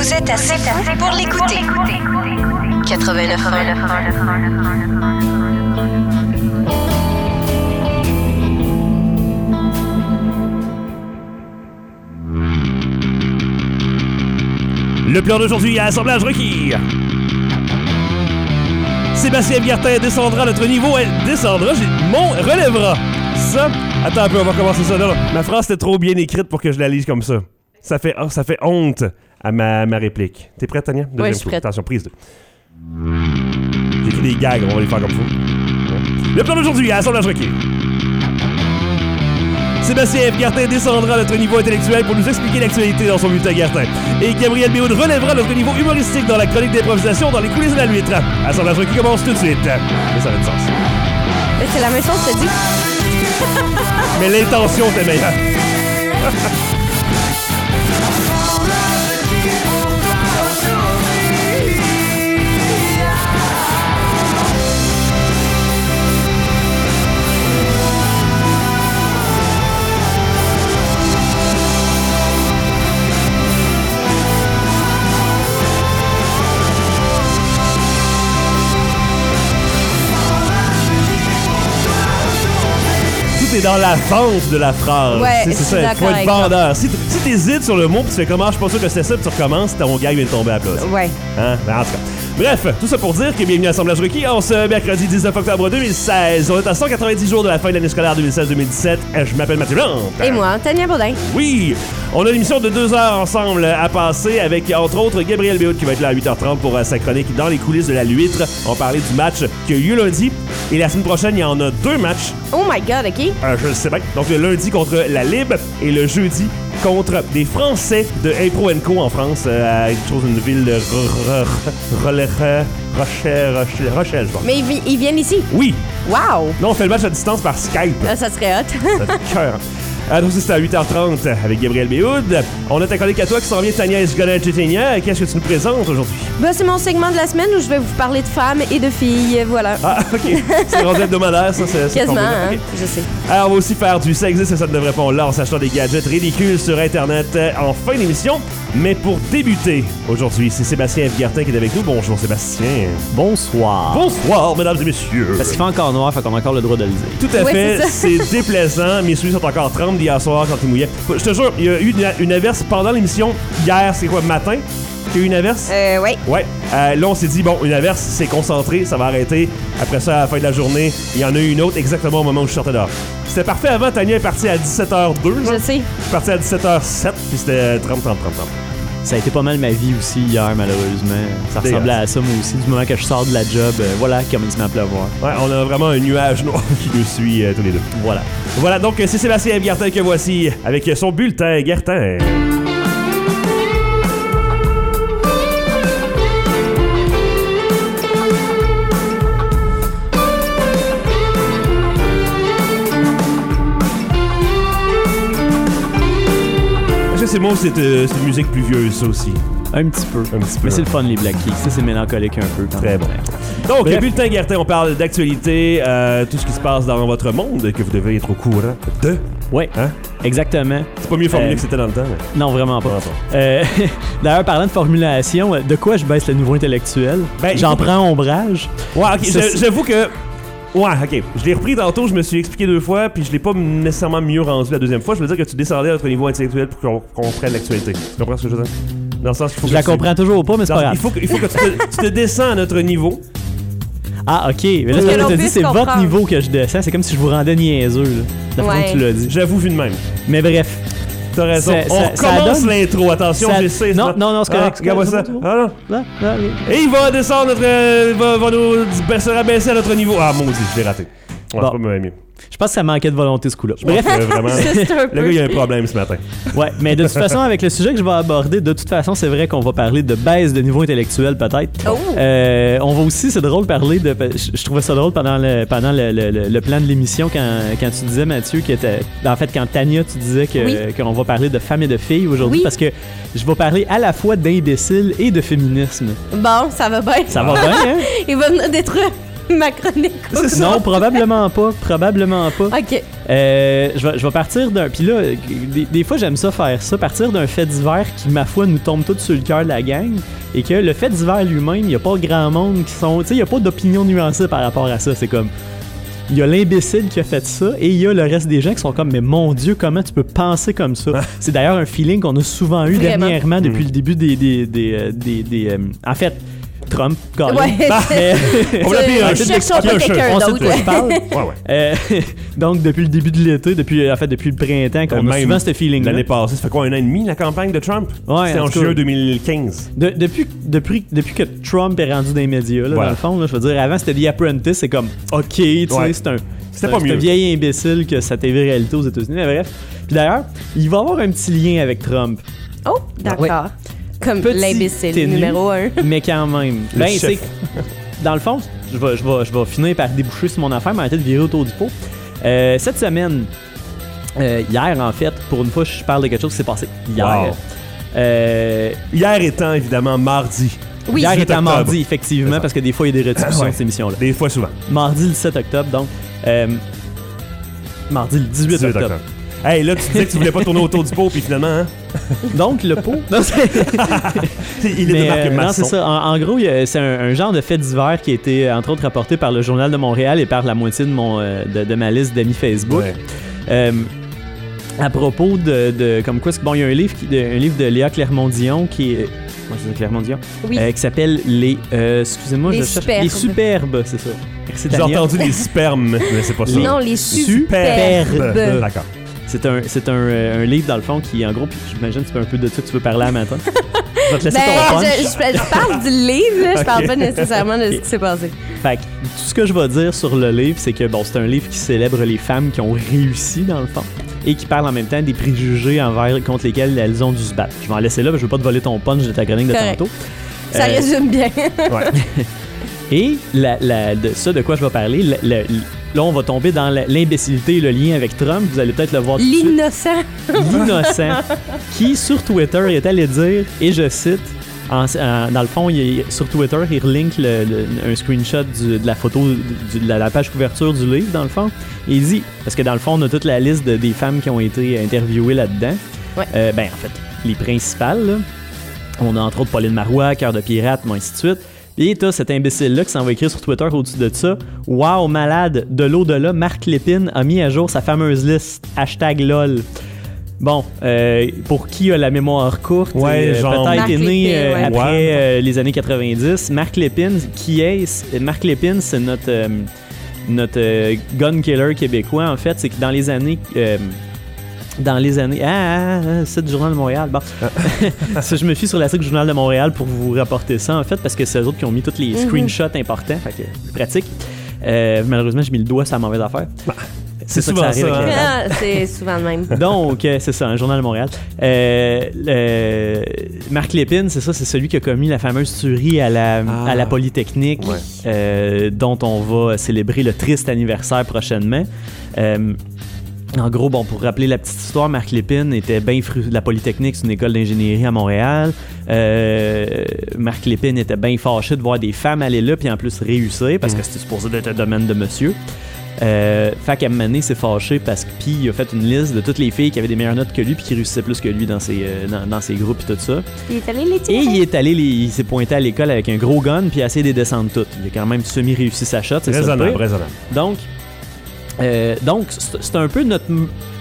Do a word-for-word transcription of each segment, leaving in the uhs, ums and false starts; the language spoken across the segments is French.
Vous êtes assez fou pour l'écouter. quatre-vingt-neuf Le plan d'aujourd'hui à Assemblage requis. Sébastien Guertin descendra à notre niveau. Elle descendra, j'ai... Mon relèvera. Ça. Attends un peu, on va commencer ça. Non, non. Ma phrase était trop bien écrite pour que je la lise comme ça. Ça fait, oh, ça fait honte à ma, ma réplique. T'es prête, Tania? Deuxième Oui, je suis coup. prête. Attention, prise deux. J'ai écrit des gags, on va les faire comme ça. Le plan d'aujourd'hui à Assemblage requis. Sébastien F. Guertin descendra à notre niveau intellectuel pour nous expliquer l'actualité dans son bulletin Guertin. Et Gabriel Béhoud relèvera notre niveau humoristique dans la chronique d'improvisation dans les coulisses de la l'huître. Assemblage requis commence tout de suite. Mais ça va de sens. Mais c'est la même chose, je te dis. Mais l'intention était meilleure. C'est dans la vente de la phrase. Ouais, c'est, c'est ça, il faut être vendeur. Si, si t'hésites sur le mot puis tu fais comment, je suis pas sûr que c'était ça, puis tu recommences, ton gars vient de tomber à plat. Ouais. Hein? Ben, en tout cas. Bref, tout ça pour dire que bienvenue à Assemblage requis en ce mercredi dix-neuf octobre deux mille seize. On est à cent quatre-vingt-dix jours de la fin de l'année scolaire deux mille seize deux mille dix-sept. Je m'appelle Mathieu Plante. Et moi, Tania Baudin. Oui, on a une émission de deux heures ensemble à passer avec, entre autres, Gabriel Béhoud qui va être là à huit heures trente pour euh, sa chronique dans les coulisses de la l'huître. On va parler du match qui a eu lieu lundi. Et la semaine prochaine, il y en a deux matchs. Oh my God, OK. Euh, je le sais bien. Donc, le lundi contre la Lib et le jeudi contre des Français de Impro and Co en France, euh, à quelque chose d'une ville de Rochelle, Rochelle, Rochelle, je pense. Mais ils, vi- ils viennent ici. Oui. Wow. Là, on fait le match à distance par Skype. Là, ça serait hot. Ça fait cœur. Ah, donc, c'est à huit heures trente avec Gabriel Béhoud. On a ta collègue à toi qui s'en vient, Tania Esgonel-Chéténia. Qu'est-ce que tu nous présentes aujourd'hui? Ben, c'est mon segment de la semaine où je vais vous parler de femmes et de filles. Voilà. Ah, OK. C'est rendu hebdomadaire, ça, c'est... c'est Quasiment, hein? OK. Je sais. Alors, on va aussi faire du ça existe et ça ne devrait pas, on l'a en s'achetant des gadgets ridicules sur Internet euh, en fin d'émission. Mais pour débuter, aujourd'hui, c'est Sébastien F. Guertin qui est avec nous. Bonjour, Sébastien. Bonsoir. Bonsoir, mesdames et messieurs. Parce qu'il fait encore noir, fait qu'on a encore le droit de le dire. Tout à Ouais, fait, c'est c'est déplaisant. Mes souliers sont encore trempés d'hier soir quand il mouillait. Je te jure, il y a eu une, une averse pendant l'émission. Hier, c'est quoi, matin? Qu'il y a eu une averse? Euh, ouais. Ouais. Euh, là, on s'est dit, bon, une averse, c'est concentré, ça va arrêter. Après ça, à la fin de la journée, il y en a eu une autre exactement au moment où je sortais dehors. C'était parfait avant. Tania est partie à dix-sept heures deux. Je là. sais. Je suis parti à dix-sept heures sept, puis c'était trente, trente, trente, trente. Ça a été pas mal ma vie aussi hier, malheureusement. Ça Dégueulasse. ressemblait à ça, moi aussi. Du moment que je sors de la job, euh, voilà, comme il se met à pleuvoir. Ouais, on a vraiment un nuage noir qui nous suit euh, tous les deux. Voilà. Voilà, donc c'est Sébastien Guertin que voici avec son bulletin Guertin. C'est moi, c'est, euh, c'est une musique plus vieuse, ça aussi. Un petit peu. Un petit peu. Mais c'est le fun, les Black Keys. Ça, c'est mélancolique un peu. Quand Très même. bon. Donc, Bref. bulletin Guertin, on parle d'actualité, euh, tout ce qui se passe dans votre monde, que vous devez être au courant de. Ouais, Hein? exactement. C'est pas mieux formulé Euh, que c'était dans le temps. Mais... Non, vraiment pas. Vraiment pas. Euh, D'ailleurs, parlant de formulation, de quoi je baisse le niveau intellectuel? Ben, J'en il faut- prends ombrage. Ouais, ok, Ça, j'a- c'est- j'avoue que. Ouais, ok. Je l'ai repris tantôt, je me suis expliqué deux fois, puis je l'ai pas nécessairement mieux rendu la deuxième fois. Je veux dire que tu descendais à notre niveau intellectuel pour qu'on qu'on comprenne l'actualité. Tu comprends ce que je veux dire? Dans le sens qu'il faut Je que la tu- comprends toujours pas, mais c'est Dans- pas grave. il, faut que, il faut que tu te, tu te descends à notre niveau. Ah, ok. Mais là, Pour ce que que l'on je te dis, puisse c'est votre comprendre. niveau que je descends. C'est comme si je vous rendais niaiseux, là. La façon Ouais. que tu l'as dit. J'avoue, vu de même. Mais bref. T'as raison. Ça- On ça- ça commence donne- l'intro. Attention, ça- j'essaie. Non, non, non, c'est correct, Ah, c'est regarde-moi ça. correct, c'est bon, Ah, non. Là, là, là. Et il va descendre notre. euh, va, va nous ben, se rabaisser à notre niveau. Ah, maudit, je l'ai raté. Ouais, Bon. c'est pas mauvais mieux. Je pense que ça manquait de volonté ce coup-là. Bref. Euh, vraiment. Juste un Le peu. gars, il a un problème ce matin. Ouais, mais de toute façon, avec le sujet que je vais aborder, de toute façon, c'est vrai qu'on va parler de baisse de niveau intellectuel, peut-être. Oh. Euh, on va aussi, c'est drôle, parler de. Je, je trouvais ça drôle pendant le, pendant le, le, le- le plan de l'émission quand, quand tu disais, Mathieu, que était. En fait, quand Tania, tu disais que, Oui. qu'on va parler de femmes et de filles aujourd'hui, Oui. parce que je vais parler à la fois d'imbéciles et de féminisme. Bon, ça va bien. Ça va bien, hein? Il va venir détruire ma chronique. C'est ça. Non, probablement pas. Probablement pas. OK. Euh, je vais, je vais partir d'un... Puis là, des, des fois, j'aime ça faire ça. Partir d'un fait divers qui, ma foi, nous tombe tout sur le cœur de la gang. Et que le fait divers lui-même, il n'y a pas grand monde qui sont... Tu sais, il n'y a pas d'opinion nuancée par rapport à ça. C'est comme... Il y a l'imbécile qui a fait ça et il y a le reste des gens qui sont comme mais mon Dieu, comment tu peux penser comme ça? C'est d'ailleurs un feeling qu'on a souvent eu Vraiment. dernièrement depuis mmh. le début des... des, des, euh, des, des euh, en fait... Trump, Colin. Ouais. Mais- On va l'appeler un Cherchons pas chercheur. quelqu'un On sait de d'autre. quoi je parle. Ouais, ouais. Euh, donc, depuis le début de l'été, depuis, en fait, depuis le printemps, qu'on Euh, a même souvent ce feeling-là. L'année passée, ça fait quoi, un an et demi, la campagne de Trump? Ouais, C'était en en tout cas. juin deux mille quinze. De- depuis, depuis, depuis que Trump est rendu dans les médias, là, Voilà. dans le fond, là, je veux dire, avant c'était The Apprentice, c'est comme, ok, tu sais, Ouais. c'est un, C'était un- pas c'est mieux. un vieil imbécile que sa T V réalité aux États-Unis. Mais bref. Puis d'ailleurs, il va avoir un petit lien avec Trump, Oh, d'accord. Comme Petit l'imbécile ténu. numéro un. mais quand même. Le Ben, chef. c'est. Dans le fond, je vais, je, vais, je vais finir par déboucher sur mon affaire, mais arrêter de virer autour du pot. Euh, cette semaine, euh, hier en fait, pour une fois, je parle de quelque chose qui s'est passé hier. Wow. Euh, Hier étant évidemment mardi. Oui. hier dix-huit était octobre. mardi, C'est effectivement, ça. parce que des fois, il y a des rediffusions Ouais. de cette émission-là. Des fois souvent. Mardi le dix-sept octobre, donc. Euh, mardi le dix-huit dix-huit octobre. octobre. Hey, là, tu disais que tu voulais pas tourner autour du pot, puis finalement, hein? Donc, le pot. Non, c'est- Il est Mais, de marque euh, non, maçon. c'est ça. En, en gros, il y a- c'est un, un genre de fait divers qui a été, entre autres, rapporté par le Journal de Montréal et par la moitié de, mon, euh, de, de ma liste d'amis Facebook. Ouais. Euh, à propos de, de comme quoi, c'est que, bon, il y a un livre, qui, de, un livre de Léa Clermont-Dion qui est. Comment c'est ça, Clermont-Dion? Oui. Euh, qui s'appelle Les. euh, excusez-moi, Les je cherche. Superbes. Les Superbes, c'est ça. Merci, J'ai Tania. entendu les spermes, mais c'est pas ça. Non, les Superbes. superbes. D'accord. C'est un, c'est un, euh, un livre, dans le fond, qui, en gros, puis j'imagine que c'est un peu de ça que tu veux parler à matin. Je vais te laisser Ben, ton punch. je, je- je parle du livre, là, je parle Ok. pas nécessairement de ce qui s'est passé. Fait que tout ce que je vais dire sur le livre, c'est que bon, c'est un livre qui célèbre les femmes qui ont réussi dans le fond et qui parle en même temps des préjugés envers contre lesquels elles ont dû se battre. Je vais en laisser là, parce que je veux pas te voler ton punch de ta chronique de Correct. tantôt. Ça Euh, résume bien. Ouais. Et la, la, de ça de quoi je vais parler, la- la- là on va tomber dans la- l'imbécilité et le lien avec Trump. Vous allez peut-être le voir tout de suite. L'innocent. L'innocent qui sur Twitter est allé dire, et je cite, en- en- dans le fond, il est- sur Twitter, il relink le- le- un screenshot du- de la photo du- de la, la page couverture du livre, dans le fond. Et il dit, parce que dans le fond, on a toute la liste de- des femmes qui ont été interviewées là-dedans. Ouais. Euh, ben, en fait, les principales, là. On a entre autres Pauline Marois, Cœur de Pirate, mais ainsi de suite. Et t'as cet imbécile-là qui s'en va écrire sur Twitter au-dessus de ça. Wow, malade, de l'au-delà, Marc Lépine a mis à jour sa fameuse liste. Hashtag LOL. Bon, euh, pour qui a la mémoire courte, Ouais, euh, genre- peut-être Marc est né Lépine, euh, ouais. après Ouais. euh, les années quatre-vingt-dix. Marc Lépine, qui est Marc Lépine, c'est notre euh, notre euh, gun killer québécois en fait. C'est que dans les années euh, dans les années ah, ah, ah site du Journal de Montréal. Bon, ça, je me fie sur la site du Journal de Montréal pour vous rapporter ça en fait parce que c'est eux autres qui ont mis tous les screenshots importants, fait que c'est pratique. Euh, malheureusement, j'ai mis le doigt sur la mauvaise affaire. C'est ça que souvent arrive ça, avec hein. les- Ah, c'est souvent le même. Donc, euh, c'est ça, un journal de Montréal. Euh, euh, Marc Lépine, c'est ça, c'est celui qui a commis la fameuse tuerie à la, Ah. à la Polytechnique, Ouais. euh, dont on va célébrer le triste anniversaire prochainement. Euh, en gros, bon, pour rappeler la petite histoire, Marc Lépine était bien fru de la Polytechnique, c'est une école d'ingénierie à Montréal. Euh, Marc Lépine était bien fâché de voir des femmes aller là, puis en plus réussir, parce que c'était supposé être un domaine de monsieur. Euh, fait qu'à un moment donné, il s'est fâché parce que puis il a fait une liste de toutes les filles qui avaient des meilleures notes que lui puis qui réussissaient plus que lui dans ses, euh, dans, dans ses groupes et tout ça. Il est allé les Et tirer. il est allé, les- il s'est pointé à l'école avec un gros gun puis a essayé de les descendre toutes. Il a quand même semi-réussi sa shot, c'est ça le Raisonnable, pire. raisonnable. Donc, euh, donc c'est c'est un peu notre...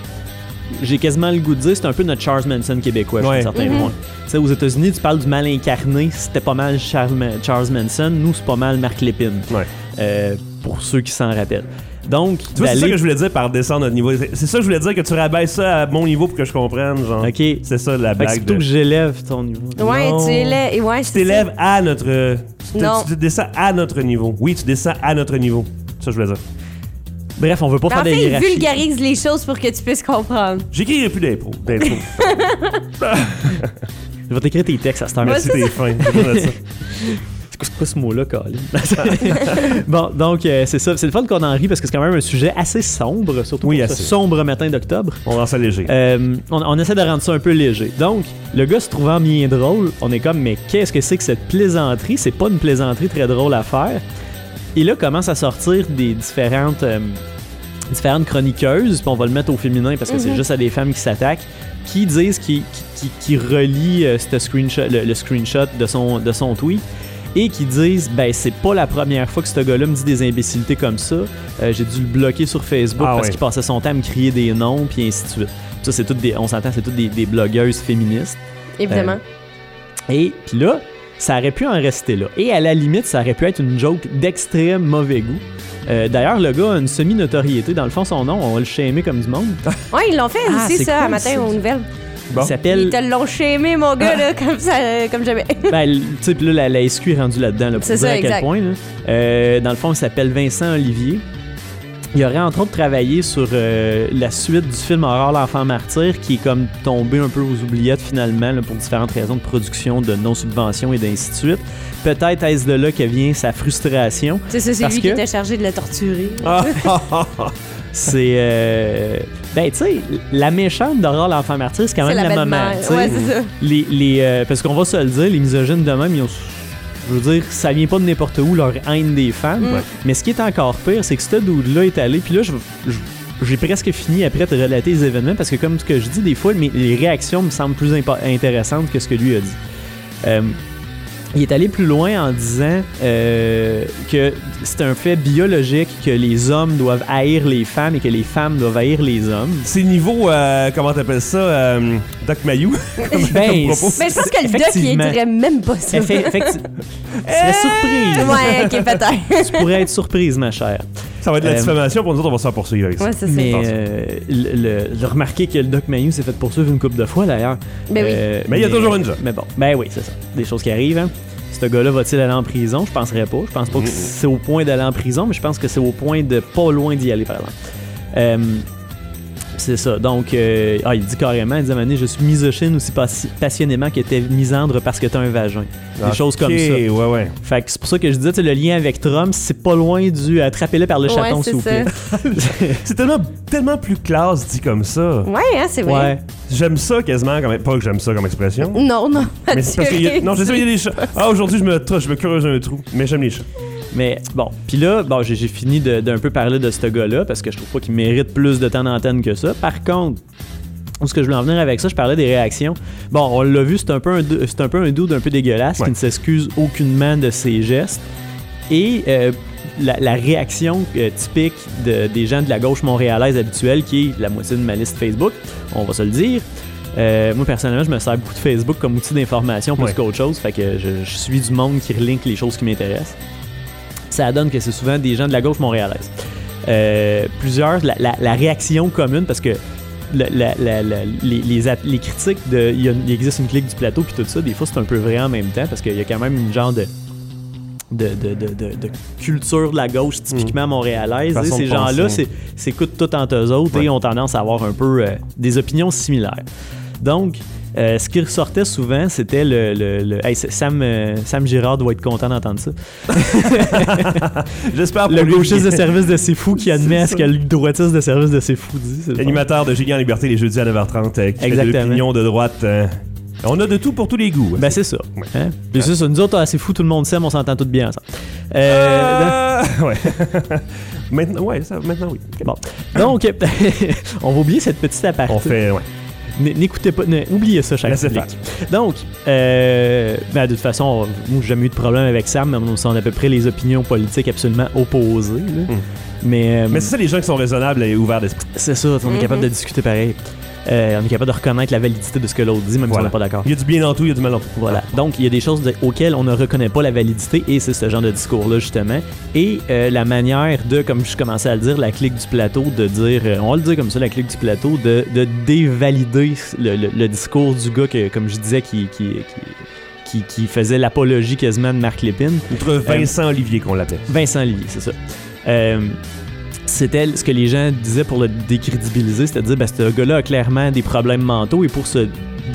J'ai quasiment le goût de dire, c'est un peu notre Charles Manson québécois, Ouais. je suis certain. Mhm. Ouais. Tu sais, aux États-Unis, tu parles du mal incarné, c'était pas mal Charles, Ma- Charles Manson. Nous, c'est pas mal Marc Lépine. Ouais. Euh, pour ceux qui s'en rappellent. Donc, Tu vois, c'est ça d'aller- que je voulais dire par descendre notre niveau. C'est c'est ça que je voulais dire, que tu rabaisses ça à mon niveau pour que je comprenne, genre. OK. C'est ça la Fait que c'est blague. plutôt De... que j'élève ton niveau. Ouais, Non. tu élèves. et Ouais, Tu c'est t'élèves à notre... Tu, te- Non. tu descends à notre niveau. Oui, tu descends à notre niveau. Ça, je voulais dire. Bref, on veut pas ça. faire En de fait, il hiérarchie. vulgarise les choses pour que tu puisses comprendre. J'écrirai plus d'impro. d'intro. Je vais t'écrire tes textes à cette heure. Ouais, Merci, c'est t'es fin. J'ai besoin de ça. C'est quoi, c'est quoi ce mot-là, Colin? Bon, donc, euh, c'est ça. C'est le fun qu'on en rit parce que c'est quand même un sujet assez sombre, surtout Oui, pour ce assez. sombre matin d'octobre. On rend ça léger. Euh, on, on essaie de rendre ça un peu léger. Donc, le gars se trouvant bien drôle, on est comme, mais qu'est-ce que c'est que cette plaisanterie? C'est pas une plaisanterie très drôle à faire. Et là, commence à sortir des différentes, euh, différentes chroniqueuses, puis on va le mettre au féminin parce que mm-hmm. c'est juste à des femmes qui s'attaquent, qui disent, qui, qui, qui, qui relient euh, ce screenshot, le, le screenshot de son, de son tweet, et qui disent, ben c'est pas la première fois que ce gars-là me dit des imbécilités comme ça. Euh, j'ai dû le bloquer sur Facebook ah, parce ouais. qu'il passait son temps à me crier des noms, puis ainsi de suite. Ça, c'est toutes des, on s'entend, c'est toutes des, des blogueuses féministes. Évidemment. Euh, et puis là, ça aurait pu en rester là. Et à la limite, ça aurait pu être une joke d'extrême mauvais goût. Euh, d'ailleurs, le gars a une semi-notoriété. Dans le fond, son nom, on va le shamer comme du monde. Ouais, ils l'ont fait ah, aussi, ça, cool, à matin ça. Aux nouvelles. Bon. Il s'appelle... Ils te l'ont shamé, mon gars, là, comme ça, euh, comme jamais. Ben, tu sais, puis là, la, la S Q est rendue là-dedans, là, pour c'est dire ça, à quel exact. point. Là. Euh, dans le fond, il s'appelle Vincent Olivier. Il aurait entre autres travaillé sur euh, la suite du film Aurore l'enfant martyr, qui est comme tombé un peu aux oubliettes finalement, là, pour différentes raisons de production, de non-subvention et d'ainsi de suite. Peut-être est-ce de là que vient sa frustration. C'est ça, c'est lui que... qui était chargé de la torturer. C'est... Euh... Ben, tu sais, la méchante d'Aurore l'enfant martyr, c'est quand même c'est la, la maman. Ouais, c'est ça. Les, les, euh, parce qu'on va se le dire, les misogynes de même, ils ont... Je veux dire, ça vient pas de n'importe où, leur haine des femmes. Mm. Mais ce qui est encore pire, c'est que ce dude-là est allé, puis là, je, je, j'ai presque fini après de relater les événements, parce que comme ce que je dis, des fois, mes, les réactions me semblent plus impo- intéressantes que ce que lui a dit. Euh, il est allé plus loin en disant euh, que c'est un fait biologique que les hommes doivent haïr les femmes et que les femmes doivent haïr les hommes. C'est niveau, euh, comment t'appelles ça, euh, Doc Mayou? Ben, mais je pense que le Doc, il dirait même pas ça. Effe- effectivement. Tu serais surprise. Ouais, ok, peut-être. Tu pourrais être surprise, ma chère. Ça va être de la euh, diffamation, pour nous autres, on va se faire poursuivre avec ça. Ouais, c'est ça. Mais euh, le, le, le remarquer que le Doc Mayou s'est fait poursuivre une couple de fois, d'ailleurs. Ben oui. Euh, mais il y a toujours une job. Mais bon, ben oui, c'est ça. Des choses qui arrivent, hein. Ce gars-là va-t-il aller en prison? Je penserais pas. Je pense pas que c'est au point d'aller en prison, mais je pense que c'est au point de pas loin d'y aller, par exemple. Euh, c'est ça. Donc, euh, ah, il dit carrément, il dit à un moment donné, je suis misogyne aussi passi- passionnément que t'es misandre parce que t'as un vagin. Des okay, choses comme ça. Ouais, ouais. Fait que c'est pour ça que je disais, le lien avec Trump, c'est pas loin du attrapez-le par le ouais, chaton, s'il vous plaît. C'est tellement, tellement plus classe dit comme ça. Ouais, hein, c'est vrai. Ouais. J'aime ça quasiment, comme, pas que j'aime ça comme expression. Non, non. Mais c'est parce qu'il y a, non, je sais, il y a des chats. Ah, aujourd'hui, je me, je me creuse un trou, mais j'aime les chats. Mais bon, puis là, bon, j'ai, j'ai fini de, d'un peu parler de ce gars-là parce que je trouve pas qu'il mérite plus de temps d'antenne que ça. Par contre, où est-ce que je voulais en venir avec ça, je parlais des réactions. Bon, on l'a vu, c'est un peu un, c'est un peu un dude un peu dégueulasse ouais. qui ne s'excuse aucunement de ses gestes. Et euh, la, la réaction euh, typique de, des gens de la gauche montréalaise habituelle, qui est la moitié de ma liste Facebook, on va se le dire. Euh, moi, personnellement, je me sers beaucoup de Facebook comme outil d'information plus ouais. qu'autre chose. Fait que je, je suis du monde qui relinque les choses qui m'intéressent. Ça donne que c'est souvent des gens de la gauche montréalaise. Euh, plusieurs, la, la, la réaction commune, parce que la, la, la, la, les, les, les critiques de il, y a, il existe une clique du plateau puis tout ça, des fois c'est un peu vrai en même temps, parce qu'il y a quand même une genre de de, de, de, de, de culture de la gauche typiquement mmh. montréalaise. Et ces gens-là c'est, s'écoutent tout entre eux autres ouais. et ont tendance à avoir un peu euh, des opinions similaires. Donc, Euh, ce qui ressortait souvent, c'était le... le, le... Hey, Sam, euh, Sam Girard doit être content d'entendre ça. J'espère pour le lui. gauchiste de service de C'est Fou qui admet à ce que le droitiste de service de C'est Fou dit. C'est l'animateur de Gilles en Liberté les jeudis à neuf heures trente euh, qui Exactement. fait de l'opinion de droite. Euh... On a de tout pour tous les goûts. Ben c'est ça. Ouais. Hein? Puis c'est ça. Nous autres, ah, C'est Fou, tout le monde s'aime, on s'entend tous bien ensemble. Euh... euh... Ouais. maintenant, ouais, ça, maintenant oui. Okay. Bon. Donc, on va oublier cette petite aparté. On fait, ouais. N'écoutez pas, oubliez ça, cher public. Donc, euh, ben de toute façon, moi, j'ai jamais eu de problème avec Sam, mais on a à peu près les opinions politiques absolument opposées. Là. Mm. Mais, euh, mais c'est ça, les gens qui sont raisonnables et ouverts d'esprit. C'est ça, on est mm-hmm. capable de discuter pareil. Euh, on est capable de reconnaître la validité de ce que l'autre dit, même voilà. si on n'est pas d'accord. Il y a du bien dans tout, il y a du mal dans tout. Voilà. Donc, il y a des choses de, auxquelles on ne reconnaît pas la validité, et c'est ce genre de discours-là, justement. Et euh, la manière de, comme je commençais à le dire, la clique du plateau, de dire, euh, on va le dire comme ça, la clique du plateau, de, de dévalider le, le, le discours du gars, que, comme je disais, qui... qui, qui Qui, qui faisait l'apologie quasiment de Marc Lépine. Entre Vincent euh, Olivier qu'on l'appelle. Vincent Olivier, c'est ça. Euh, c'était ce que les gens disaient pour le décrédibiliser, c'est-à-dire ben, ce gars-là a clairement des problèmes mentaux, et pour se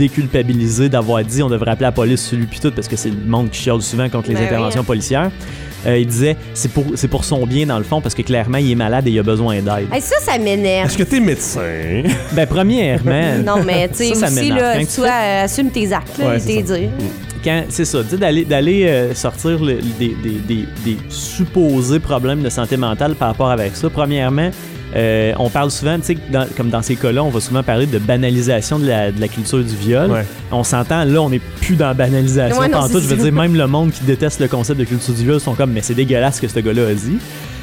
déculpabiliser d'avoir dit on devrait appeler la police sur lui pis tout, parce que c'est le monde qui chiale souvent contre les ben interventions oui. policières, Euh, il disait c'est pour, c'est pour son bien dans le fond parce que clairement il est malade et il a besoin d'aide. Hey, ça, ça m'énerve. Est-ce que t'es médecin? Ben premièrement. Non, mais tu sais, ça, ça aussi, m'énerve. là, Quand tu soit euh, assume tes actes, là, Ouais, et c'est tes ça. dires. Quand, c'est ça, tu sais, d'aller, d'aller euh, sortir le- des, des, des, des supposés problèmes de santé mentale par rapport avec ça. Premièrement, euh, on parle souvent, tu sais, dans- comme dans ces cas-là, on va souvent parler de banalisation de la, de la culture du viol. Ouais. On s'entend, là, on n'est plus dans banalisation. Ouais, non, Pantoute, c'est je veux ça. dire, même le monde qui déteste le concept de culture du viol sont comme, mais c'est dégueulasse ce que ce gars-là a dit.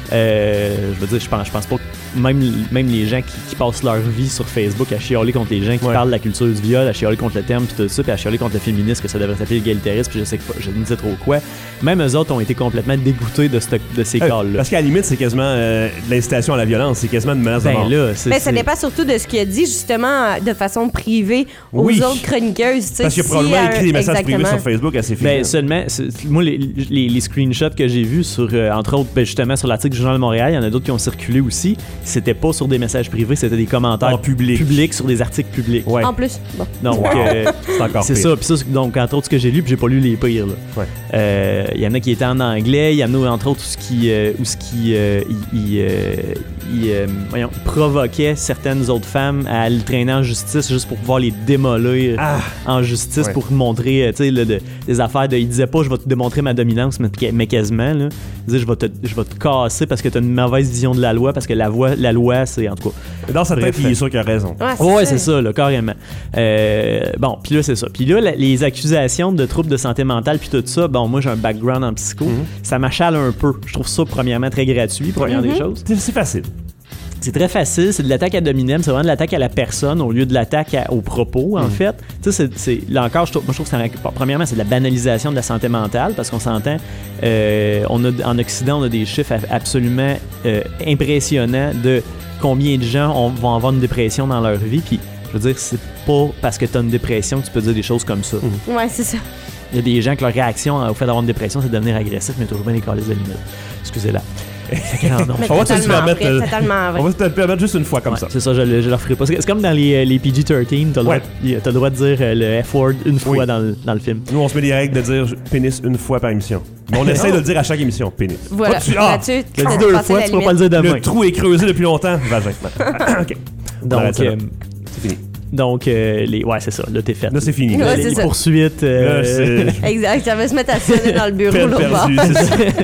Euh, je veux dire, je pense, je pense pas que même, même les gens qui, qui passent leur vie sur Facebook à chialer contre les gens qui Ouais. parlent de la culture du viol, à chialer contre le terme, puis tout ça, puis à chialer contre le féminisme, que ça devrait s'appeler l'égalitarisme, puis je sais pas, je ne sais trop quoi. Même eux autres ont été complètement dégoûtés de, cette- de ces Euh, calls-là. Parce qu'à la limite, c'est quasiment euh, de l'incitation à la violence. C'est quasiment une menace de Ben mort. là, c'est. Mais ça c'est- dépend surtout de ce qu'il a dit, justement, de façon privée aux Oui. autres chroniqueuses. tu sais, Parce qu'il a si, probablement euh, écrit des messages privés exactement. sur Facebook à ses filles. Ben seulement, c'est- moi les, les, les screenshots que j'ai vus sur, euh, entre autres, ben, justement sur l'article du Journal de Montréal, il y en a d'autres qui ont circulé aussi. C'était pas sur des messages privés, c'était des commentaires En public. publics sur des articles publics. Ouais. En plus, bon. Donc Wow. euh, C'est encore c'est pire. ça. Puis ça, c'est- donc entre autres ce que j'ai lu, puis j'ai pas lu les pires. là. Ouais. Euh, Il y en a qui étaient en anglais, il y en a entre autres où ce qui, euh, où ce qui, euh, il, il, euh, il, euh, voyons, provoquait certaines autres femmes à le traîner en justice juste pour pouvoir les démolir Ah, en justice Ouais. pour montrer, euh, tu sais, le- de- des affaires de. Il disait pas, je vais te démontrer ma dominance, mais, mais quasiment, là. Il disait, je vais te, je vais te casser parce que t'as une mauvaise vision de la loi, parce que la, voie, la loi, c'est en tout cas. dans sa tête, Bref. il est sûr qu'il a raison. Ouais, Ouais, c'est ça, là, carrément. Euh, bon, puis là, c'est ça. Puis là, la- les accusations de troubles de santé mentale, puis tout ça, bon, moi, j'ai un background en psycho. Mhm. Ça m'achale un peu. Je trouve ça, premièrement, très gratuit, première des choses. C'est c'est facile. C'est très facile, c'est de l'attaque à dominem, c'est vraiment de l'attaque à la personne au lieu de l'attaque à- aux propos, en fait. Tu sais, c'est- c'est- là encore, je trouve, moi je trouve que c'est, premièrement, c'est de la banalisation de la santé mentale, parce qu'on s'entend, euh, on a, en Occident, on a des chiffres a- absolument euh, impressionnants de combien de gens ont- vont avoir une dépression dans leur vie, puis je veux dire, c'est pas parce que tu as une dépression que tu peux dire des choses comme ça. Ouais, c'est ça. Il y a des gens que leur réaction au fait d'avoir une dépression, c'est de devenir agressif, mais toujours bien les calices de limite. Excusez-la. Fait que non, non. Mais On va te le totalement permettre, vrai, euh, totalement vrai. On va te le permettre juste une fois comme Ouais, ça. c'est ça, je, le- je leur ferai pas. C'est c'est comme dans les, euh, les P G treize, t'as le, droit, Ouais. de- t'as le droit de dire euh, le F-word une fois Oui. dans, le, dans le film. Nous, on se met des règles de dire pénis une fois par émission. Mais on essaie de le dire à chaque émission. Pénis. Voilà. Ah, tu- ah, Là-dessus, Tu l'as t'as dit deux dépassé fois, la tu peux pas le limite. dire demain. le trou est creusé depuis longtemps. Vagin. OK. On Donc, arrête ça là. euh, C'est fini. donc euh, les, ouais, c'est ça, là, t'es fait. Là, c'est fini. Ouais, Là, les c'est les ça. poursuites. euh, là, c'est Exact, ça va se mettre à sonner dans le bureau peine là-bas. perdue. c'est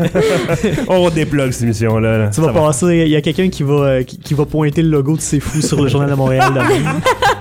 ça. On déplogue cette émission-là. là. Tu Ça vas va. passer, il y a quelqu'un qui va, euh, qui, qui va pointer le logo de C'est Fou sur le Journal de Montréal demain.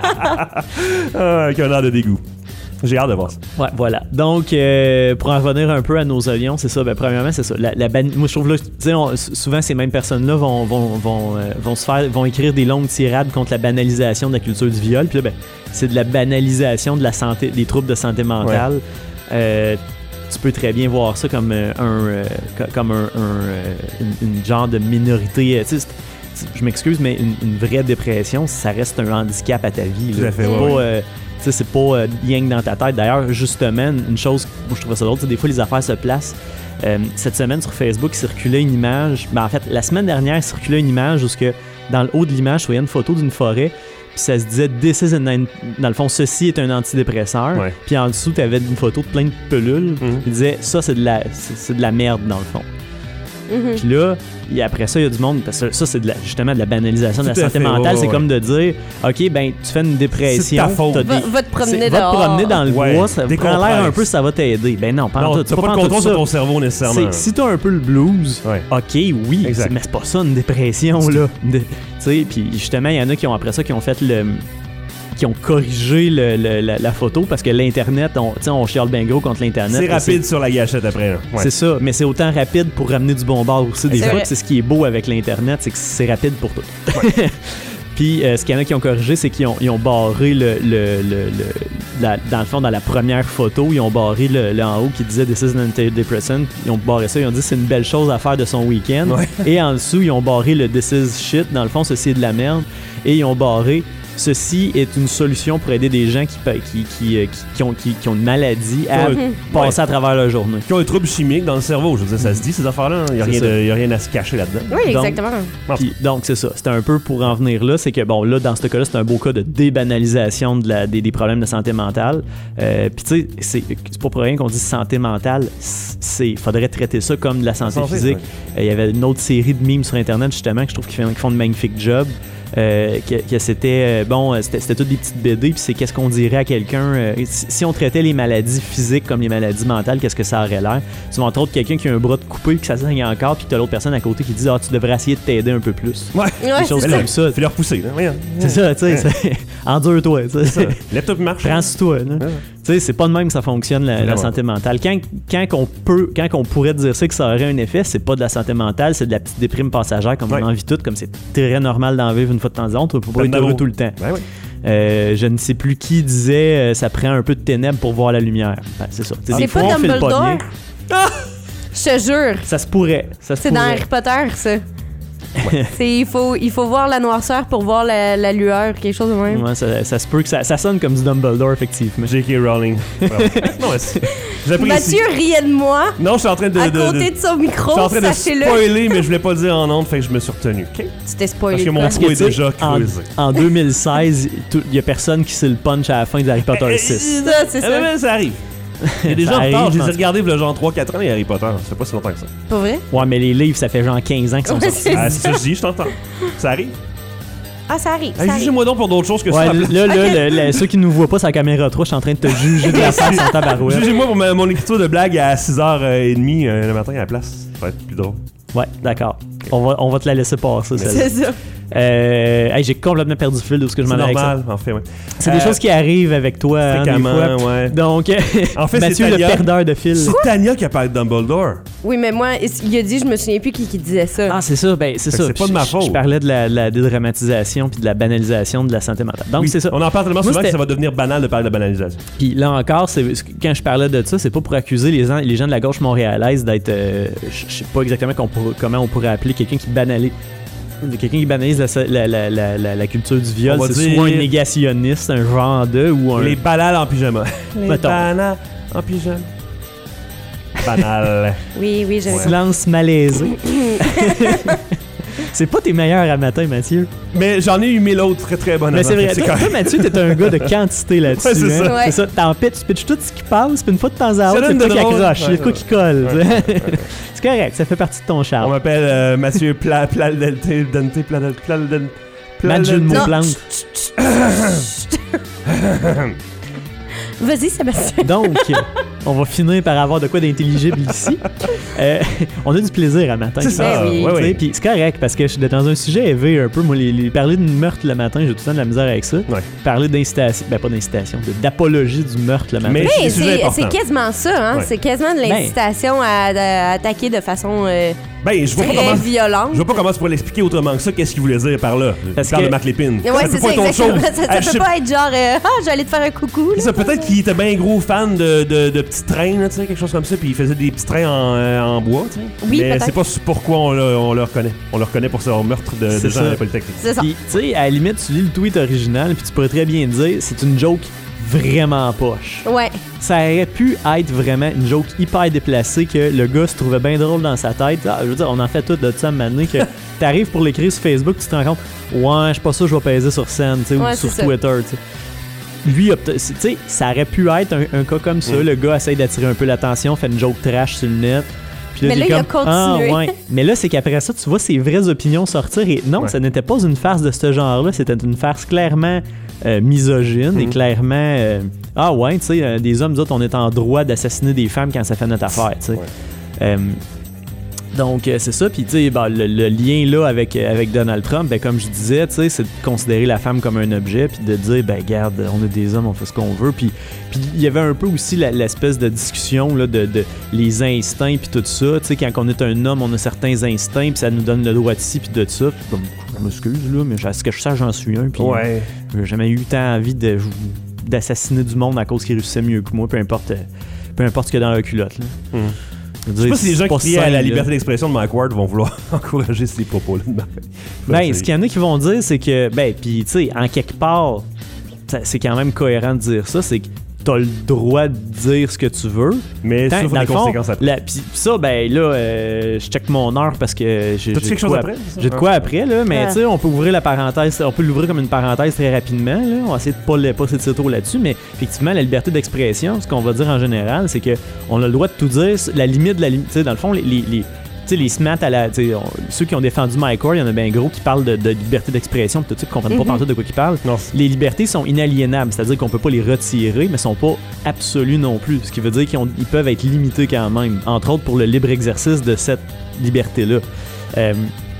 Ah, avec un air de dégoût. J'ai hâte de voir ça. Ouais, voilà. Donc, euh, pour en revenir un peu à nos avions, c'est ça. Ben, premièrement, c'est ça. La, la ban- Moi, je trouve là, tu sais, on- souvent ces mêmes personnes-là vont, vont, vont, euh, vont se faire, vont écrire des longues tirades contre la banalisation de la culture du viol. Puis là, ben, c'est de la banalisation de la santé, des troubles de santé mentale. Euh, tu peux très bien voir ça comme euh, un, euh, co- comme un, un, euh, une, une genre de minorité. euh, tu sais, c'est- je m'excuse, mais une, une vraie dépression, ça reste un handicap à ta vie. Tout là. à fait, C'est ouais, pas, ouais. euh, tu sais, c'est pas euh, rien que dans ta tête. D'ailleurs, justement, une chose, moi, je trouve ça drôle, tu sais, des fois, les affaires se placent. Euh, cette semaine, sur Facebook, circulait une image. Ben, en fait, la semaine dernière, circulait une image où, ce que, dans le haut de l'image, je voyais une photo d'une forêt. Puis ça se disait, This is an, dans le fond, ceci est un antidépresseur. Ouais. Puis en dessous, tu avais une photo de plein de pelules. Mhm. Il disait, ça, c'est de, la, c'est, c'est de la merde, dans le fond. Mhm. Puis là, et après ça, il y a du monde, parce que ça, c'est de la- justement de la banalisation de la Tout à santé fait, mentale. ouais, c'est ouais. comme de dire, OK, ben, tu fais une dépression. C'est ta faute. t'as Va, des- va te promener c'est- va dehors. te promener dans le Ouais, bois, ça prend décompresse. l'air un peu, ça va t'aider. Ben non, pas en Non, tout. t'as Tu pas vas de en tout contrôle ça. sur ton cerveau nécessairement. C'est- si t'as un peu le blues, Ouais. ok, oui, Exact. c'est- mais c'est pas ça une dépression, là. De- Tu sais, puis justement, il y en a qui ont, après ça, qui ont fait le... qui ont corrigé le- le- la, la photo parce que l'Internet, on, tu sais, on chiale bien gros contre l'Internet. C'est mais rapide sur la gâchette après. là. Ouais. C'est ça, mais c'est autant rapide pour ramener du bon bord aussi des C'est fois. vrai. puis C'est ce qui est beau avec l'Internet, c'est que c'est rapide pour tout. Puis euh, ce qu'il y en a qui ont corrigé, c'est qu'ils ont, ils ont barré le, le, le, le- la- dans le fond, dans la première photo, ils ont barré le, le en haut qui disait This is an antidepressant. Ils ont barré ça, ils ont dit c'est une belle chose à faire de son week-end. Ouais. Et en dessous, ils ont barré le This is shit. Dans le fond, ceci est de la merde. Et ils ont barré ceci est une solution pour aider des gens qui, qui, qui, qui, qui, ont, qui, qui ont une maladie à Ouais. passer Ouais. à travers leur journée. Qui ont un trouble chimique dans le cerveau. Je veux dire, ça se dit, ces affaires-là. Il n'y a, C'est rien ça. de- y a rien à se cacher là-dedans. Oui, Donc- exactement. Puis, donc, c'est ça. C'était un peu pour en venir là. C'est que, bon, là, dans ce cas-là, c'est un beau cas de débanalisation de la, des, des problèmes de santé mentale. Euh, Puis, tu sais, c'est c'est pas pour rien qu'on dit santé mentale. Il faudrait traiter ça comme de la santé Santé, physique. ouais. Euh, Il y avait une autre série de memes sur Internet, justement, que je trouve qu'ils font, qu'ils font de magnifiques jobs. Euh, que, que c'était, euh, bon, euh, c'était, c'était toutes des petites B D, puis c'est qu'est-ce qu'on dirait à quelqu'un. euh, si, si on traitait les maladies physiques comme les maladies mentales, qu'est-ce que ça aurait l'air? C'est entre autres quelqu'un qui a un bras de coupé, puis que ça saigne encore, puis que t'as l'autre personne à côté qui dit « Ah, tu devrais essayer de t'aider un peu plus. » Ouais. Ouais, Des choses c'est Mais là, comme ça. Fais leur pousser. Là. Voyons. C'est ça, tu sais. c'est- Endure-toi, tu sais. Lève-toi et marche. Prends sur toi, là. Ouais. Tu sais, c'est pas de même que ça fonctionne, la, la Vraiment. santé mentale. Quand, quand on peut, quand on pourrait dire ça que ça aurait un effet, c'est pas de la santé mentale, c'est de la petite déprime passagère, comme Ouais. on en vit toutes, comme c'est très normal d'en vivre une fois de temps en temps. On peut pas être heureux tout le temps. Ben oui. Euh, je ne sais plus qui disait euh, ça prend un peu de ténèbres pour voir la lumière. Ben, c'est ça. T'sais, C'est des fois, pas on file pas Dumbledore? bien. Je te jure. Ça se pourrait. Ça se C'est dans pourrait. Harry Potter, ça. C'est, il, faut, il faut voir la noirceur pour voir la, la lueur, quelque chose de même. Ouais, ça, ça se peut que ça, ça sonne comme du Dumbledore, effectivement. J K. Rowling. Bravo. non, mais c'est- j'apprécie. Mathieu riait de moi Non, je suis en train de. à de- côté de- de son je micro, suis en train de sachez-le. spoiler, mais je voulais pas le dire en ondes, fait que je me suis retenu. OK? Tu t'es spoilé. Parce que mon quoi. trou est tu sais, déjà en, creusé. en deux mille seize, il y a personne qui sait le punch à la fin de Harry Potter six. Ça, c'est Eh ça. ben, ben, ça arrive. Il y a des Ça gens en arrive, retard. Je je les ai pense. regardés il y a genre trois quatre ans, les Harry Potter. Ça fait pas si longtemps que ça. Pas vrai? Ouais, mais les livres, ça fait genre quinze ans qu'ils sont Ouais, sortis. c'est- Ah, c'est ça que je dis, je t'entends. Ça arrive. Ah, ça arrive. Ça Hey, arrive. jugez-moi donc pour d'autres choses que Ouais, ça. là, là, le- le- ceux qui nous voient pas sur la caméra trois, je suis en train de te juger de la face en tabarouette. Jugez-moi pour ma- mon écriture de blague à six heures trente euh, le matin à la place. Ça va être plus drôle. Ouais, d'accord. On va, on va te la laisser passer, celle-là. C'est ça. Euh, hey, j'ai complètement perdu le fil de ce que je C'est m'en allais avec ça. normal, en fait, ouais. C'est des Euh, choses qui arrivent avec toi, hein, des fréquemment, fois. ouais. Donc, En fait, Mathieu, c'est le Tania. perdeur de fil. C'est Tania qui a parlé de Dumbledore. Oui, mais moi, il a dit, je me souviens plus qui, qui disait ça. Ah, c'est ça, ben c'est Fait ça. que c'est pas Puis de ma je- faute. Je parlais de la, de la dédramatisation puis de la banalisation de la santé mentale. Donc, Oui, c'est ça. On en parle tellement Moi, souvent que c'était- ça va devenir banal de parler de banalisation. Puis là encore, c'est, quand je parlais de ça, c'est pas pour accuser les gens, les gens de la gauche montréalaise d'être. euh, je je sais pas exactement qu'on pourrait- comment on pourrait appeler quelqu'un qui banalise. Quelqu'un qui banalise la, la, la, la, la- la culture du viol, On va c'est dire- soit un négationniste, un genre de, ou un. Les banales en pyjama. Les Mettons. banales en pyjama. Banal. Oui, oui, j'avais Silence malaisé. C'est pas tes meilleurs à matin, Mathieu. Mais j'en ai eu mille autres très très bonnes. Mais c'est avant, vrai, fait que toi, toi, correct. Mathieu, t'es un gars de quantité là-dessus. Ouais, c'est hein. ça. Ouais. C'est ça. T'en pitches, tu pitches tout ce qui passe, puis une fois de temps à Ça autre, c'est donne toi de qui drôle. accroche, Ouais, c'est toi ouais. qui colle. Ouais, ouais, ouais. C'est correct, ça fait partie de ton On charme. m'appelle euh, Mathieu Pla- Pladelte, Dante, Pladelte, Pladelte. Matt Jules Non. Plante. Vas-y, Sébastien. Donc, on va finir par avoir de quoi d'intelligible ici. Euh, on a du plaisir à matin. C'est ça. Ben oui. Ouais, Tu sais, ouais. Puis c'est correct parce que je suis dans un sujet élevé un peu. Moi, les, les- parler de meurtre le matin, j'ai tout le temps de la misère avec ça. Ouais. Parler d'incitation, ben pas d'incitation, de- d'apologie du meurtre le matin. Mais- Hey, c'est des sujets c'est, importants. c'est quasiment ça, hein? Ouais. C'est quasiment de l'incitation à, à attaquer de façon euh, Ben, je vois pas très comment. violente. Je vois pas comment tu pourrais l'expliquer autrement que ça. Qu'est-ce qu'il voulait dire par là? Parce Il parle que- de Marc Lépine. Ouais, ça c'est peut pas ça, être autre exactement. chose. Ça, ça Ah, je peut sais pas être genre, euh, ah, j'allais te faire un coucou. là. C'est ça, peut-être qu'il était bien gros fan de, de, de petits trains, là, tu sais, quelque chose comme ça, puis il faisait des petits trains en, euh, en bois, tu sais. Oui, Mais peut-être. c'est pas pourquoi on le, on le reconnaît. On le reconnaît pour son meurtre de, de C'est gens ça. à la Polytechnique. C'est ça. Puis, tu sais, à la limite, tu lis le tweet original, puis tu pourrais très bien dire c'est une joke vraiment poche. Ouais. Ça aurait pu être vraiment une joke hyper déplacée que le gars se trouvait bien drôle dans sa tête. Ah, je veux dire, on en fait tout de ça à un moment donné que t'arrives pour l'écrire sur Facebook, tu te rends compte, ouais, je suis pas sûr que je vais peser sur scène, tu sais, Ouais, ou sur c'est ça. Twitter, tu sais. Lui, a peut- c'est- tu sais, ça aurait pu être un, un cas comme ça. Mm. Le gars essaye d'attirer un peu l'attention, fait une joke trash sur le net. Puis Mais t'es là, il a comme, continué. Ah, ouais. Mais là, c'est qu'après ça, tu vois ses vraies opinions sortir. Et non, Ouais. ça n'était pas une farce de ce genre-là. C'était une farce clairement euh, misogyne et Mhm. clairement. euh, ah ouais, tu sais, euh, des hommes, nous autres, on est en droit d'assassiner des femmes quand ça fait notre affaire, tu sais. Ouais. Euh, donc, euh, c'est ça. Puis, tu sais, ben, le, le lien là avec, euh, avec Donald Trump, ben, comme je disais, tu sais, c'est de considérer la femme comme un objet, puis de dire, ben, regarde, on est des hommes, on fait ce qu'on veut. Puis, puis il y avait un peu aussi la- l'espèce de discussion là, de, de les instincts, puis tout ça. Tu sais, quand on est un homme, on a certains instincts, puis ça nous donne le droit de ci, puis de ça. Puis, bon, je m'excuse, là, mais à ce que je sache, j'en suis un. Puis, Ouais. j'ai jamais eu tant envie de, d'assassiner du monde à cause qu'ils réussissaient mieux que moi, peu importe, euh, peu importe ce qu'il y a dans leur culotte. Là. Hum. Je sais pas si les gens qui crient à la liberté d'expression de Mike Ward vont vouloir encourager ces propos-là. Ben, ce qu'il y en a qui vont dire, c'est que, ben, puis, tu sais, en quelque part, c'est quand même cohérent de dire ça, c'est que t'as le droit de dire ce que tu veux. Mais ça, faut des conséquences après. Puis ça, ben là, euh, je check mon heure parce que j'ai, T'as-tu j'ai quelque chose après? J'ai de quoi après, là, mais tu sais, on peut ouvrir la parenthèse, on peut l'ouvrir comme une parenthèse très rapidement, là. On va essayer de pas le passer de trop là-dessus, mais effectivement, la liberté d'expression, ce qu'on va dire en général, c'est que on a le droit de tout dire. La limite de la limite, tu sais, dans le fond, les... les, les Tu sais, les smats à la. On, ceux qui ont défendu Mike Ward, il y en a bien gros qui parlent de, de liberté d'expression, tout ça, qui comprennent mm-hmm. pas pantoute de quoi ils parlent. Non. Les libertés sont inaliénables, c'est-à-dire qu'on peut pas les retirer, mais sont pas absolues non plus. Ce qui veut dire qu'ils ont, ils peuvent être limités quand même, entre autres pour le libre exercice de cette liberté-là. Euh,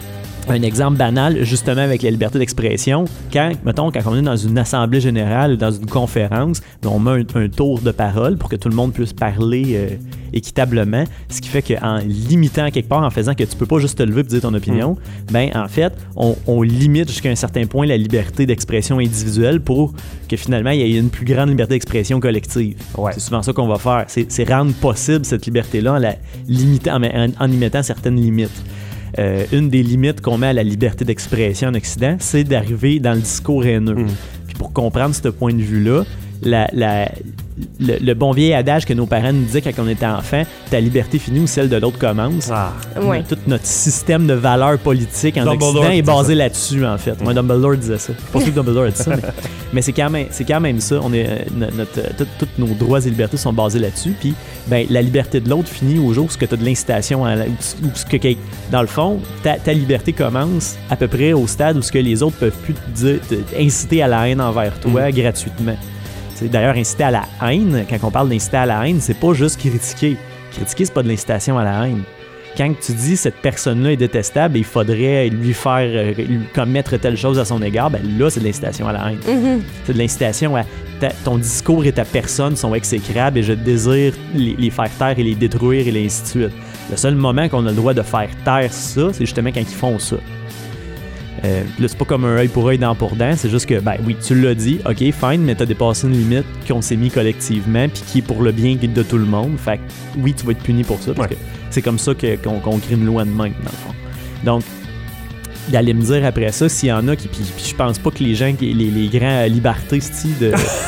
Un exemple banal, justement, avec la liberté d'expression, quand, mettons, quand on est dans une assemblée générale ou dans une conférence, on met un, un tour de parole pour que tout le monde puisse parler euh, équitablement, ce qui fait qu'en limitant quelque part, en faisant que tu peux pas juste te lever et dire ton opinion, mmh. ben en fait, on, on limite jusqu'à un certain point la liberté d'expression individuelle pour que finalement, il y ait une plus grande liberté d'expression collective. Ouais. C'est souvent ça qu'on va faire. C'est, c'est rendre possible cette liberté-là en, la limitant, en, en, en y mettant certaines limites. Euh, une des limites qu'on met à la liberté d'expression en Occident, c'est d'arriver dans le discours haineux. Mmh. Puis pour comprendre ce point de vue-là, la, la, le, le bon vieil adage que nos parents nous disaient quand on était enfant, ta liberté finit où celle de l'autre commence. Ah. Ouais. Tout notre système de valeurs politiques en Dumbledore Occident est basé là-dessus, en fait. Mmh. Ouais, Dumbledore disait ça. Je pense que Dumbledore a dit ça, mais, mais c'est, quand même, c'est quand même ça. On est, notre, tout, tous nos droits et libertés sont basés là-dessus. Puis ben, la liberté de l'autre finit au jour où tu as de l'incitation, à la, où, où que, dans le fond, ta, ta liberté commence à peu près au stade où ce que les autres peuvent plus te dire, te, inciter à la haine envers toi mmh. gratuitement. C'est d'ailleurs, inciter à la haine, quand on parle d'inciter à la haine, c'est pas juste critiquer. Critiquer, c'est pas de l'incitation à la haine. Quand tu dis cette personne-là est détestable et il faudrait lui faire euh, lui commettre telle chose à son égard, ben là, c'est de l'incitation à la haine. Mm-hmm. C'est de l'incitation à ta, ton discours et ta personne sont exécrables et je désire les, les faire taire et les détruire et ainsi de suite. Le seul moment qu'on a le droit de faire taire ça, c'est justement quand ils font ça. Euh, là, c'est pas comme un œil pour œil, dent pour dent, c'est juste que, ben oui, tu l'as dit, ok, fine, mais t'as dépassé une limite qu'on s'est mis collectivement puis qui est pour le bien de tout le monde. Fait que, oui, tu vas être puni pour ça parce ouais. que c'est comme ça que, qu'on, qu'on crée une loi de même, dans le fond. Donc, d'aller me dire après ça s'il y en a qui. Puis, puis je pense pas que les gens, les, les grands libertistes de,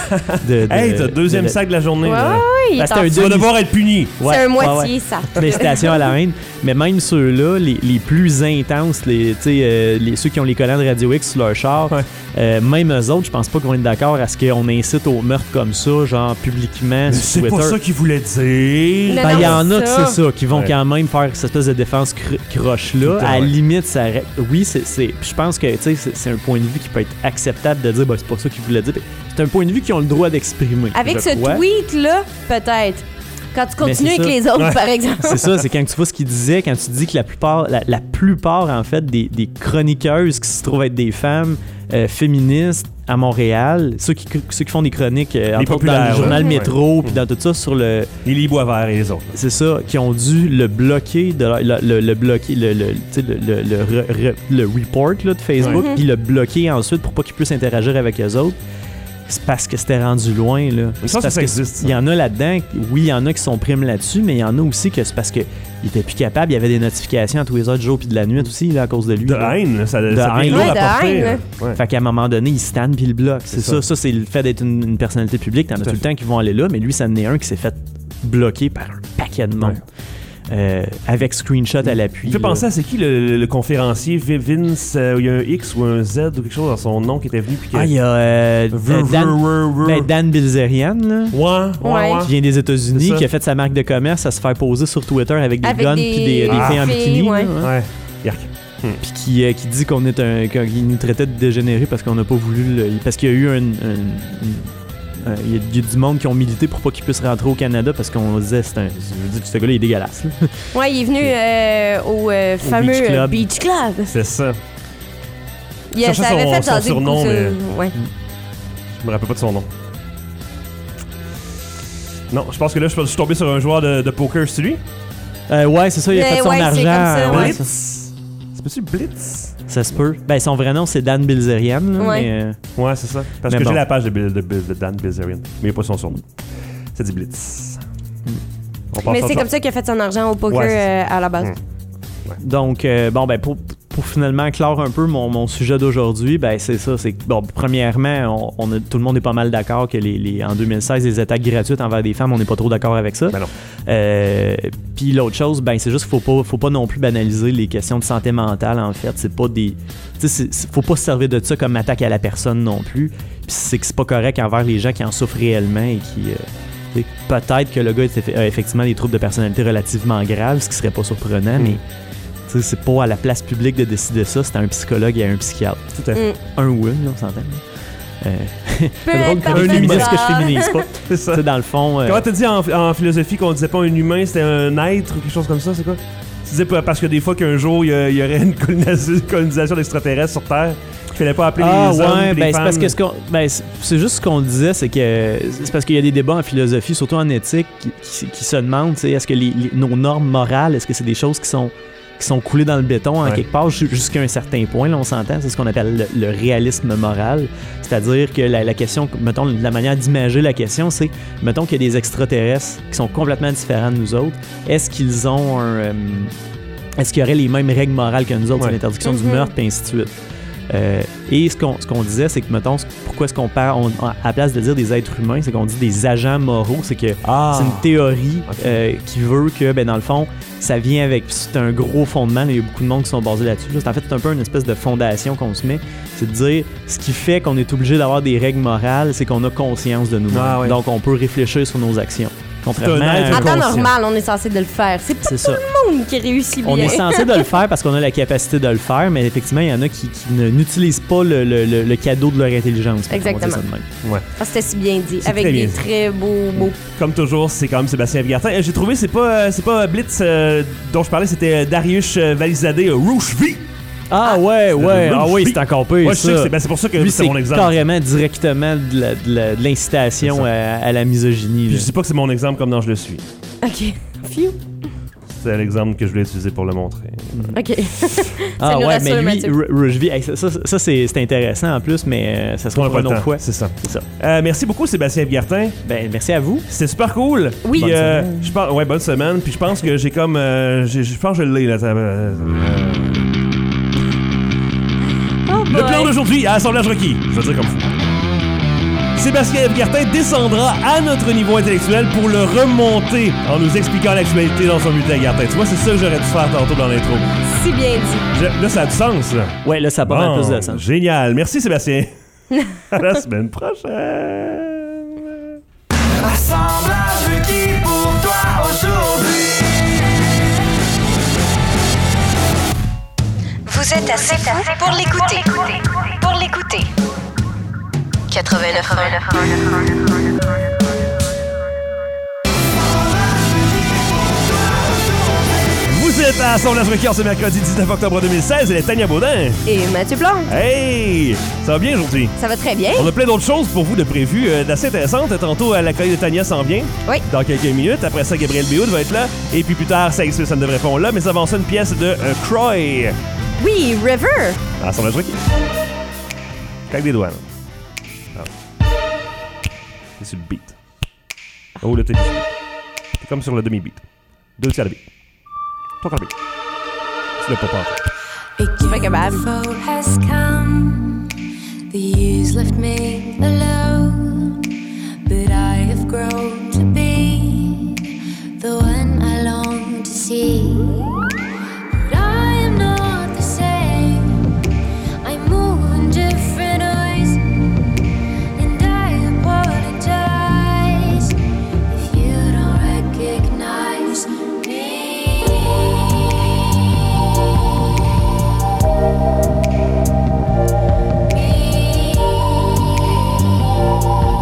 de, de. Hey, t'as le deuxième de, sac de la journée. Ouais, là. Oui, ben, un tu vas devoir être puni. Ouais, c'est un moitié, ouais, ouais. ça. L'incitation à la haine. Mais même ceux-là, les, les plus intenses, les, euh, les, ceux qui ont les collants de Radio X sur leur char, ouais. euh, même eux autres, je pense pas qu'on va être d'accord à ce qu'on incite au meurtre comme ça, genre publiquement sur c'est Twitter. C'est pas ça qu'ils voulaient dire. Ben, il y en a que c'est ça, qui vont ouais. quand même faire cette espèce de défense cr- croche-là. À la ouais. limite, ça. Oui, c'est. c'est je pense que c'est, c'est un point de vue qui peut être acceptable de dire, ben, c'est pas ça qu'ils voulaient dire. C'est un point de vue qu'ils ont le droit d'exprimer. Avec ce crois. tweet-là, peut-être. Quand tu continues avec les autres, ouais. par exemple. C'est ça, c'est quand tu vois ce qu'il disait, quand tu dis que la plupart, la, la plupart en fait, des, des chroniqueuses qui se trouvent être des femmes euh, féministes à Montréal, ceux qui, ceux qui font des chroniques euh, entre autres dans le journal ouais. Métro, puis dans tout ça sur le... Les Lee Boisvert et les autres. C'est ça, qui ont dû le bloquer, de, le, le, le bloquer, le, le, le, le, le, re, le report là, de Facebook, puis ouais. le bloquer ensuite pour pas qu'ils puissent interagir avec eux autres. C'est parce que c'était rendu loin, là. Mais ça, c'est parce ça existe. Il y en a là-dedans, oui, il y en a qui sont primes là-dessus, mais il y en a aussi que c'est parce qu'ils étaient plus capables. Il y avait des notifications à tous les autres jours puis de la nuit aussi, là, à cause de lui. De là. haine, ça, de ça haine. Ouais, de haine. Ouais. Fait qu'à un moment donné, il stanne puis il bloque. C'est, c'est ça. ça. Ça, c'est le fait d'être une, une personnalité publique. T'en as tout le temps qui vont aller là, mais lui, ça en est un qui s'est fait bloquer par un paquet de monde. Ouais. Euh, avec screenshot à l'appui. Je penser à c'est qui le, le, le conférencier Vince, euh, il y a un X ou un Z ou quelque chose dans son nom qui était venu. Puis que... Ah, il y a euh, Dan, Dan, Dan Bilzerian, là. Ouais, ouais, ouais. Qui vient des États-Unis, qui a fait sa marque de commerce à se faire poser sur Twitter avec des avec guns des... puis des, des ah. filles en bikini. Ouais. Là, ouais. Yark. Hmm. Puis qui, euh, qui dit qu'on est un, qu'il nous traitait de dégénérés parce qu'on n'a pas voulu le, parce qu'il y a eu un, un, une, Il euh, y, y a du monde qui ont milité pour pas qu'il puisse rentrer au Canada parce qu'on disait c'est un, je dis que ce gars-là il est dégueulasse. Là. Ouais, il est venu euh, au, euh, au fameux Beach Club. Beach Club. C'est ça. Il a, ça avait son, fait son surnom, mais ouais. je me rappelle pas de son nom. Non, je pense que là je suis tombé sur un joueur de, de poker, c'est lui? Euh, ouais, c'est ça, il a fait son ouais, argent. C'est ça, ouais. ouais. Blitz. C'est pas-tu Blitz? Ça se peut. Ben, son vrai nom, c'est Dan Bilzerian. Là, ouais. Mais, euh... ouais, c'est ça. Parce mais que bon. J'ai la page de, de, de, de Dan Bilzerian. Mais il n'y a pas son surnom. Ça dit Blitz. On passe Mais à c'est autre comme ça qu'il a fait son argent au poker Ouais, c'est euh, à la base. Mm. Donc, euh, bon, ben, pour, pour finalement clore un peu mon, mon sujet d'aujourd'hui, ben, c'est ça. C'est que, bon, premièrement, on, on a, tout le monde est pas mal d'accord que les, les, en deux mille seize, les attaques gratuites envers des femmes, on n'est pas trop d'accord avec ça. Ben non. Euh, Puis l'autre chose, ben, c'est juste qu'il faut pas, faut pas non plus banaliser les questions de santé mentale, en fait. C'est pas des. Tu sais, faut pas se servir de ça comme attaque à la personne non plus. Puis c'est que c'est pas correct envers les gens qui en souffrent réellement et qui. Euh, peut-être que le gars a effectivement des troubles de personnalité relativement graves, ce qui serait pas surprenant, mm. mais c'est pas à la place publique de décider ça, c'est à un psychologue et à un psychiatre. Tout à fait. Mm. Un ou une, là, on s'entend. Euh, c'est drôle comme un féministe que je féminise pas. C'est ça. T'sais, dans le fond. Euh... Comment t'as dit en, en philosophie qu'on disait pas un humain, c'était un être ou quelque chose comme ça, c'est quoi? Tu disais parce que des fois qu'un jour il y, y aurait une colonisation, colonisation d'extraterrestres sur Terre, qu'il fallait pas appeler ah, les ouais, hommes et les ben, femmes. C'est parce que ce qu'on, ben, c'est juste ce qu'on disait, c'est que c'est parce qu'il y a des débats en philosophie, surtout en éthique, qui, qui, qui se demandent, est-ce que les, les, nos normes morales, est-ce que c'est des choses qui sont qui sont coulées dans le béton en ouais. quelque part jusqu'à un certain point, là, on s'entend, c'est ce qu'on appelle le, le réalisme moral, c'est-à-dire que la, la question, mettons, la manière d'imager la question, c'est, mettons qu'il y a des extraterrestres qui sont complètement différents de nous autres, est-ce qu'ils ont un... Euh, est-ce qu'il y aurait les mêmes règles morales que nous autres, ouais. c'est l'interdiction mm-hmm. du meurtre, et ainsi de suite. Euh, et ce qu'on, ce qu'on disait, c'est que, mettons, pourquoi est-ce qu'on parle, on, à la place de dire des êtres humains, c'est qu'on dit des agents moraux, c'est que ah, c'est une théorie okay. euh, qui veut que, ben, dans le fond, ça vient avec, c'est un gros fondement, il y a beaucoup de monde qui sont basés là-dessus. C'est en fait un peu une espèce de fondation qu'on se met, c'est de dire, ce qui fait qu'on est obligé d'avoir des règles morales, c'est qu'on a conscience de nous-mêmes. Ah, oui. Donc, on peut réfléchir sur nos actions. Contrairement à... En temps normal, on est censé de le faire. C'est pas c'est tout ça. Le monde qui réussit bien. On est censé de le faire parce qu'on a la capacité de le faire, mais effectivement, il y en a qui, qui ne, n'utilisent pas le, le, le, le cadeau de leur intelligence. Exactement. Ouais. Ah, c'était si bien dit. C'est avec très des bien. très beaux mots. Comme toujours, c'est quand même Sébastien Vigartin. J'ai trouvé, c'est pas, c'est pas Blitz euh, dont je parlais, c'était Darius Valizadeh, Rouge V. Ah ouais, ouais, ah oui, c'est encore pire. Ouais, ça. Je sais que c'est, ben, c'est pour ça que lui, c'est, c'est mon exemple. Carrément directement de, la, de, la, de l'incitation à, à la misogynie. Je dis pas que c'est mon exemple comme dans Je le suis. Ok. Phew. C'est l'exemple que je voulais utiliser pour le montrer. Ok. Ah ouais, mais lui, Rouge V, ça, ça, ça c'est, c'est intéressant en plus, mais euh, ça sera pour une autre fois. C'est ça. C'est ça. Euh, merci beaucoup, Sébastien Vigartin. Ben, merci à vous. C'était super cool. Oui. Puis, euh, bonne je pense, ouais, bonne semaine. Puis je pense que j'ai comme, euh, j'ai, je pense que je l'ai là. Euh, Le plan d'aujourd'hui à Assemblage requis. Je veux dire comme ça. Sébastien Vigartin descendra à notre niveau intellectuel pour le remonter en nous expliquant l'actualité dans son bulletin Vigartin. Tu vois, c'est ça que j'aurais dû faire tantôt dans l'intro. Si bien dit. Je, là, ça a du sens. Là. Ouais, là, ça a pas mal bon, plus de sens. Génial. Merci, Sébastien. À la semaine prochaine. Assemblage requis pour toi aujourd'hui. Vous êtes assez fou pour l'écouter. Pour l'écouter. quatre-vingt-neuf un. Vous êtes à Assemblage requis ce mercredi dix-neuf octobre deux mille seize. Elle est Tania Baudin. Et Mathieu Plante. Hey! Ça va bien aujourd'hui? Ça va très bien. On a plein d'autres choses pour vous de prévues, euh, d'assez intéressantes. Tantôt, la chronique de Tania s'en vient. Oui. Dans quelques minutes. Après ça, Gabriel Béhoud va être là. Et puis plus tard, ça existe, ça ne devrait pas là. Mais avant ça, une pièce de euh, Croy. Oui, River. Ah, son requis. Claque des doigts. Là. Ah. C'est sur le beat. Oh, là, t'es T'es comme sur le demi-beat. Deux tiers de beat. Trois quarts de beat. Tu l'as pas pensé. Je suis pas capable. Has come. The years left me alone, but I have grown to be the one I long to see. But I am not the same. I move in different ways, and I apologize if you don't recognize me. Me.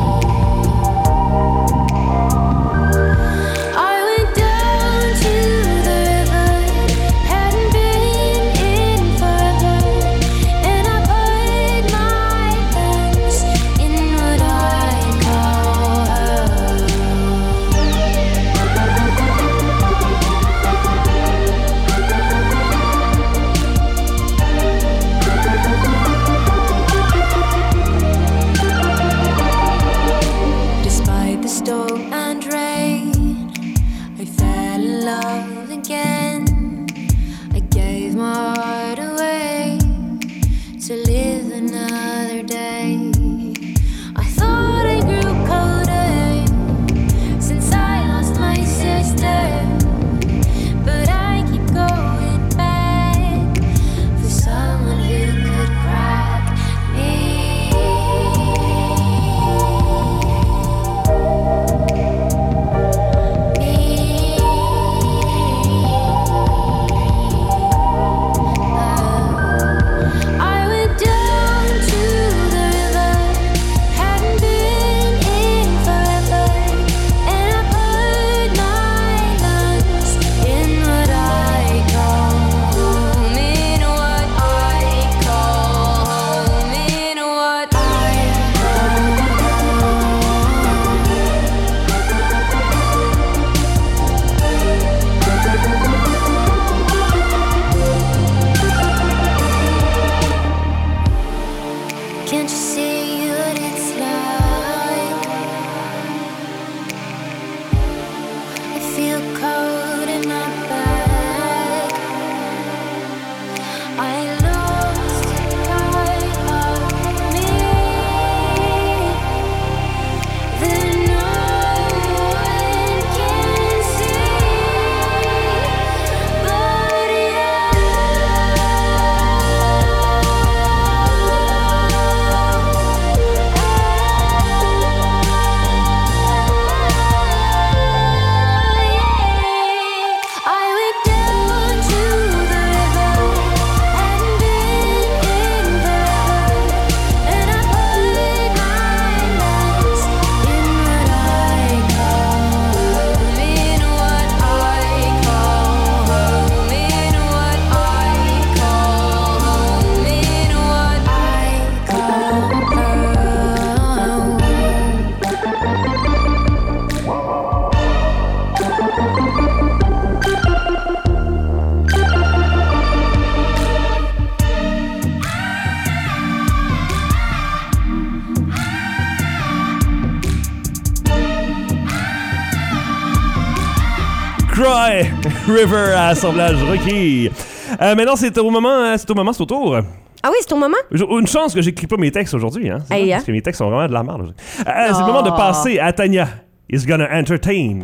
Cry River à assemblage requis. Euh, maintenant, c'est au moment, c'est au moment, c'est au tour. Ah oui, c'est ton moment? Une chance que j'écris pas mes textes aujourd'hui, hein? C'est Hey, vrai, hein? parce que mes textes sont vraiment de la merde aujourd'hui. Euh, Oh. C'est le moment de passer à Tania. Is gonna entertain.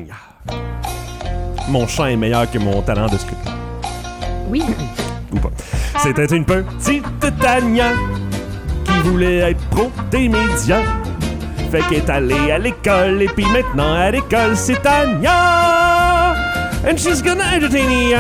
Mon chant est meilleur que mon talent de script. Oui. Ou pas. C'était une petite Tania qui voulait être pro des médias. Fait qu'elle est allée à l'école et puis maintenant à l'école c'est Tania. And she's gonna entertain you.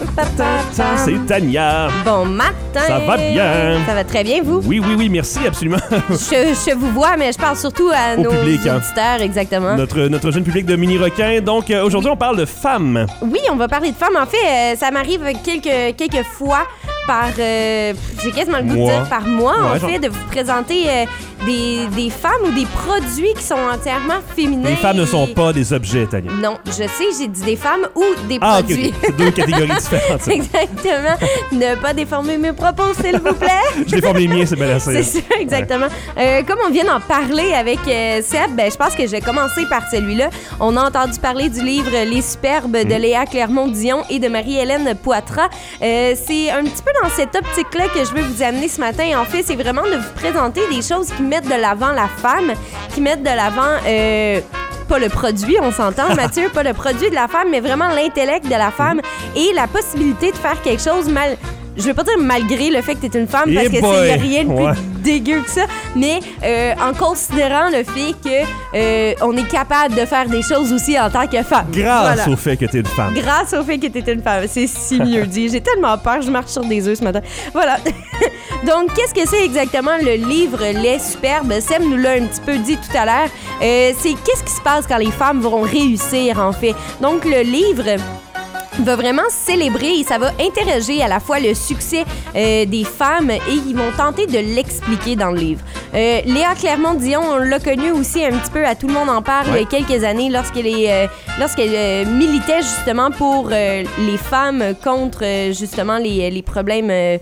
C'est Tania. Bon matin. Ça va bien. Ça va très bien, vous? Oui, oui, oui, merci, absolument. Je, je vous vois, mais je parle surtout à Au nos public, hein. auditeurs, exactement. notre, notre jeune public de mini-requins. Donc, euh, aujourd'hui, on parle de femmes. Oui, on va parler de femmes. En fait, euh, ça m'arrive quelques, quelques fois par... euh, j'ai quasiment le goût Mois. de dire par mois, Ouais, en genre- fait, de vous présenter euh, des, des femmes ou des produits qui sont entièrement féminins. Les femmes ne sont et- pas des objets, Tania. Non, je sais, j'ai dit des femmes ou des Ah, ok, produits. ok. C'est deux catégories différentes. ça. Exactement. Ne pas déformer mes propos, s'il vous plaît. Je déforme les miens, c'est bien assez. C'est ça, exactement. Euh, comme on vient d'en parler avec euh, Seb, ben, je pense que je vais commencer par celui-là. On a entendu parler du livre Les Superbes de Léa Clermont-Dion et de Marie-Hélène Poitras. Euh, c'est un petit peu dans cette optique-là que je veux vous amener ce matin. En fait, c'est vraiment de vous présenter des choses qui mettent de l'avant la femme, qui mettent de l'avant... Euh, pas le produit, on s'entend, Mathieu, pas le produit de la femme, mais vraiment l'intellect de la femme et la possibilité de faire quelque chose mal... Je veux pas dire malgré le fait que t'es une femme, parce Eh que boy! c'est y a rien de plus Ouais. dégueu que ça, mais euh, en considérant le fait que euh, on est capable de faire des choses aussi en tant que femme. Grâce Voilà. au fait que t'es une femme. Grâce au fait que t'étais une femme. C'est si mieux dit. J'ai tellement peur, je marche sur des œufs ce matin. Voilà. Donc, qu'est-ce que c'est exactement le livre Les Superbes? Seb nous l'a un petit peu dit tout à l'heure. Euh, c'est qu'est-ce qui se passe quand les femmes vont réussir, en fait. Donc, le livre va vraiment célébrer et ça va interroger à la fois le succès euh, des femmes et ils vont tenter de l'expliquer dans le livre. Euh, Léa Clermont-Dion, on l'a connue aussi un petit peu, à tout le monde en parle, Ouais. il y a quelques années lorsqu'elle est, euh, lorsqu'elle euh, militait justement pour euh, les femmes contre euh, justement les, les problèmes... euh,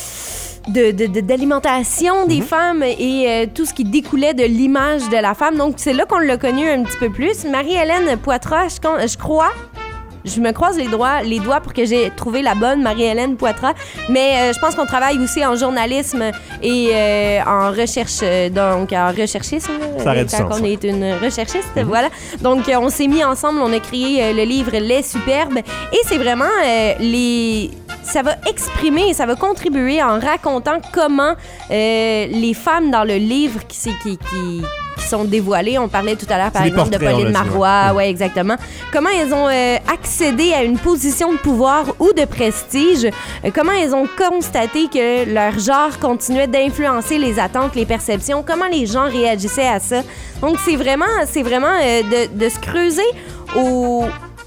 de, de- de- d'alimentation des femmes et euh, tout ce qui découlait de l'image de la femme. Donc, c'est là qu'on l'a connue un petit peu plus. Marie-Hélène Poitras, je, con- je crois... Je me croise les doigts, les doigts pour que j'ai trouvé la bonne Marie-Hélène Poitras. Mais euh, je pense qu'on travaille aussi en journalisme et euh, en recherche, euh, donc en recherchisme. Ça aurait euh, du quand sens, on ouais. est une recherchiste, voilà. Donc euh, on s'est mis ensemble, on a créé euh, le livre Les Superbes et c'est vraiment euh, les... Ça va exprimer, ça va contribuer en racontant comment euh, les femmes dans le livre qui, c'est- qui, qui, qui sont dévoilées, on parlait tout à l'heure par C'est des exemple de portraits, on Pauline a dit, Marois, ouais. ouais, exactement. Comment elles ont euh, accédé à une position de pouvoir ou de prestige, euh, comment elles ont constaté que leur genre continuait d'influencer les attentes, les perceptions, comment les gens réagissaient à ça. Donc c'est vraiment, c'est vraiment euh, de, de se creuser au,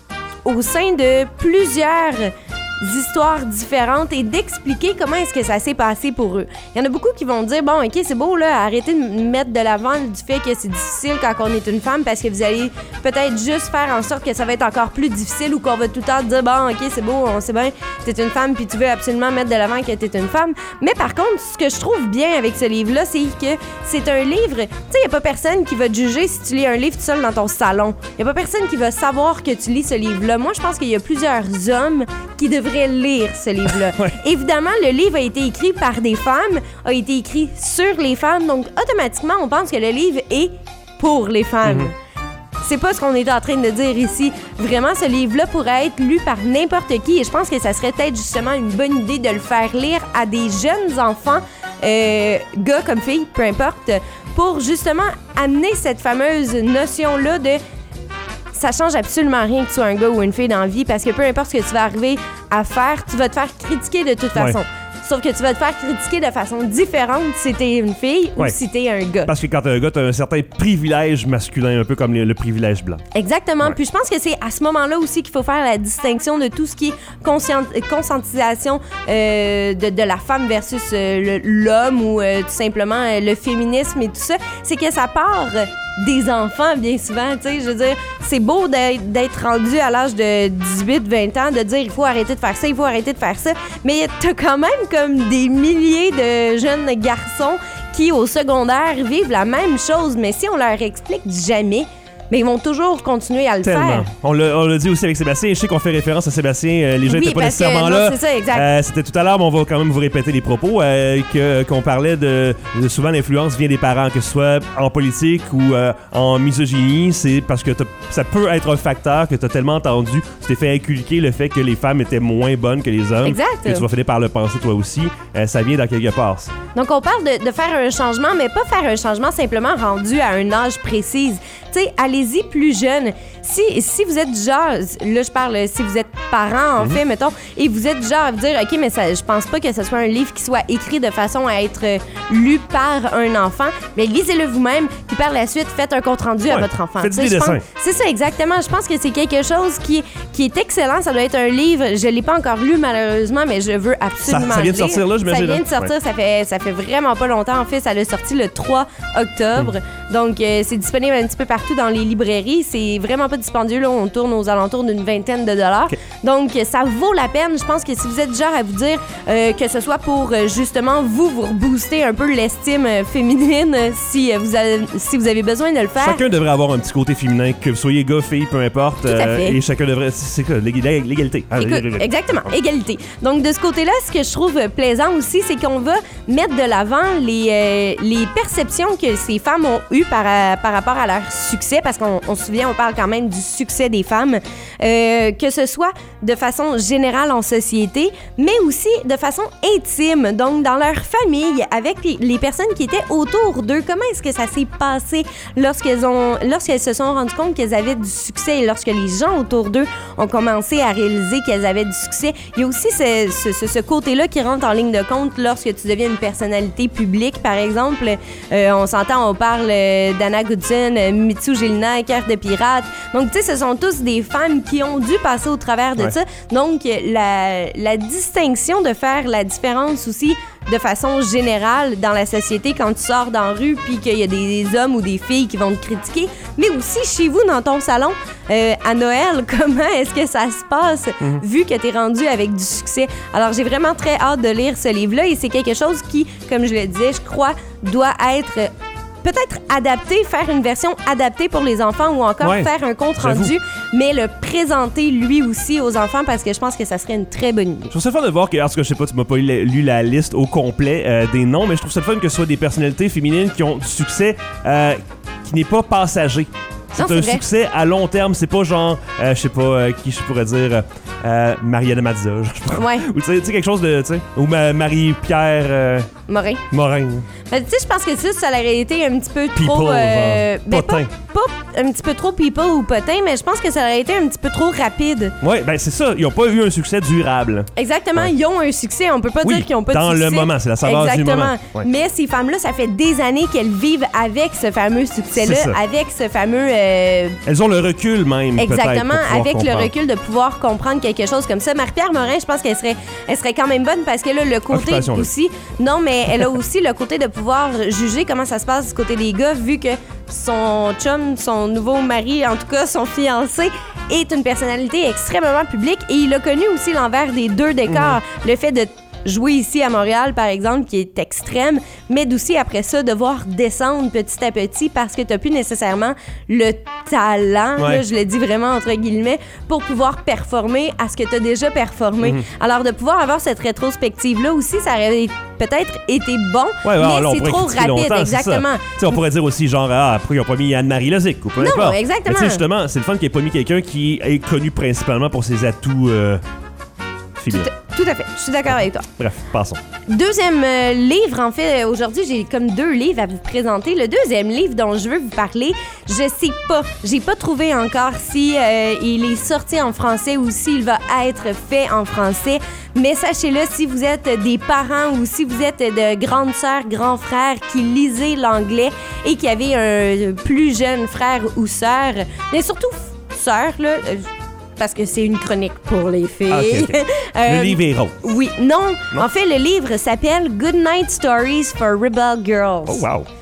au sein de plusieurs histoires différentes et d'expliquer comment est-ce que ça s'est passé pour eux. Il y en a beaucoup qui vont dire, bon, OK, c'est beau, là, arrêtez de mettre de l'avant du fait que c'est difficile quand on est une femme parce que vous allez peut-être juste faire en sorte que ça va être encore plus difficile ou qu'on va tout le temps dire, bon, OK, c'est beau, on sait bien, t'es une femme puis tu veux absolument mettre de l'avant que t'es une femme. Mais par contre, ce que je trouve bien avec ce livre-là, c'est que c'est un livre, tu sais, il n'y a pas personne qui va te juger si tu lis un livre tout seul dans ton salon. Il n'y a pas personne qui va savoir que tu lis ce livre-là. Moi, je pense qu'il y a plusieurs hommes qui devraient lire ce livre-là. Ouais. Évidemment, le livre a été écrit par des femmes, a été écrit sur les femmes, donc automatiquement, on pense que le livre est pour les femmes. C'est pas ce qu'on est en train de dire ici. Vraiment, ce livre-là pourrait être lu par n'importe qui et je pense que ça serait peut-être justement une bonne idée de le faire lire à des jeunes enfants, euh, gars comme filles, peu importe, pour justement amener cette fameuse notion-là de ça change absolument rien que tu sois un gars ou une fille dans la vie parce que peu importe ce que tu vas arriver à faire, tu vas te faire critiquer de toute façon. Ouais. Sauf que tu vas te faire critiquer de façon différente si t'es une fille Ouais. ou si t'es un gars. Parce que quand t'es un gars, t'as un certain privilège masculin, un peu comme le, le privilège blanc. Exactement. Ouais. Puis je pense que c'est à ce moment-là aussi qu'il faut faire la distinction de tout ce qui est conscient- conscientisation euh, de, de la femme versus euh, le- l'homme ou euh, tout simplement euh, le féminisme et tout ça. C'est que ça part des enfants bien souvent, tu sais, je veux dire, c'est beau d'être, d'être rendu à l'âge de dix-huit vingt ans, de dire il faut arrêter de faire ça, il faut arrêter de faire ça, mais t'as quand même comme des milliers de jeunes garçons qui, au secondaire, vivent la même chose, mais si on leur explique jamais, mais ils vont toujours continuer à le Tellement. faire. On l'a, on l'a dit aussi avec Sébastien. Je sais qu'on fait référence à Sébastien. euh, les gens Oui, n'étaient pas parce que- nécessairement non, là. c'est ça, exact. Euh, c'était tout à l'heure, mais on va quand même vous répéter les propos. Euh, que, qu'on parlait de, de souvent l'influence vient des parents, que ce soit en politique ou euh, en misogynie. C'est parce que t'as- ça peut être un facteur que tu as tellement entendu. Tu t'es fait inculquer le fait que les femmes étaient moins bonnes que les hommes. Exact. Que tu vas finir par le penser toi aussi. Euh, ça vient dans quelque part. Donc, on parle de, de faire un changement, mais pas faire un changement simplement rendu à un âge précis. Tu sais, allez-y plus jeune. Si, si vous êtes du genre, là, je parle, si vous êtes parent, en Mhm. fait, mettons, et vous êtes du genre à vous dire, OK, mais ça, je pense pas que ce soit un livre qui soit écrit de façon à être euh, lu par un enfant, mais lisez-le vous-même, puis par la suite, faites un compte-rendu à Ouais, votre enfant. faites Tu sais, des je pense- dessins. C'est ça, exactement. Je pense que c'est quelque chose qui, qui est excellent. Ça doit être un livre, je l'ai pas encore lu, malheureusement, mais je veux absolument Ça- ça vient de le lire. sortir là, j'imagine, Ça vient de hein? sortir, ça fait, ça fait vraiment pas longtemps. En fait, ça l'a sorti le trois octobre. Donc, euh, c'est disponible un petit peu partout dans les librairies. C'est vraiment pas dispendieux. Là, on tourne aux alentours d'une vingtaine de dollars. Ok. Donc, ça vaut la peine. Je pense que si vous êtes du genre à vous dire euh, que ce soit pour euh, justement vous, vous rebooster un peu l'estime euh, féminine, euh, si, euh, vous avez, si vous avez besoin de le faire. Chacun devrait avoir un petit côté féminin, que vous soyez gars, fille, peu importe. Tout à fait. et chacun devrait. C'est quoi, l'ég- l'égalité. Ah, Écoute, l'égalité. exactement, égalité. Donc, de ce côté-là, ce que je trouve plaisant aussi, c'est qu'on va mettre de l'avant les, euh, les perceptions que ces femmes ont eues par, euh, par rapport à leur succès, parce qu'on on se souvient, on parle quand même du succès des femmes, euh, que ce soit de façon générale en société, mais aussi de façon intime, donc dans leur famille, avec les, les personnes qui étaient autour d'eux. Comment est-ce que ça s'est passé lorsqu'elles ont, lorsqu'elles se sont rendues compte qu'elles avaient du succès et lorsque les gens autour d'eux ont commencé à réaliser qu'elles avaient du succès. Il y a aussi ce, ce, ce, ce côté-là qui rentre en ligne de compte lorsque tu deviens une personnalité publique, par exemple. Euh, on s'entend, on parle euh, d'Anna Goodson, euh, Mitsu Gélina, Cœur de pirate. Donc, tu sais, ce sont tous des femmes qui ont dû passer au travers de Ouais. ça. Donc, la, la distinction de faire la différence aussi de façon générale dans la société quand tu sors dans la rue puis qu'il y a des, des hommes ou des filles qui vont te critiquer, mais aussi chez vous dans ton salon euh, à Noël, comment est-ce que ça se passe vu que tu es rendu avec du succès. Alors j'ai vraiment très hâte de lire ce livre-là et c'est quelque chose qui, comme je le disais, je crois, doit être euh, peut-être adapté, faire une version adaptée pour les enfants ou encore Ouais, faire un compte-rendu, mais le présenter lui aussi aux enfants parce que je pense que ça serait une très bonne idée. Je trouve ça fun de voir que, en tout cas, je sais pas, tu m'as pas lu la, lu la liste au complet euh, des noms, mais je trouve ça fun que ce soit des personnalités féminines qui ont du succès euh, qui n'est pas passager. C'est Non, c'est un vrai. succès à long terme, c'est pas genre, euh, je sais pas, euh, qui je pourrais dire, euh, Marianne Mazza, genre, je sais pas. Ouais. Ou tu sais, tu sais, quelque chose de, tu sais, ou ma- Marie-Pierre euh, Morin. Morin. Ben, tu sais, je pense que ça, ça aurait été un petit peu People, trop... euh, genre, ben, pas, potin. pas un petit peu trop people ou potin, mais je pense que ça aurait été un petit peu trop rapide. Ouais, ben c'est ça, ils ont pas eu un succès durable. Exactement, Ouais. ils ont un succès. On peut pas Oui, dire qu'ils ont pas de dans succès. le moment, c'est la saveur du Exactement. moment. Ouais. Mais ces femmes-là, ça fait des années qu'elles vivent avec ce fameux succès-là, C'est ça. avec ce fameux... euh, Elles ont le recul même, peut-être, Exactement, pour pouvoir avec comprendre. le recul de pouvoir comprendre quelque chose comme ça. Marie-Pierre Morin, je pense qu'elle serait, elle serait quand même bonne parce que là, le côté Occupation, là. aussi... Non, mais elle a aussi le côté de pouvoir juger comment ça se passe du côté des gars, vu que son chum, son nouveau mari, en tout cas son fiancé, est une personnalité extrêmement publique et il a connu aussi l'envers des deux décors. Mhm. Le fait de jouer ici à Montréal, par exemple, qui est extrême, mais d'aussi après ça, devoir descendre petit à petit parce que tu n'as plus nécessairement le talent, Ouais. là, je le dis vraiment entre guillemets, pour pouvoir performer à ce que tu as déjà performé. Mhm. Alors, de pouvoir avoir cette rétrospective-là aussi, ça aurait peut-être été bon, Ouais, ouais, mais là, on c'est pourrait trop critiquer rapide, longtemps, c'est ça. exactement. Tu sais, on pourrait dire aussi genre, ah, après ils ont pas mis Anne-Marie Lozic ou peu Non, importe. exactement. Mais tu sais, justement, c'est le fun qu'il ait pas mis quelqu'un qui est connu principalement pour ses atouts euh, féminins. Tout à fait, je suis d'accord avec toi. Bref, passons. Deuxième euh, livre, en fait, euh, aujourd'hui, j'ai comme deux livres à vous présenter. Le deuxième livre dont je veux vous parler, je sais pas, j'ai pas trouvé encore si euh, il est sorti en français ou s'il va être fait en français. Mais sachez-le, si vous êtes des parents ou si vous êtes de grandes sœurs, grands frères qui lisez l'anglais et qui avez un plus jeune frère ou sœur, mais surtout sœur, là, euh, parce que c'est une chronique pour les filles. Ah, ok, ok. Euh, Le livre est rond. Oui, non. Non? En fait, le livre s'appelle Good Night Stories for Rebel Girls. Oh, wow.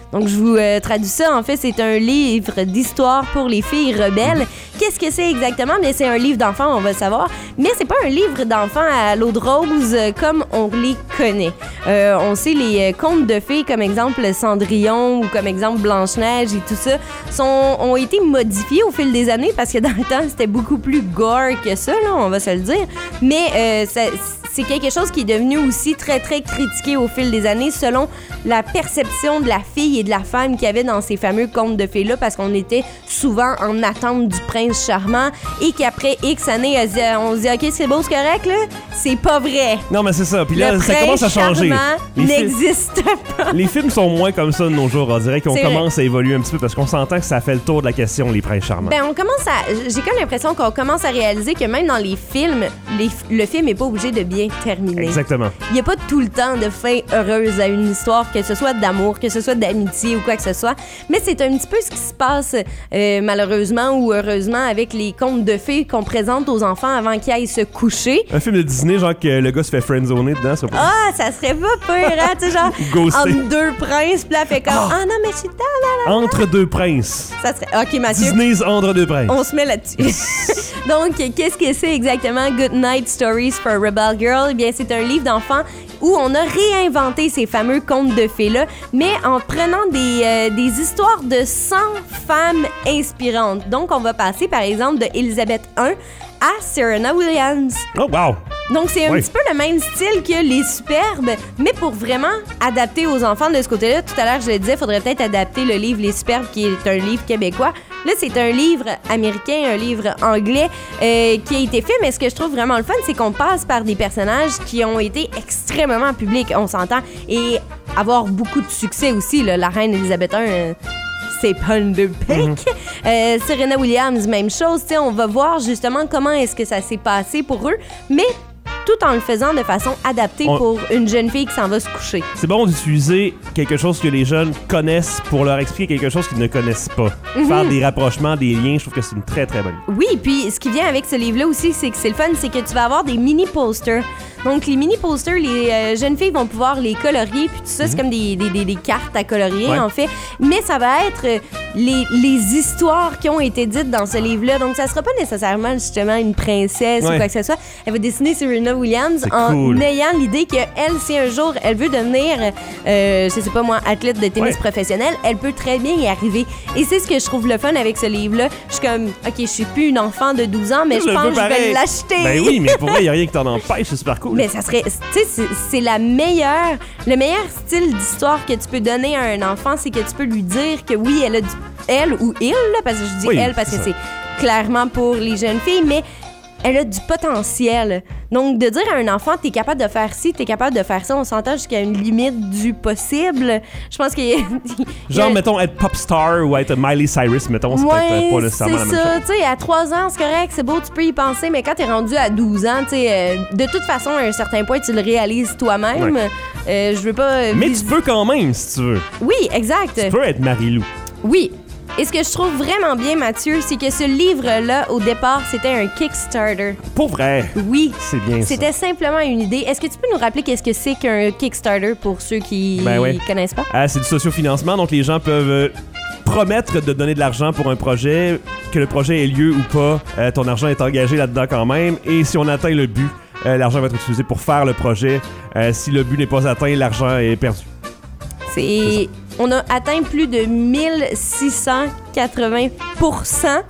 Donc, je vous euh, traduis ça. En fait, c'est un livre d'histoire pour les filles rebelles. Qu'est-ce que c'est exactement? Bien, c'est un livre d'enfants, on va savoir. Mais c'est pas un livre d'enfants à l'eau de rose euh, comme on les connaît. Euh, on sait les euh, contes de fées, comme exemple Cendrillon ou comme exemple Blanche-Neige et tout ça, sont, ont été modifiés au fil des années parce que dans le temps, c'était beaucoup plus gore que ça, là, on va se le dire. Mais euh, ça, c'est quelque chose qui est devenu aussi très, très critiqué au fil des années selon la perception de la fille et de la femme qu'il y avait dans ces fameux contes de fées-là, parce qu'on était souvent en attente du prince charmant et qu'après X années, on se dit « OK, c'est beau, c'est correct, là? » C'est pas vrai. Non, mais c'est ça. Puis là, le ça commence à changer. Les n'existe pas. Les films sont moins comme ça de nos jours. On dirait qu'on C'est commence vrai. à évoluer un petit peu parce qu'on s'entend que ça fait le tour de la question, les princes charmants. Ben, on commence à... J'ai comme l'impression qu'on commence à réaliser que même dans les films, les... le film est pas obligé de bien terminer. Exactement. Il n'y a pas tout le temps de fin heureuse à une histoire, que ce soit d'amour, que ce soit d'amitié ou quoi que ce soit. Mais c'est un petit peu ce qui se passe, euh, malheureusement ou heureusement, avec les contes de fées qu'on présente aux enfants avant qu'ils aillent se coucher. Un film de Disney, genre que le gars se fait friendzoner dedans, ça. Ah, ça serait pas pire, hein? Tu sais, genre, Ghosté. entre deux princes, puis là, fait comme, ah, non, mais je suis dedans, là, là. Entre deux princes. Ça serait... OK, Mathieu. Disney's Entre deux princes. On se met là-dessus. Donc, qu'est-ce que c'est exactement Good Night Stories for a Rebel Girl? Eh bien, c'est un livre d'enfants où on a réinventé ces fameux contes de fées-là, mais en prenant des, euh, des histoires de cent femmes inspirantes. Donc, on va passer, par exemple, de Elizabeth I à Serena Williams. Oh, wow! Donc, c'est un Oui. petit peu le même style que Les Superbes, mais pour vraiment adapter aux enfants de ce côté-là. Tout à l'heure, je le disais, il faudrait peut-être adapter le livre Les Superbes, qui est un livre québécois. Là, c'est un livre américain, un livre anglais euh, qui a été fait, mais ce que je trouve vraiment le fun, c'est qu'on passe par des personnages qui ont été extrêmement publics, on s'entend, et avoir beaucoup de succès aussi. Là. La reine Elisabeth I, euh, c'est pas une de pique. Mm-hmm. Euh, Serena Williams, même chose. T'sais, on va voir justement comment est-ce que ça s'est passé pour eux, mais tout en le faisant de façon adaptée On... pour une jeune fille qui s'en va se coucher. C'est bon d'utiliser quelque chose que les jeunes connaissent pour leur expliquer quelque chose qu'ils ne connaissent pas. Mm-hmm. Faire des rapprochements, des liens, je trouve que c'est une très, très bonne idée. Oui, puis ce qui vient avec ce livre-là aussi, c'est que c'est le fun, c'est que tu vas avoir des mini-posters. Donc, les mini-posters, les euh, jeunes filles vont pouvoir les colorier, puis tout ça, mm-hmm. c'est comme des, des, des, des cartes à colorier, ouais. en fait. Mais ça va être euh, les, les histoires qui ont été dites dans ce livre-là. Donc, ça sera pas nécessairement, justement, une princesse ouais. ou quoi que ce soit. Elle va dessiner Serena Williams c'est en cool. ayant l'idée qu'elle, si un jour, elle veut devenir, euh, je sais pas moi, athlète de tennis ouais. professionnel, elle peut très bien y arriver. Et c'est ce que je trouve le fun avec ce livre-là. Je suis comme, OK, je suis plus une enfant de douze ans, mais je, je pense que je vais l'acheter. Ben oui, mais pour vrai, il n'y a rien qui t'en empêche, c'est super cool. Mais ça serait, tu sais, c'est, c'est la meilleure, le meilleur style d'histoire que tu peux donner à un enfant, c'est que tu peux lui dire que oui, elle a du, elle ou il, là, parce que je dis oui, elle parce que ça. C'est clairement pour les jeunes filles, mais elle a du potentiel. Donc, de dire à un enfant, t'es capable de faire ci, t'es capable de faire ça, on s'entend jusqu'à une limite du possible. Je pense qu'il y a... Genre, mettons, être pop star ou être Miley Cyrus, mettons, c'est ouais, peut-être pas nécessairement la même chose. c'est ça. Tu sais, à trois ans, c'est correct, c'est beau, tu peux y penser, mais quand t'es rendu à douze ans, tu sais, euh, de toute façon, à un certain point, tu le réalises toi-même. Ouais. Euh, je veux pas... Euh, mais vis- tu peux quand même, si tu veux. Oui, exact. Tu peux être Marie-Lou. Oui. Et ce que je trouve vraiment bien, Mathieu, c'est que ce livre-là, au départ, c'était un Kickstarter. Pour vrai? Oui. C'est bien ça. C'était simplement une idée. Est-ce que tu peux nous rappeler qu'est-ce que c'est qu'un Kickstarter pour ceux qui ben ouais. connaissent pas? Ah, c'est du sociofinancement, donc les gens peuvent euh, promettre de donner de l'argent pour un projet, que le projet ait lieu ou pas. Euh, ton argent est engagé là-dedans quand même, et si on atteint le but, euh, l'argent va être utilisé pour faire le projet. Euh, si le but n'est pas atteint, l'argent est perdu. C'est... c'est on a atteint plus de mille six cent quatre-vingts pour cent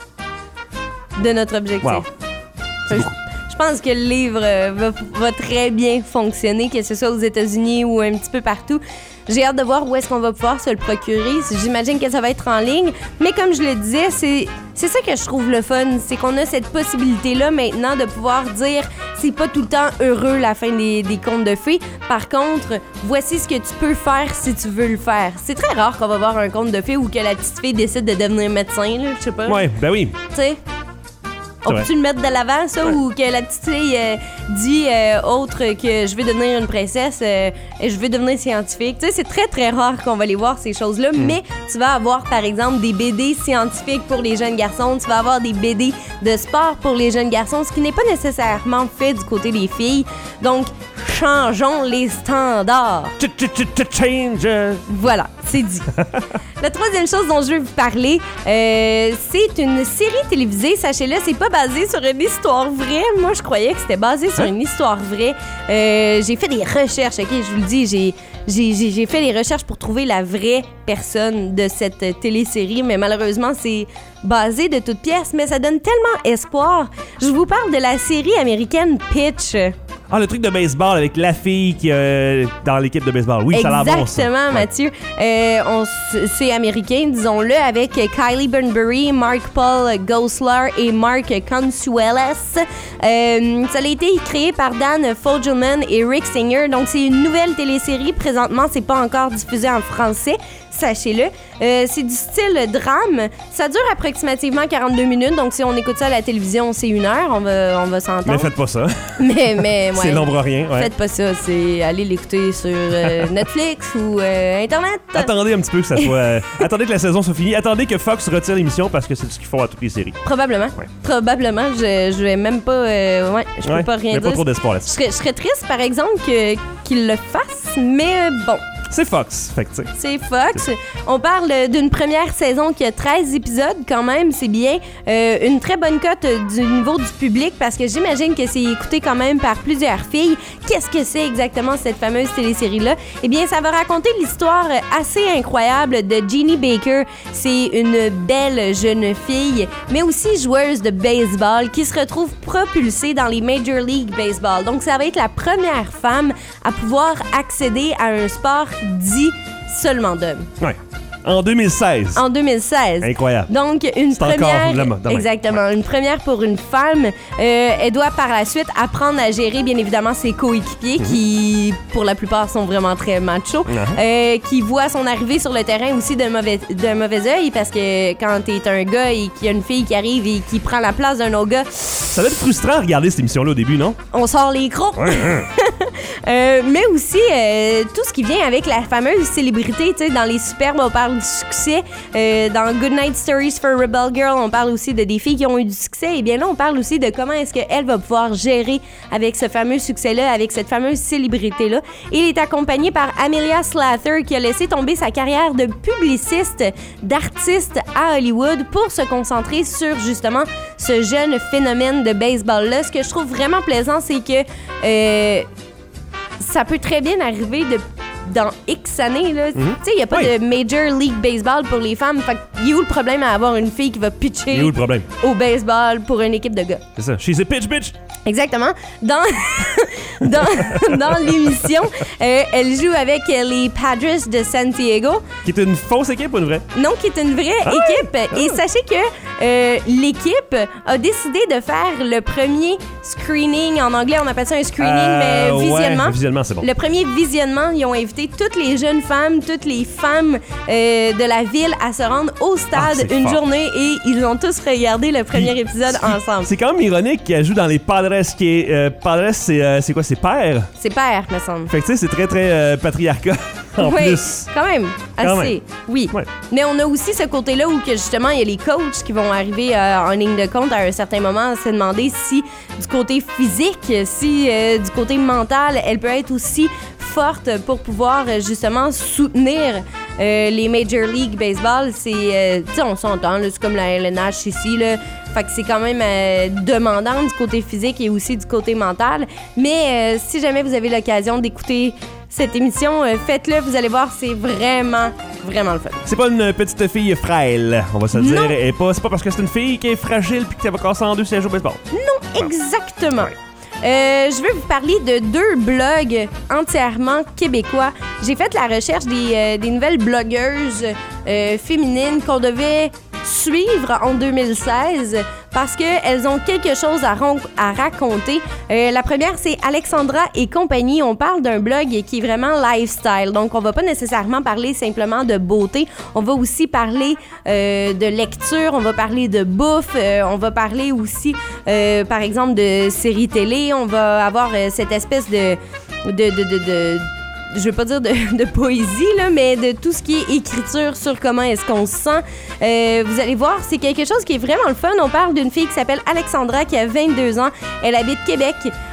de notre objectif. Wow. Je, je pense que le livre va, va très bien fonctionner, que ce soit aux États-Unis ou un petit peu partout. J'ai hâte de voir où est-ce qu'on va pouvoir se le procurer. J'imagine que ça va être en ligne. Mais comme je le disais, c'est, c'est ça que je trouve le fun. C'est qu'on a cette possibilité-là maintenant de pouvoir dire c'est pas tout le temps heureux la fin des, des contes de fées. Par contre, voici ce que tu peux faire si tu veux le faire. C'est très rare qu'on va voir un conte de fées où que la petite fille décide de devenir médecin, là, je sais pas. Ouais, ben oui. Tu sais. On peut-tu le mettre de l'avant, ça, ouais. ou que la petite fille euh, dit euh, autre que je veux devenir une princesse euh, et je veux devenir scientifique. Tu sais, c'est très, très rare qu'on va les voir, ces choses-là, mm. mais tu vas avoir, par exemple, des B D scientifiques pour les jeunes garçons, tu vas avoir des B D de sport pour les jeunes garçons, ce qui n'est pas nécessairement fait du côté des filles. Donc, changeons les standards. Change. Voilà. C'est dit. La troisième chose dont je veux vous parler, euh, c'est une série télévisée. Sachez-le, c'est pas basé sur une histoire vraie. Moi, je croyais que c'était basé sur une histoire vraie. Euh, j'ai fait des recherches, OK? Je vous le dis, j'ai... J'ai, j'ai, j'ai fait des recherches pour trouver la vraie personne de cette euh, télésérie, mais malheureusement, c'est basé de toutes pièces, mais ça donne tellement espoir. Je vous parle de la série américaine Pitch. Ah, le truc de baseball avec la fille qui est dans l'équipe de baseball. Oui, ça a l'air bon, ça. Exactement, Mathieu. Euh, on, c'est américain, disons-le, avec Kylie Burnbury, Mark Paul Gosselaar et Mark Consuelos. Euh, ça a été créé par Dan Fogelman et Rick Singer. Donc, c'est une nouvelle télésérie. Présentement, c'est pas encore diffusé en français. Sachez-le. Euh, c'est du style drame. Ça dure approximativement quarante-deux minutes. Donc, si on écoute ça à la télévision, c'est une heure. On va, on va s'entendre. Mais faites pas ça. Mais, mais, ouais. C'est l'ombre à rien. Ouais. Faites pas ça. C'est aller l'écouter sur euh, Netflix ou euh, Internet. Attendez un petit peu que ça soit... Euh, attendez que la saison soit finie. Attendez que Fox retire l'émission parce que c'est ce qu'ils font à toutes les séries. Probablement. Ouais. Probablement. Je, je vais même pas... Euh, ouais, je peux ouais, pas rien mais dire. pas trop d'espoir Je là-dessus. serais, je serais triste, par exemple, que, qu'ils le fassent, mais euh, bon. C'est Fox, fait que tu sais. C'est Fox. On parle d'une première saison qui a treize épisodes quand même, c'est bien. Euh, une très bonne cote du niveau du public parce que j'imagine que c'est écouté quand même par plusieurs filles. Qu'est-ce que c'est exactement cette fameuse télésérie-là? Eh bien, ça va raconter l'histoire assez incroyable de Jeannie Baker. C'est une belle jeune fille, mais aussi joueuse de baseball qui se retrouve propulsée dans les Major League Baseball. Donc, ça va être la première femme à pouvoir accéder à un sport dit seulement d'hommes. Ouais. En deux mille seize. En deux mille seize. Incroyable. Donc, une C'est première... encore le mode, exactement. ouais. Une première pour une femme. Euh, elle doit par la suite apprendre à gérer, bien évidemment, ses coéquipiers mm-hmm. qui, pour la plupart, sont vraiment très machos. Mm-hmm. Euh, qui voient son arrivée sur le terrain aussi d'un mauvais, d'un mauvais œil parce que quand t'es un gars et qu'il y a une fille qui arrive et qui prend la place d'un autre gars... Ça doit être frustrant à regarder cette émission-là au début, non? On sort les crocs. Ouais. euh, mais aussi, euh, tout ce qui vient avec la fameuse célébrité. Tu sais, dans les Superbes, on parle du succès. Euh, dans Goodnight Stories for Rebel Girl, on parle aussi de des filles qui ont eu du succès. Et bien là, on parle aussi de comment est-ce qu'elle va pouvoir gérer avec ce fameux succès-là, avec cette fameuse célébrité-là. Et il est accompagné par Amelia Slather, qui a laissé tomber sa carrière de publiciste, d'artiste à Hollywood pour se concentrer sur, justement, ce jeune phénomène de baseball-là. Ce que je trouve vraiment plaisant, c'est que euh, ça peut très bien arriver de dans X années, là. Mm-hmm. Tu sais, il n'y a pas oui. de Major League Baseball pour les femmes. Fait qu'il y a où le problème à avoir une fille qui va pitcher il y a où le problème? Au baseball pour une équipe de gars? C'est ça. She's a pitch, bitch! Exactement. Dans, dans, dans l'émission, euh, elle joue avec les Padres de San Diego. Qui est une fausse équipe ou une vraie? Non, qui est une vraie ah, équipe. Ah. Et sachez que euh, l'équipe a décidé de faire le premier screening. En anglais, on appelle ça un screening, euh, mais visionnement. Ouais, visionnement, c'est bon. Le premier visionnement, ils ont invité toutes les jeunes femmes, toutes les femmes euh, de la ville à se rendre au stade ah, une fort. journée et ils ont tous regardé le premier Puis, épisode ensemble. C'est quand même ironique qu'elle joue dans les Padres, qui est... Euh, Padres, c'est, euh, c'est quoi? C'est père? C'est père, me semble. Fait que tu sais, c'est très, très euh, patriarcat en oui, plus. quand même. Assez. Quand même. Oui. Ouais. Mais on a aussi ce côté-là où que justement, il y a les coachs qui vont arriver euh, en ligne de compte à un certain moment, se demander si du côté physique, si euh, du côté mental, elle peut être aussi forte pour pouvoir justement soutenir euh, les Major League Baseball. C'est, euh, tu sais, on s'entend, là, c'est comme la L N H ici, là. Fait que c'est quand même euh, demandant du côté physique et aussi du côté mental. Mais euh, si jamais vous avez l'occasion d'écouter cette émission, euh, faites-le, vous allez voir, c'est vraiment, vraiment le fun. C'est pas une petite fille frêle, on va se le dire. Et pas, c'est pas parce que c'est une fille qui est fragile puis qu'elle va casser en deux si elle joue au baseball. Non, exactement. Ouais. Euh, je veux vous parler de deux blogs entièrement québécois. J'ai fait la recherche des, euh, des nouvelles blogueuses euh, féminines qu'on devait suivre en deux mille seize parce qu'elles ont quelque chose à, ron- à raconter. Euh, la première, c'est Alexandra et compagnie. On parle d'un blog qui est vraiment lifestyle. Donc, on va pas nécessairement parler simplement de beauté. On va aussi parler euh, de lecture, on va parler de bouffe, euh, on va parler aussi, euh, par exemple, de séries télé. On va avoir euh, cette espèce de... de, de, de, de je veux pas dire de, de poésie, là, mais de tout ce qui est écriture sur comment est-ce qu'on se sent. Euh, vous allez voir, c'est quelque chose qui est vraiment le fun. On parle d'une fille qui s'appelle Alexandra, qui a vingt-deux ans. Elle habite Québec.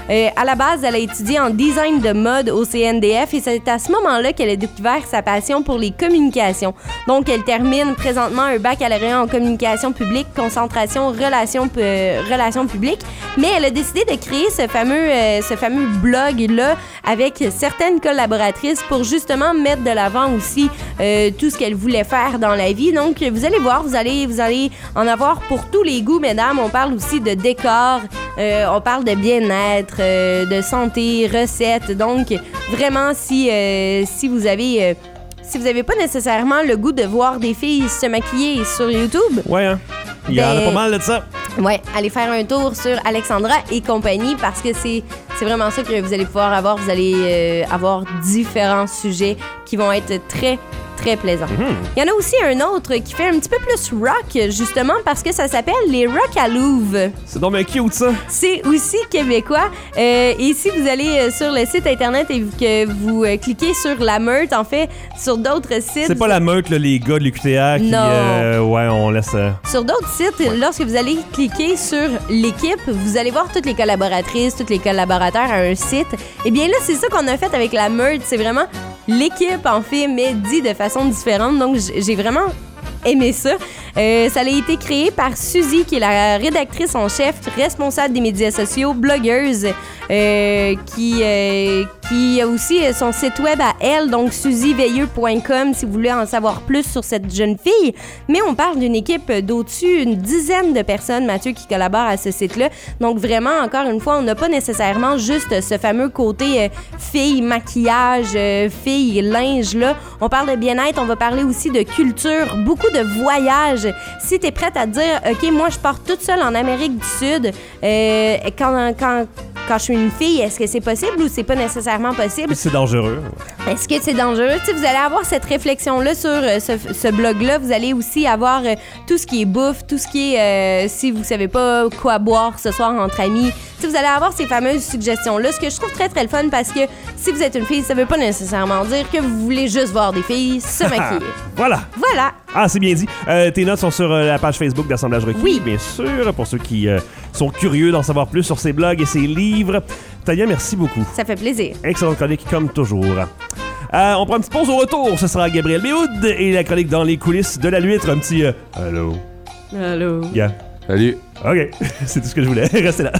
Euh, à la base, elle a étudié en design de mode au C N D F et c'est à ce moment-là qu'elle a découvert sa passion pour les communications. Donc, elle termine présentement un baccalauréat en communication publique, concentration relations, euh, relations publiques, mais elle a décidé de créer ce fameux, euh, ce fameux blog-là avec certaines collaboratrices pour justement mettre de l'avant aussi euh, tout ce qu'elle voulait faire dans la vie. Donc, vous allez voir, vous allez, vous allez en avoir pour tous les goûts, mesdames. On parle aussi de décor, euh, on parle de bien-être, euh, de santé, recettes. Donc, vraiment, si, euh, si vous avez... Euh, si vous n'avez pas nécessairement le goût de voir des filles se maquiller sur YouTube... Ouais, hein? Il y en a ben, pas mal de ça. Ouais, allez faire un tour sur Alexandra et compagnie parce que c'est, c'est vraiment ça que vous allez pouvoir avoir. Vous allez euh, avoir différents sujets qui vont être très, très plaisants. Mm-hmm. Il y en a aussi un autre qui fait un petit peu plus rock, justement, parce que ça s'appelle les Rock à Louvre. C'est donc bien cute, ça. C'est aussi québécois. Euh, et si vous allez euh, sur le site Internet et que vous euh, cliquez sur la meute, en fait, sur d'autres sites... C'est pas la meute, là, les gars de l'U Q T A qui... Non. Euh, ouais, on laisse... Euh... Sur d'autres sites, ouais. Lorsque vous allez cliquer sur l'équipe, vous allez voir toutes les collaboratrices, tous les collaborateurs à un site. Eh bien là, c'est ça qu'on a fait avec la meute. C'est vraiment l'équipe, en fait, mais dit de façon différente. Donc, j'ai vraiment aimé ça. Euh, ça a été créé par Suzy, qui est la rédactrice en chef, responsable des médias sociaux, blogueuse, euh, qui, euh, qui a aussi son site web à elle, donc suzy veilleux point com, si vous voulez en savoir plus sur cette jeune fille. Mais on parle d'une équipe d'au-dessus, une dizaine de personnes, Mathieu, qui collaborent à ce site-là. Donc vraiment, encore une fois, on n'a pas nécessairement juste ce fameux côté euh, fille, maquillage, euh, fille, linge-là. On parle de bien-être, on va parler aussi de culture, beaucoup de voyages. Si t'es prête à te dire, OK, moi, je pars toute seule en Amérique du Sud, euh, quand, quand, quand je suis une fille, est-ce que c'est possible ou c'est pas nécessairement possible? C'est dangereux. Est-ce que c'est dangereux? T'sais, vous allez avoir cette réflexion-là sur euh, ce, ce blog-là. Vous allez aussi avoir euh, tout ce qui est bouffe, tout ce qui est, euh, si vous savez pas quoi boire ce soir entre amis. T'sais, vous allez avoir ces fameuses suggestions-là, ce que je trouve très, très le fun parce que si vous êtes une fille, ça veut pas nécessairement dire que vous voulez juste voir des filles se maquiller. Voilà. Voilà. Ah, c'est bien dit. Euh, tes notes sont sur euh, la page Facebook d'Assemblage Requis, oui. Bien sûr, pour ceux qui euh, sont curieux d'en savoir plus sur ses blogs et ses livres. Tania, merci beaucoup. Ça fait plaisir. Excellente chronique, comme toujours. Euh, on prend une petite pause au retour. Ce sera Gabriel Béhoud et la chronique dans les coulisses de la L'Huître. Un petit... Euh, Allô? Allô? Yeah. Salut. OK. C'est tout ce que je voulais. Restez là.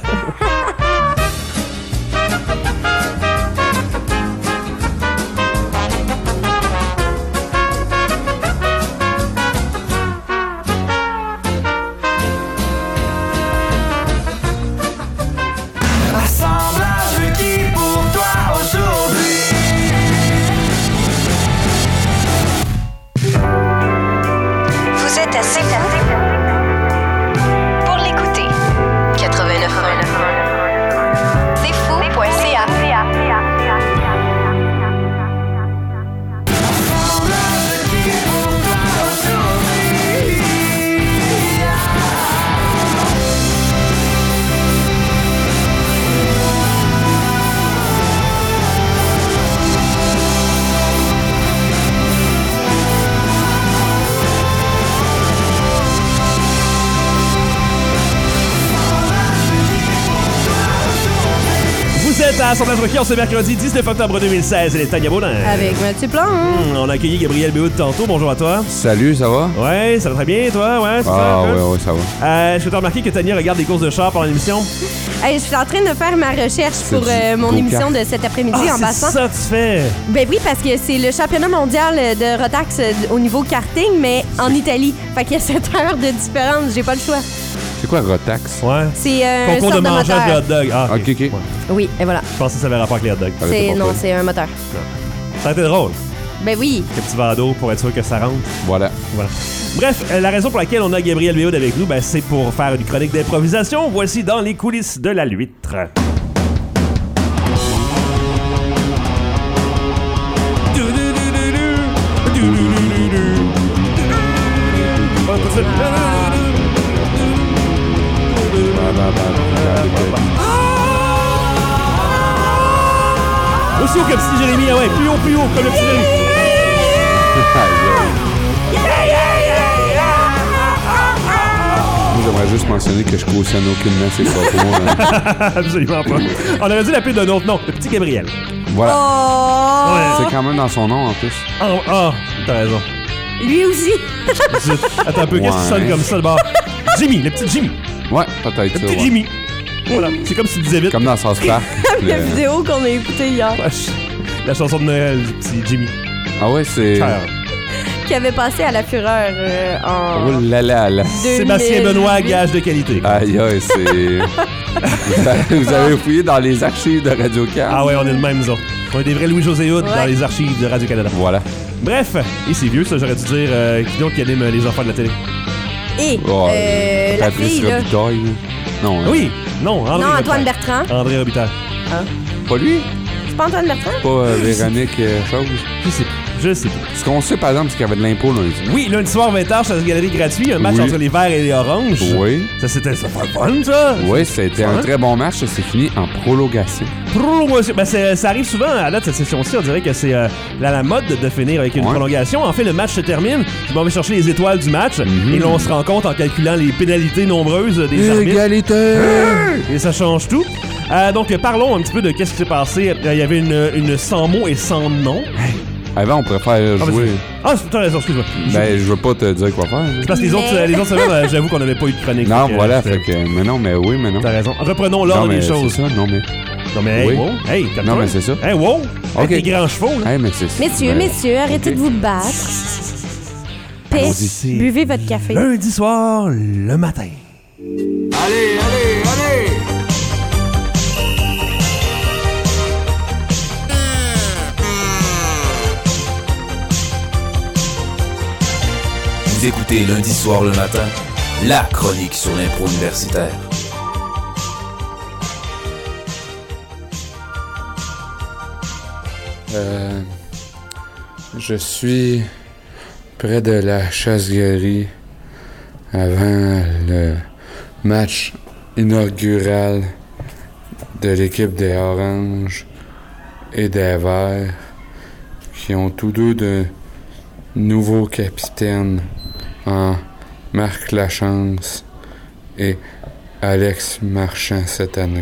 Pour l'écouter, quatre-vingt-neuf c'est fou point c a. Vous êtes à Assemblage Requis, ce mercredi dix-neuf octobre deux mille seize. Elle est Tania Baudin. Avec Mathieu Plante. Mmh, on a accueilli Gabriel Béhoud tantôt. Bonjour à toi. Salut, ça va? Ouais, ça va très bien, toi? Ouais, c'est Ah, ça, ouais, hein? ouais, ça va. Euh, Est-ce que tu as remarqué que Tania regarde des courses de char pendant l'émission? Hey, je suis en train de faire ma recherche pour du euh, mon go-kart. émission de cet après-midi Ah, en c'est passant. ça que tu fais? Ben oui, parce que c'est le championnat mondial de Rotax euh, au niveau karting, mais en Italie. Fait qu'il y a sept heures de différence, j'ai pas le choix. C'est quoi Rotax? Ouais. C'est euh, un Concours de sorte de mangeage de hot moteur. dog. Ah, Ok, ok. Ouais. Oui, et voilà. Je pensais que ça avait rapport avec les hot dogs. Ah, C'est, c'est non, pas c'est un moteur. Ça a été drôle. Ben oui. Un petit verre d'eau pour être sûr que ça rentre. Voilà. Voilà. Bref, euh, la raison pour laquelle on a Gabriel Béhoud avec nous, ben, c'est pour faire une chronique d'improvisation. Voici dans les coulisses de la L'Huître. Aussi haut que le petit Jérémy, ah ouais, plus haut, plus haut, comme le petit Jérémy. Nous J'aimerais juste mentionner que je cautionne aucunement ces propos. Hein. Absolument pas. On aurait dû l'appeler d'un autre nom, le petit Gabriel. Voilà. Oh! Ouais. C'est quand même dans son nom, en plus. Ah, ah, t'as raison. Lui aussi. Attends un peu, qu'est-ce qui Ouais. sonne comme ça, d'abord? Jimmy, le petit Jimmy. Ouais, peut-être Le ça, petit ouais. Jimmy. Voilà, c'est comme si tu disais vite. Comme dans South Park. La Le- vidéo qu'on a écoutée hier. Ouais, la chanson de Noël du petit Jimmy. Ah ouais, c'est... Cher. Qui avait passé à la fureur euh, en Oh là là là. Sébastien Benoît, gage de qualité. Aïe, aïe, c'est... vous, avez, vous avez fouillé dans les archives de Radio-Can. Ah ouais, on est le même, nous autres. On est des vrais Louis-José Hood Ouais. dans les archives de Radio-Canada. Voilà. Bref, et c'est vieux, ça, j'aurais dû dire euh, qui donc qui anime les enfants de la télé. Et Oh, euh, la Patrice fille, là. Robitaille. Non, hein. Oui, non, André Non, Antoine Robitaille. Bertrand. André Robitaille. Pas lui? C'est pas Antoine Bertrand? Pas euh, Véronique euh, chose? Je sais plus, je sais plus. Ce qu'on sait, par exemple, c'est qu'il y avait de l'impôt lundi. Oui, lundi soir, vingt heures, sur la galerie gratuite, un match Oui. entre les verts et les oranges. Oui. Ça, c'était ça fait fun, ça. Oui, c'était un Hein? très bon match. Ça s'est fini en prolongation. Prolongation. Ben, c'est- ça arrive souvent à date, cette session-ci. On dirait que c'est euh, la, la mode de finir avec une Ouais. prolongation. En fait, le match se termine. Je m'en vais chercher les étoiles du match. Mhm. Et là, on se rend compte en calculant les pénalités nombreuses des arbitres. Égalité! Et ça change tout. Euh, donc, euh, parlons un petit peu de qu'est-ce qui s'est passé. Euh, Il y avait une, une sans mots et sans nom. Avant, on préfère Ah, jouer. vas-y. Ah, t'as raison, excuse-moi. Ben, je veux pas te dire quoi faire. là. C'est parce que les autres, Mais- les autres semaines, euh, j'avoue qu'on n'avait pas eu de chronique. Non, Fait que, voilà, euh, fait que. Mais non, mais oui, mais non. T'as raison. Reprenons Non, l'ordre mais des c'est choses. ça, non, mais. Non, mais hey, Oui. wow. Hey, calme-toi. Non, mais c'est ça. Hey, wow. Avec Ok. tes grands chevaux, là. Hey, mais c'est Messieurs, ben, messieurs, arrêtez ok. de vous battre. Paix, Allons-y. buvez votre café. Lundi soir, le matin. Allez, allez, allez! Vous écoutez lundi soir le matin, la chronique sur l'impro universitaire. Euh, je suis près de la chasse-galerie avant le match inaugural de l'équipe des Oranges et des Verts qui ont tous deux de nouveaux capitaines en Marc Lachance et Alex Marchand cette année.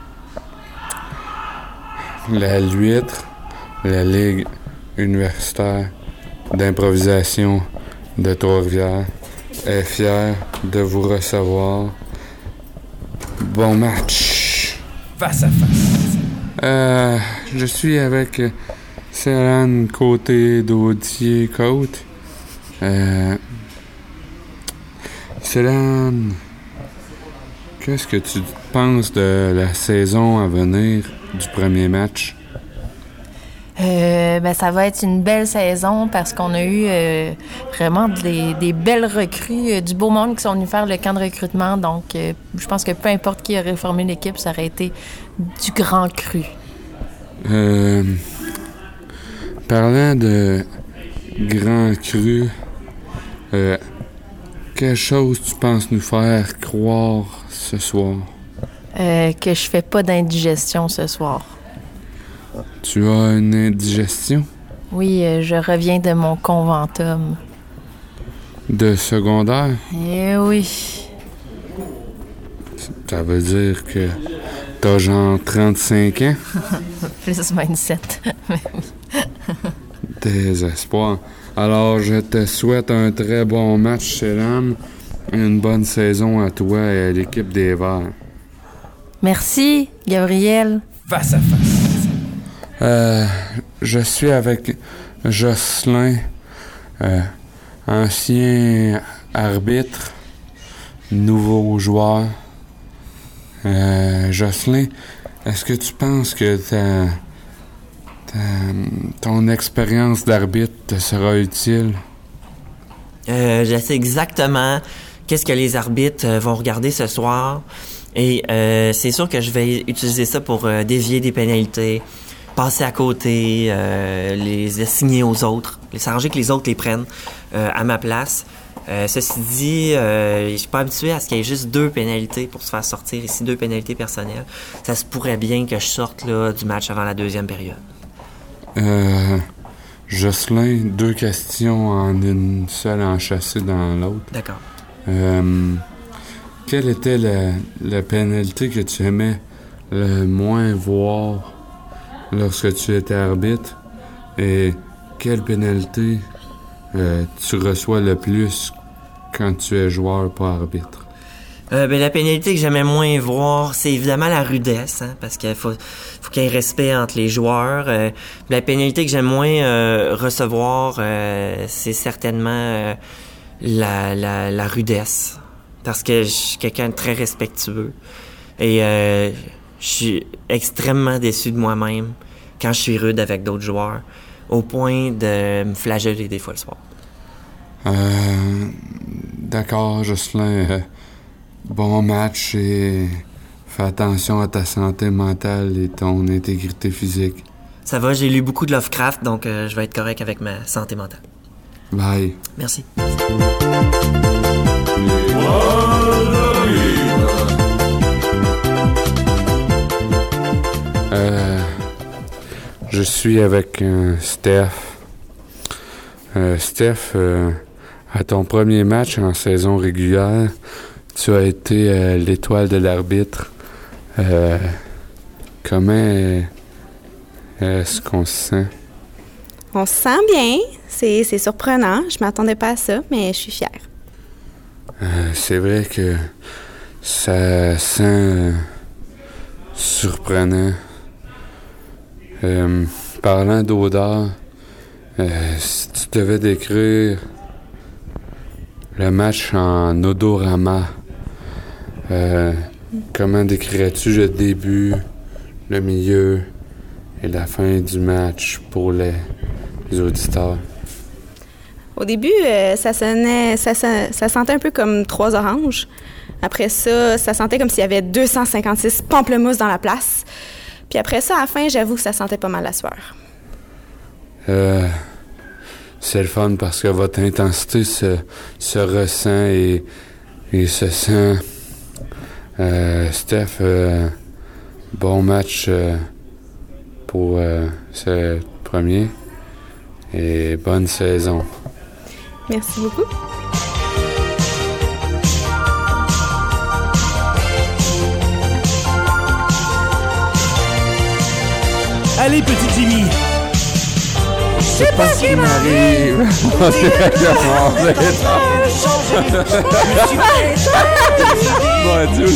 La L'Huître, la Ligue universitaire d'improvisation de Trois-Rivières, est fière de vous recevoir. Bon match! Face à face. Euh, je suis avec Céline Côté d'Audier Côte. Euh, Céline, qu'est-ce que tu penses de la saison à venir du premier match? Euh, ben, ça va être une belle saison parce qu'on a eu euh, vraiment des, des belles recrues, euh, du beau monde qui sont venus faire le camp de recrutement. Donc, euh, je pense que peu importe qui aurait formé l'équipe, ça aurait été du grand cru. Euh, parlant de grand cru, euh, quelle chose tu penses nous faire croire ce soir? Euh, que je fais pas d'indigestion ce soir. Tu as une indigestion Oui, euh, je reviens de mon conventum. de secondaire? Eh oui. Ça veut dire que t'as genre trente-cinq ans? Plus vingt-sept. Désespoir. Alors, je te souhaite un très bon match, Céline. Une bonne saison à toi et à l'équipe des Verts. Merci, Gabriel. Face à face. Euh, je suis avec Jocelyn, euh, ancien arbitre, nouveau joueur. Euh, Jocelyn, est-ce que tu penses que ta, ta, ton expérience d'arbitre te sera utile? Euh, je sais exactement qu'est-ce que les arbitres euh, vont regarder ce soir. Et euh, c'est sûr que je vais utiliser ça pour euh, dévier des pénalités, passer à côté, euh, les assigner aux autres, les s'arranger que les autres les prennent euh, à ma place. Euh, ceci dit, euh, je suis pas habitué à ce qu'il y ait juste deux pénalités pour se faire sortir ici, deux pénalités personnelles. Ça se pourrait bien que je sorte là, du match avant la deuxième période. Euh, Jocelyn, deux questions en une seule enchâssée dans l'autre. D'accord. Euh, quelle était la, la pénalité que tu aimais le moins voir lorsque tu étais arbitre? Et quelle pénalité euh, tu reçois le plus quand tu es joueur, pas arbitre? Euh, ben, la pénalité que j'aimais moins voir, c'est évidemment la rudesse, hein, parce qu'il faut, faut qu'il y ait respect entre les joueurs. Euh, la pénalité que j'aime moins euh, recevoir, euh, c'est certainement euh, la, la, la rudesse, parce que je suis quelqu'un de très respectueux. Et euh, je suis extrêmement déçu de moi-même quand je suis rude avec d'autres joueurs, au point de me flageller des fois le soir. Euh, d'accord, Jocelyn. Euh, bon match et fais attention à ta santé mentale et ton intégrité physique. Ça va, j'ai lu beaucoup de Lovecraft, donc euh, je vais être correct avec ma santé mentale. Bye. Merci. Euh, je suis avec euh, Steph. Euh, Steph, euh, à ton premier match en saison régulière, tu as été euh, l'étoile de l'arbitre. Euh, comment est-ce qu'on se sent? On se sent bien. C'est, c'est surprenant. Je m'attendais pas à ça, mais je suis fière. Euh, c'est vrai que ça sent euh, surprenant. Euh, parlant d'odeur, euh, si tu devais décrire le match en odorama, euh, comment décrirais-tu le début, le milieu et la fin du match pour les, les auditeurs? Au début, euh, ça sonnait, ça, ça, ça sentait un peu comme trois oranges. Après ça, ça sentait comme s'il y avait deux cent cinquante-six pamplemousses dans la place. Puis après ça, à la fin, j'avoue que ça sentait pas mal la sueur. Euh, c'est le fun parce que votre intensité se, se ressent et, et se sent. Euh, Steph, euh, bon match euh, pour euh, ce premier et bonne saison. Merci beaucoup. Allez, petit Jimmy! Je sais pas ce qui m'arrive! On dirait que mon Dieu!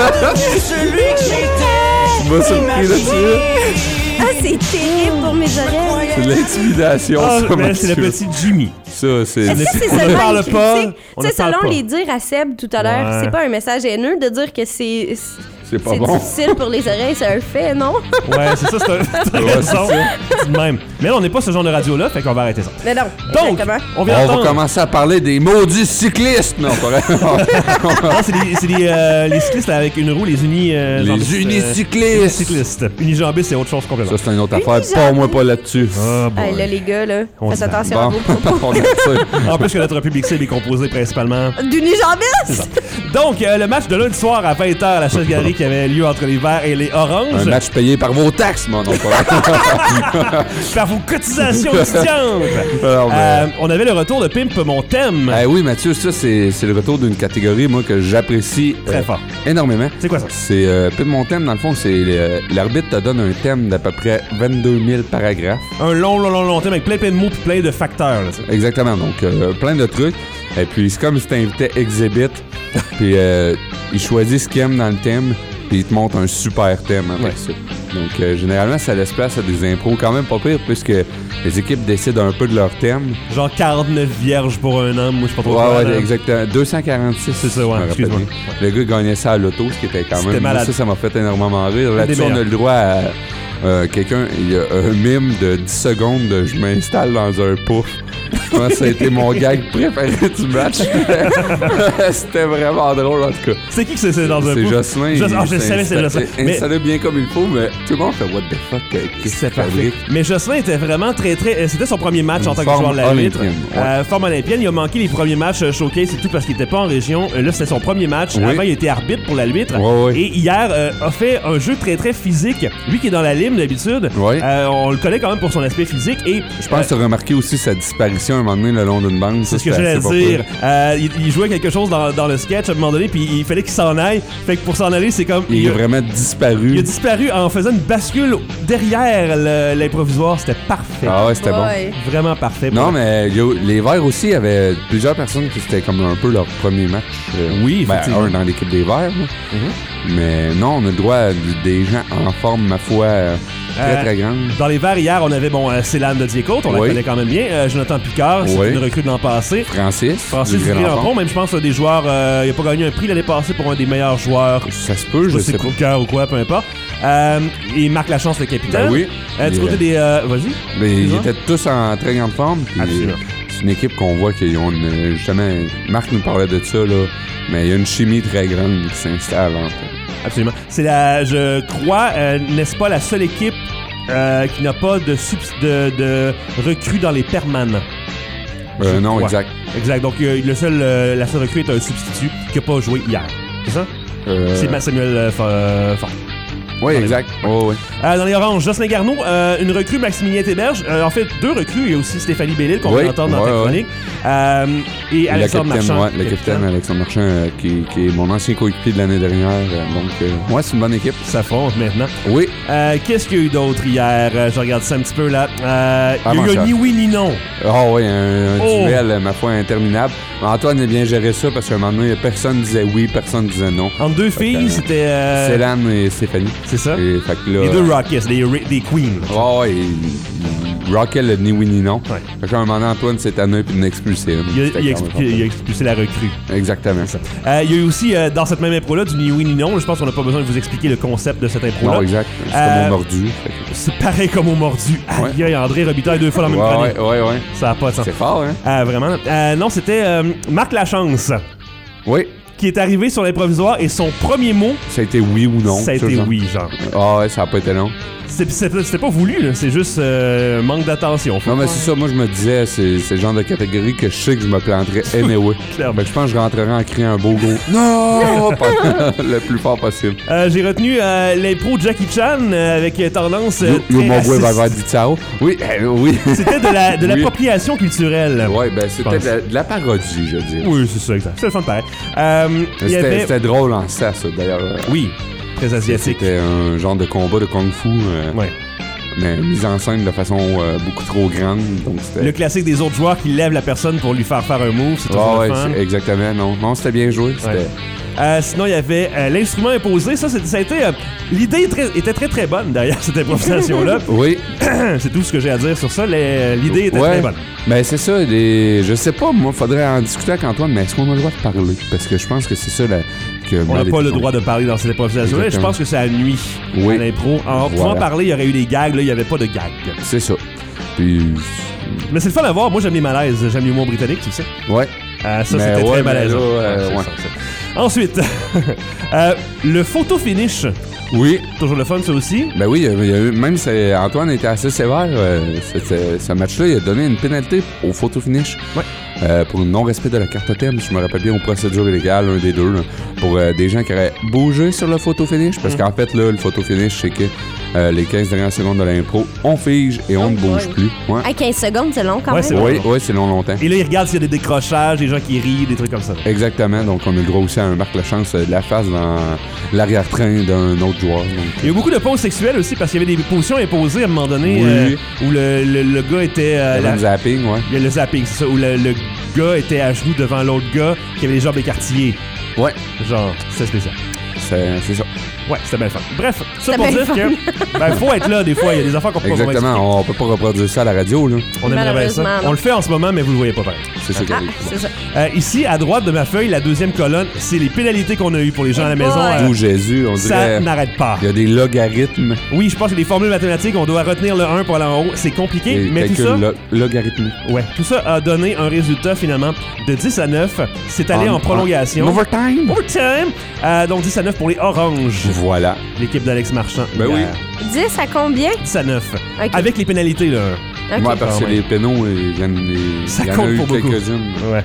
Tu m'as surpris là-dessus? Ah, c'est terrible pour mes oreilles. C'est de l'intimidation, Ah, ça, mais c'est le Mathieu. petit Jimmy. Ça, c'est... Est-ce que c'est On ne seulement parle écrit- pas, tu sais- on Tu ne sais, parle selon pas. les dires à Seb tout à l'heure, Ouais. c'est pas un message haineux de dire que c'est C'est pas c'est bon. difficile pour les oreilles, c'est un fait, non? Ouais, c'est ça, c'est un. T'as Ouais, raison. c'est ça. C'est de même. Mais là, on n'est pas ce genre de radio-là, fait qu'on va arrêter ça. Mais non. Donc, exactement. on vient On va d'entendre. commencer à parler des maudits cyclistes! Non, pas vrai. Non, c'est les, c'est les, euh, les cyclistes là, avec une roue, les unis. euh, Les jambistes, euh, unicyclistes! cyclistes. Unijambistes, c'est autre chose complètement. Ça, c'est une autre affaire. Pas moi, pas là-dessus. Ah, boy. Hey, là, les gars, là, On faites se attention Bon, à vos propos. on est ça. En plus que notre public cible est composé principalement. D'unijambistes! Donc, euh, le match de lundi soir à vingt heures à la Chasse-Galerie qui avait lieu entre les Verts et les Oranges. Un match payé par vos taxes, mon non, pas vrai. Par vos cotisations étudiantes. Alors, mais- Euh, on avait le retour de Pimp Mon Thème. Eh oui, Mathieu, ça, c'est, c'est le retour d'une catégorie, moi, que j'apprécie Très euh, fort. énormément. C'est quoi ça? C'est euh, Pimp mon thème, dans le fond, c'est euh, l'arbitre te donne un thème d'à peu près vingt-deux mille paragraphes. Un long, long, long, long thème avec plein, plein de mots puis plein de facteurs. Là, tu sais. Exactement, donc euh, plein de trucs. Et puis c'est comme si t'invitais Exhibit, puis euh, il choisit ce qu'il aime dans le thème, puis il te montre un super thème après Ouais. ça. Donc euh, généralement, ça laisse place à des impros quand même pas pire, puisque les équipes décident un peu de leur thème. Genre quarante-neuf vierges pour un homme, moi je sais pas trop Ouais, quoi, ouais, là. exactement. deux cent quarante-six. C'est ça, ouais, je me rappelle excuse-moi. bien. Le gars gagnait ça à l'auto, ce qui était quand C'était même... malade. Ça, ça m'a fait énormément rire. Là-dessus, des on a meilleurs. le droit à... euh, quelqu'un, il y a un mime de dix secondes de « je m'installe dans un pouf ». Je pense que ça a été mon gag préféré du match. C'était vraiment drôle, en tout cas. C'est qui que c'est c'est dans un C'est pouf? Jocelyn. Jos- ah, il je savais, c'est s'est Jocelyn. installé- Mais- installé bien comme il faut, mais tout le monde fait « what the fuck », qu'est-ce C'est que parfait. Mais Jocelyn était vraiment très, très. C'était son premier match en tant que Forme joueur de la vitre. olympienne, ouais. Euh, forme olympienne. Il a manqué les premiers matchs euh, showcase et tout parce qu'il était pas en région. Euh, là, c'était son premier match. Oui. Avant, il était arbitre pour la Luître. Ouais, ouais. Et hier, euh, a fait un jeu très, très physique. Lui qui est dans la lime d'habitude, Ouais. euh, on le connaît quand même pour son aspect physique. Et Je pense que tu as remarqué aussi sa disparition apparition à un moment donné le long d'une bande. C'est ce que j'allais dire. Euh, il, il jouait quelque chose dans, dans le sketch à un moment donné, puis il fallait qu'il s'en aille. Fait que pour s'en aller, c'est comme... Il, il a vraiment disparu. Il a disparu en faisant une bascule derrière le, l'improvisoire. C'était parfait. Ah ouais, c'était Ouais. bon. Vraiment parfait. Non, mais il y a- les Verts aussi, il y avait plusieurs personnes qui c'était comme un peu leur premier match. euh, Oui, ben, effectivement. un dans l'équipe des Verts. là. Mhm. Mais non, on a le droit à des gens en forme, ma foi, euh, très Euh, très grande. Dans les Verts, hier, on avait bon, euh, Célane de Diécote, on la Oui. connaît quand même bien. Euh, Jonathan Picard, c'est Oui. une recrue de l'an passé. Francis. Francis du Grand Duvray-Lampont, Lampont. même je pense euh, des joueurs. Euh, il a pas gagné un prix l'année passée pour un des meilleurs joueurs. Ça se peut, je Je sais sais coup pas. de cœur ou quoi, peu importe. Euh, et Marc Lachance, le capitaine. Ben oui. Euh, du Il, côté euh, des. euh, vas-y. Mais ils Dis-moi. étaient tous en très grande forme. puis Absolument. C'est une équipe qu'on voit qu'ils ont une. Justement, Marc nous parlait de ça, là. Mais il y a une chimie très grande qui s'installe entre eux. Absolument. C'est la, je crois, euh, n'est-ce pas la seule équipe euh, qui n'a pas de, subs- de, de recrues dans les permanents? Euh, Je non, crois. exact. Exact. Donc, euh, le seul, euh, la seule recrue est un substitut qui n'a pas joué hier. C'est ça? Euh, C'est Ma- Samuel euh, Fa- euh, Fort. Oui, exact. Oh, oui. Euh, dans les oranges, Jocelyn Garneau, euh, une recrue, Maximilien Théberge. Euh, en fait, deux recrues. Il y a aussi Stéphanie Bellil qu'on Oui, va entendre dans ouais, ta ouais. chronique. Euh, et Le Alexandre capitaine, Marchand. ouais, le capitaine Alexandre Marchand, euh, qui, qui est mon ancien coéquipier de l'année dernière. euh, donc, euh, ouais, c'est une bonne équipe. Ça fonce maintenant. Oui. Euh, qu'est-ce qu'il y a eu d'autre hier? Euh, je regarde ça un petit peu là. Euh, il y a Avant eu ça. un ni oui ni non. Oh oui, un, un Oh. duel, euh, ma foi, interminable. Antoine a bien géré ça parce qu'à un moment donné, personne disait oui, personne disait non. Entre deux Fait que, filles, euh, c'était. euh, Célane et Stéphanie. C'est ça? Et, fait que là, Les deux Rockies, les, des Queens. Oh, et il rockait le ni oui ni non. Ouais. Fait qu'à un moment donné, Antoine s'est tanné puis de l'expulser. Il a, C'était il a quand même expulsé, il a expulsé la recrue. Exactement. Euh, il y a eu aussi, euh, dans cette même impro-là, du ni oui ni non. Je pense qu'on n'a pas besoin de vous expliquer le concept de cette impro-là. Non, exact. C'est Euh, comme au mordu. Fait que- C'est pareil comme au mordu. Ouais. Aïe, aïe, André Robitaille deux fois dans la même Ouais, chronique. ouais, ouais, ouais. Ça n'a pas de sens. C'est fort, hein? Ah, vraiment. Euh, non, c'était euh, Marc Lachance Oui. qui est arrivé sur l'improvisoire et son premier mot, Ça a été oui ou non. ça a été genre. oui, genre. Ah ouais, ça a pas été long. C'est- c'est- C'était pas voulu, là. C'est juste euh, manque d'attention. Faut Non, mais pas- c'est ça, moi je me disais, c'est c'est le genre de catégorie que je sais que je me planterais anyway. Clairement. Fait que je pense que je rentrerais en criant un beau gros non pendant le plus fort possible. Euh, J'ai retenu euh, l'impro Jackie Chan euh, avec euh, tendance. euh, You, you très mon boy raciste. va dit ciao. Oui, euh, oui. C'était de la- de Oui. l'appropriation culturelle. Ouais, ben Je c'était pense. de, la- de la parodie, je veux dire. Oui, c'est ça, exact. C'est le fun de pareil. Euh, il y C'était avait... c'était drôle en ça, ça d'ailleurs. Oui, très asiatique. C'était un genre de combat de kung-fu, euh, Ouais. mais mis en scène de façon euh, beaucoup trop grande. Donc c'était. Le classique des autres joueurs qui lèvent la personne pour lui faire faire un move, c'est toujours Ah ouais, le fun. c'est- exactement. Non, non, c'était bien joué. C'était. Ouais. Euh, sinon, il y avait euh, l'instrument imposé. Ça, c'est- ça a été... euh, L'idée est très- était très, très bonne derrière cette improvisation-là. Oui. C'est tout ce que j'ai à dire sur ça. Les- L'idée était Ouais. très bonne. Ben c'est ça, les... je sais pas, moi, faudrait en discuter avec Antoine, mais est-ce qu'on a le droit de parler? Parce que je pense que c'est ça la... que On moi, n'a les- pas le droit de parler dans cette improvisation-là. Je Exactement. pense que ça nuit Oui. à l'impro. En pouvant Voilà. parler, il y aurait eu des gags. Là, il n'y avait pas de gags. C'est ça. Puis... Mais c'est le fun à voir. Moi, j'aime les malaises. J'aime l'humour britannique, tu le sais. Ouais. Euh, ça, Mais c'était ouais, très mais malaisant. là, euh, Ouais, ouais. c'est ça, ça. Ensuite, euh, le photo finish. Oui. Toujours le fun, ça aussi. Ben oui, il y a- il y a eu- même si Antoine était assez sévère, euh, c'était- ce match-là, il a donné une pénalité au photo finish. Ouais. Euh, pour le non-respect de la carte thème, je me rappelle bien aux procédures illégales, un des deux, là, pour euh, des gens qui auraient bougé sur le photo finish, parce Mm. qu'en fait, là, le photo finish, c'est que euh, les quinze dernières secondes de l'impro, on fige et on ne bouge boy. plus. Ouais. À quinze secondes, c'est long quand Ouais, même. c'est long. Oui, oui, c'est long longtemps. Et là, il regarde s'il y a des décrochages, des gens qui rient, des trucs comme ça. Exactement, donc on a le droit aussi à un Marc Lachance euh, de la face dans l'arrière-train d'un autre joueur. donc. Il y a eu beaucoup de pauses sexuelles aussi parce qu'il y avait des positions imposées à un moment donné Oui. euh, où le, le, le gars était. euh, Il y avait la- le zapping, ouais. Il y a le zapping, c'est ça. Où le, le gars était à genoux devant l'autre gars qui avait les jambes écartillées. Ouais, Genre, c'est spécial. c'est c'est ça. Ouais, c'était bien fun. Bref, ça C'était pour bien dire fun. que. Ben, faut être là des fois. Il y a des affaires qu'on peut pas vraiment expliquer. Exactement, on peut pas reproduire ça à la radio, là. On aimerait bien Malheureusement, ça. non. On le fait en ce moment, mais vous le voyez pas pareil. C'est ça qui Ah, arrive. c'est ça. Euh, ici, à droite de ma feuille, la deuxième colonne, c'est les pénalités qu'on a eues pour les gens à la Eh maison. boy. Euh, Ou Jésus, on ça dirait. n'arrête pas. Il y a des logarithmes. Oui, je pense que les formules mathématiques, on doit retenir le un pour aller en haut. C'est compliqué, Des mais tout calculs ça, lo- logarithmiques. ouais, tout ça a donné un résultat finalement de dix à neuf. C'est allé en, prolongation. en overtime. Overtime. Euh, donc dix à neuf pour les Oranges. Voilà. L'équipe d'Alex Marchand. Ben oui. hier. dix à combien? dix à neuf. Ok. Avec les pénalités, là. Ok. Moi, parce que Quand même. les pénaux, ils viennent. les- Ça il y en compte a eu pour beaucoup. quelques-unes. Ouais.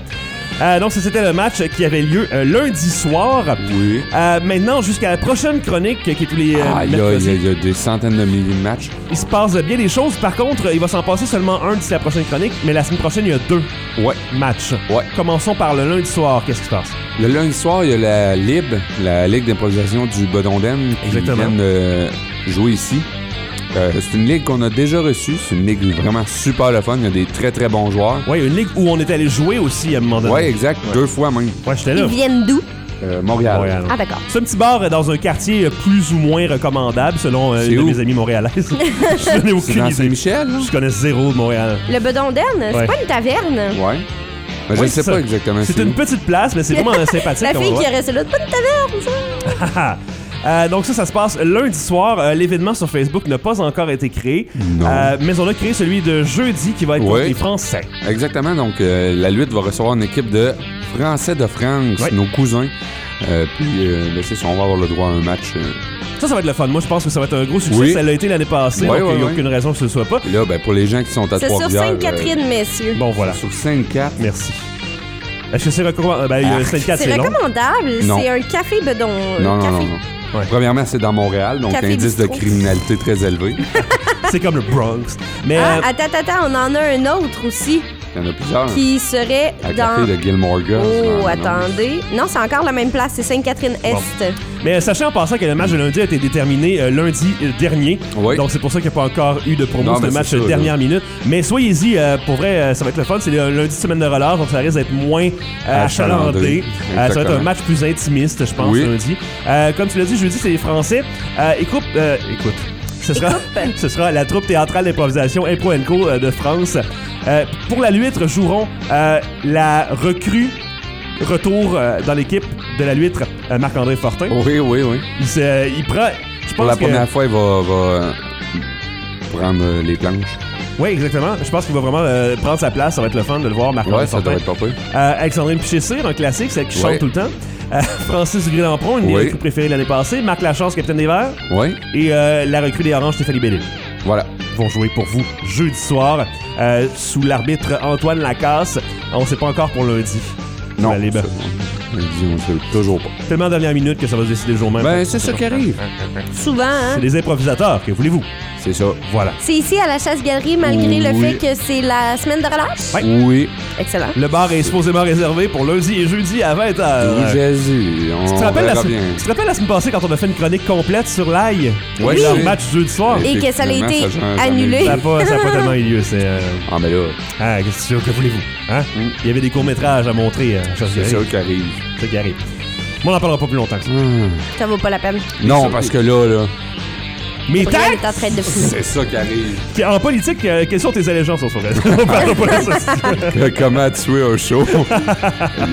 Euh, donc, ça, c'était le match qui avait lieu euh, lundi soir. Oui. Euh, maintenant, jusqu'à la prochaine chronique, qui est tous les euh, Ah, là, il y, a- il y a des centaines de milliers de matchs. il se passe bien des choses. Par contre, il va s'en passer seulement un d'ici la prochaine chronique, mais la semaine prochaine, il y a deux Ouais. matchs. Ouais. Commençons par le lundi soir. Qu'est-ce qui se passe? Le lundi soir, il y a la L I B, la Ligue d'improvisation du Bedonden, qui Exactement. viennent de jouer ici. Euh, c'est une ligue qu'on a déjà reçue. C'est une ligue vraiment super le fun. Il y a des très très bons joueurs. Ouais, une ligue où on est allé jouer aussi à un moment donné. Ouais, exact. Deux fois même. Ouais, j'étais là. Ils viennent d'où? Euh, Montréal. Montréal. Ah, d'accord. C'est un petit bar euh, dans un quartier euh, plus ou moins recommandable selon euh, C'est une de où? mes amies montréalaises. Je n'ai C'est aucune dans idée. Saint-Michel, là? Je connais zéro de Montréal. Le Bedonden, c'est Ouais. pas une taverne? Ouais. Mais je Oui, ne sais c'est pas ça. exactement. C'est une où. petite place, mais c'est vraiment sympathique. La on fille va qui voir. est restée là, c'est pas une taverne, ça? Euh, donc ça, ça se passe lundi soir. Euh, L'événement sur Facebook n'a pas encore été créé. Non. Euh, mais on a créé celui de jeudi qui va être contre Ouais. les Français. Exactement. Donc, euh, la lutte va recevoir une équipe de Français de France, Ouais. nos cousins. Euh, puis, euh, ben, c'est ça, on va avoir le droit à un match. euh. Ça, ça va être le fun. Moi, je pense que ça va être un gros succès. Oui. Ça l'a été l'année passée, Ouais, donc il ouais, n'y a ouais. aucune raison que ce ne soit pas. Puis là, ben, pour les gens qui sont à C'est sur Trois-Rivières... Sainte-Catherine, messieurs. Bon, voilà. euh, sur Sainte-Catherine. Merci. Est-ce que c'est recommandable? Ben, Ah, Sainte-Catherine, C'est c'est long. recommandable. Non. C'est un café bedon. Non, non, café. non, non. Ouais. Premièrement, c'est dans Montréal, donc Café indice de bistrot. criminalité très élevé. C'est comme le Bronx. Mais Ah, euh, attends, attends, attends, on en a un autre aussi Il y en a plusieurs. qui serait À dans... café de Gilmore Girls. Oh, Non, non, non. attendez. Non, c'est encore la même place, c'est Sainte-Catherine-Est. Mais sachez en passant que le match de lundi a été déterminé euh, lundi euh, dernier. Oui. Donc c'est pour ça qu'il n'y a pas encore eu de promo. Non, C'est mais un match c'est ça, euh, dernière minute. Mais soyez-y, euh, pour vrai, euh, ça va être le fun. C'est le lundi de semaine de relâche, donc ça risque d'être moins euh, achalandé. Achalandé. Euh, ça va être un Exactement. match plus intimiste, je pense, Oui. lundi. Euh, comme tu l'as dit, jeudi, c'est les Français. Euh, écoute, euh, écoute. Ce sera, ce sera la troupe théâtrale d'improvisation Impro and Co euh, de France. Euh, pour la Luître, joueront euh, la recrue retour euh, dans l'équipe de la Luître, euh, Marc-André Fortin. Oui, oui, oui. Il, se- il prend. Je Pour la pense que. première fois, il va, va euh, prendre euh, les planches. Oui, exactement. Je pense qu'il va vraiment euh, prendre sa place. Ça va être le fun de le voir, Marc-André Ouais, ça Fortin. doit être pas pire. Euh, Alexandrine Piché-Cyr, un classique, celle qui chante Ouais. tout le temps. Euh, Francis Dugré-Lampron, une des Oui. recrues préférées de l'année passée. Marc Lachance, capitaine des Verts. Oui, Et euh, la recrue des Oranges, Stéphanie Bellil. voilà. Vont jouer pour vous jeudi soir euh, sous l'arbitre Antoine Lacasse. On ne sait pas encore pour lundi. Non, La Libre. ça, on dit, on sait toujours pas. Tellement dernière minute que ça va se décider le jour même. Ben, c'est ça qui arrive. Souvent, hein? C'est des improvisateurs, que voulez-vous? C'est ça. Voilà. C'est ici à la Chasse-Galerie, malgré le Oui. fait que c'est la semaine de relâche? Ouais. Oui. Excellent. Le bar est supposément réservé pour lundi et jeudi à vingt heures. Tout Jésus. On Tu te, rappelles la, verra se- bien. tu te rappelles la semaine passée quand on a fait une chronique complète sur l'ail? Oui. Leur Oui. match jeudi soir? Et que ça a Effectivement, été ça change jamais. annulé. Ça n'a pas, ça a pas tellement eu lieu. C'est, euh, Ah, mais là, Ah, qu'est-ce que, que voulez-vous? Hein? Mm. Il y avait des courts-métrages à montrer. Euh, à c'est Chasse-Galerie. ça qui arrive. C'est ça qui arrive. Moi, on n'en parlera pas plus longtemps que ça. Hum. Ça vaut pas la peine. Non, parce que là, là, Mais Brian tac! est en train de fumer. c'est ça qui arrive. En politique, euh, quelles sont tes allégeances sur ça? On parlera pas de ça. Comment tuer un show? là,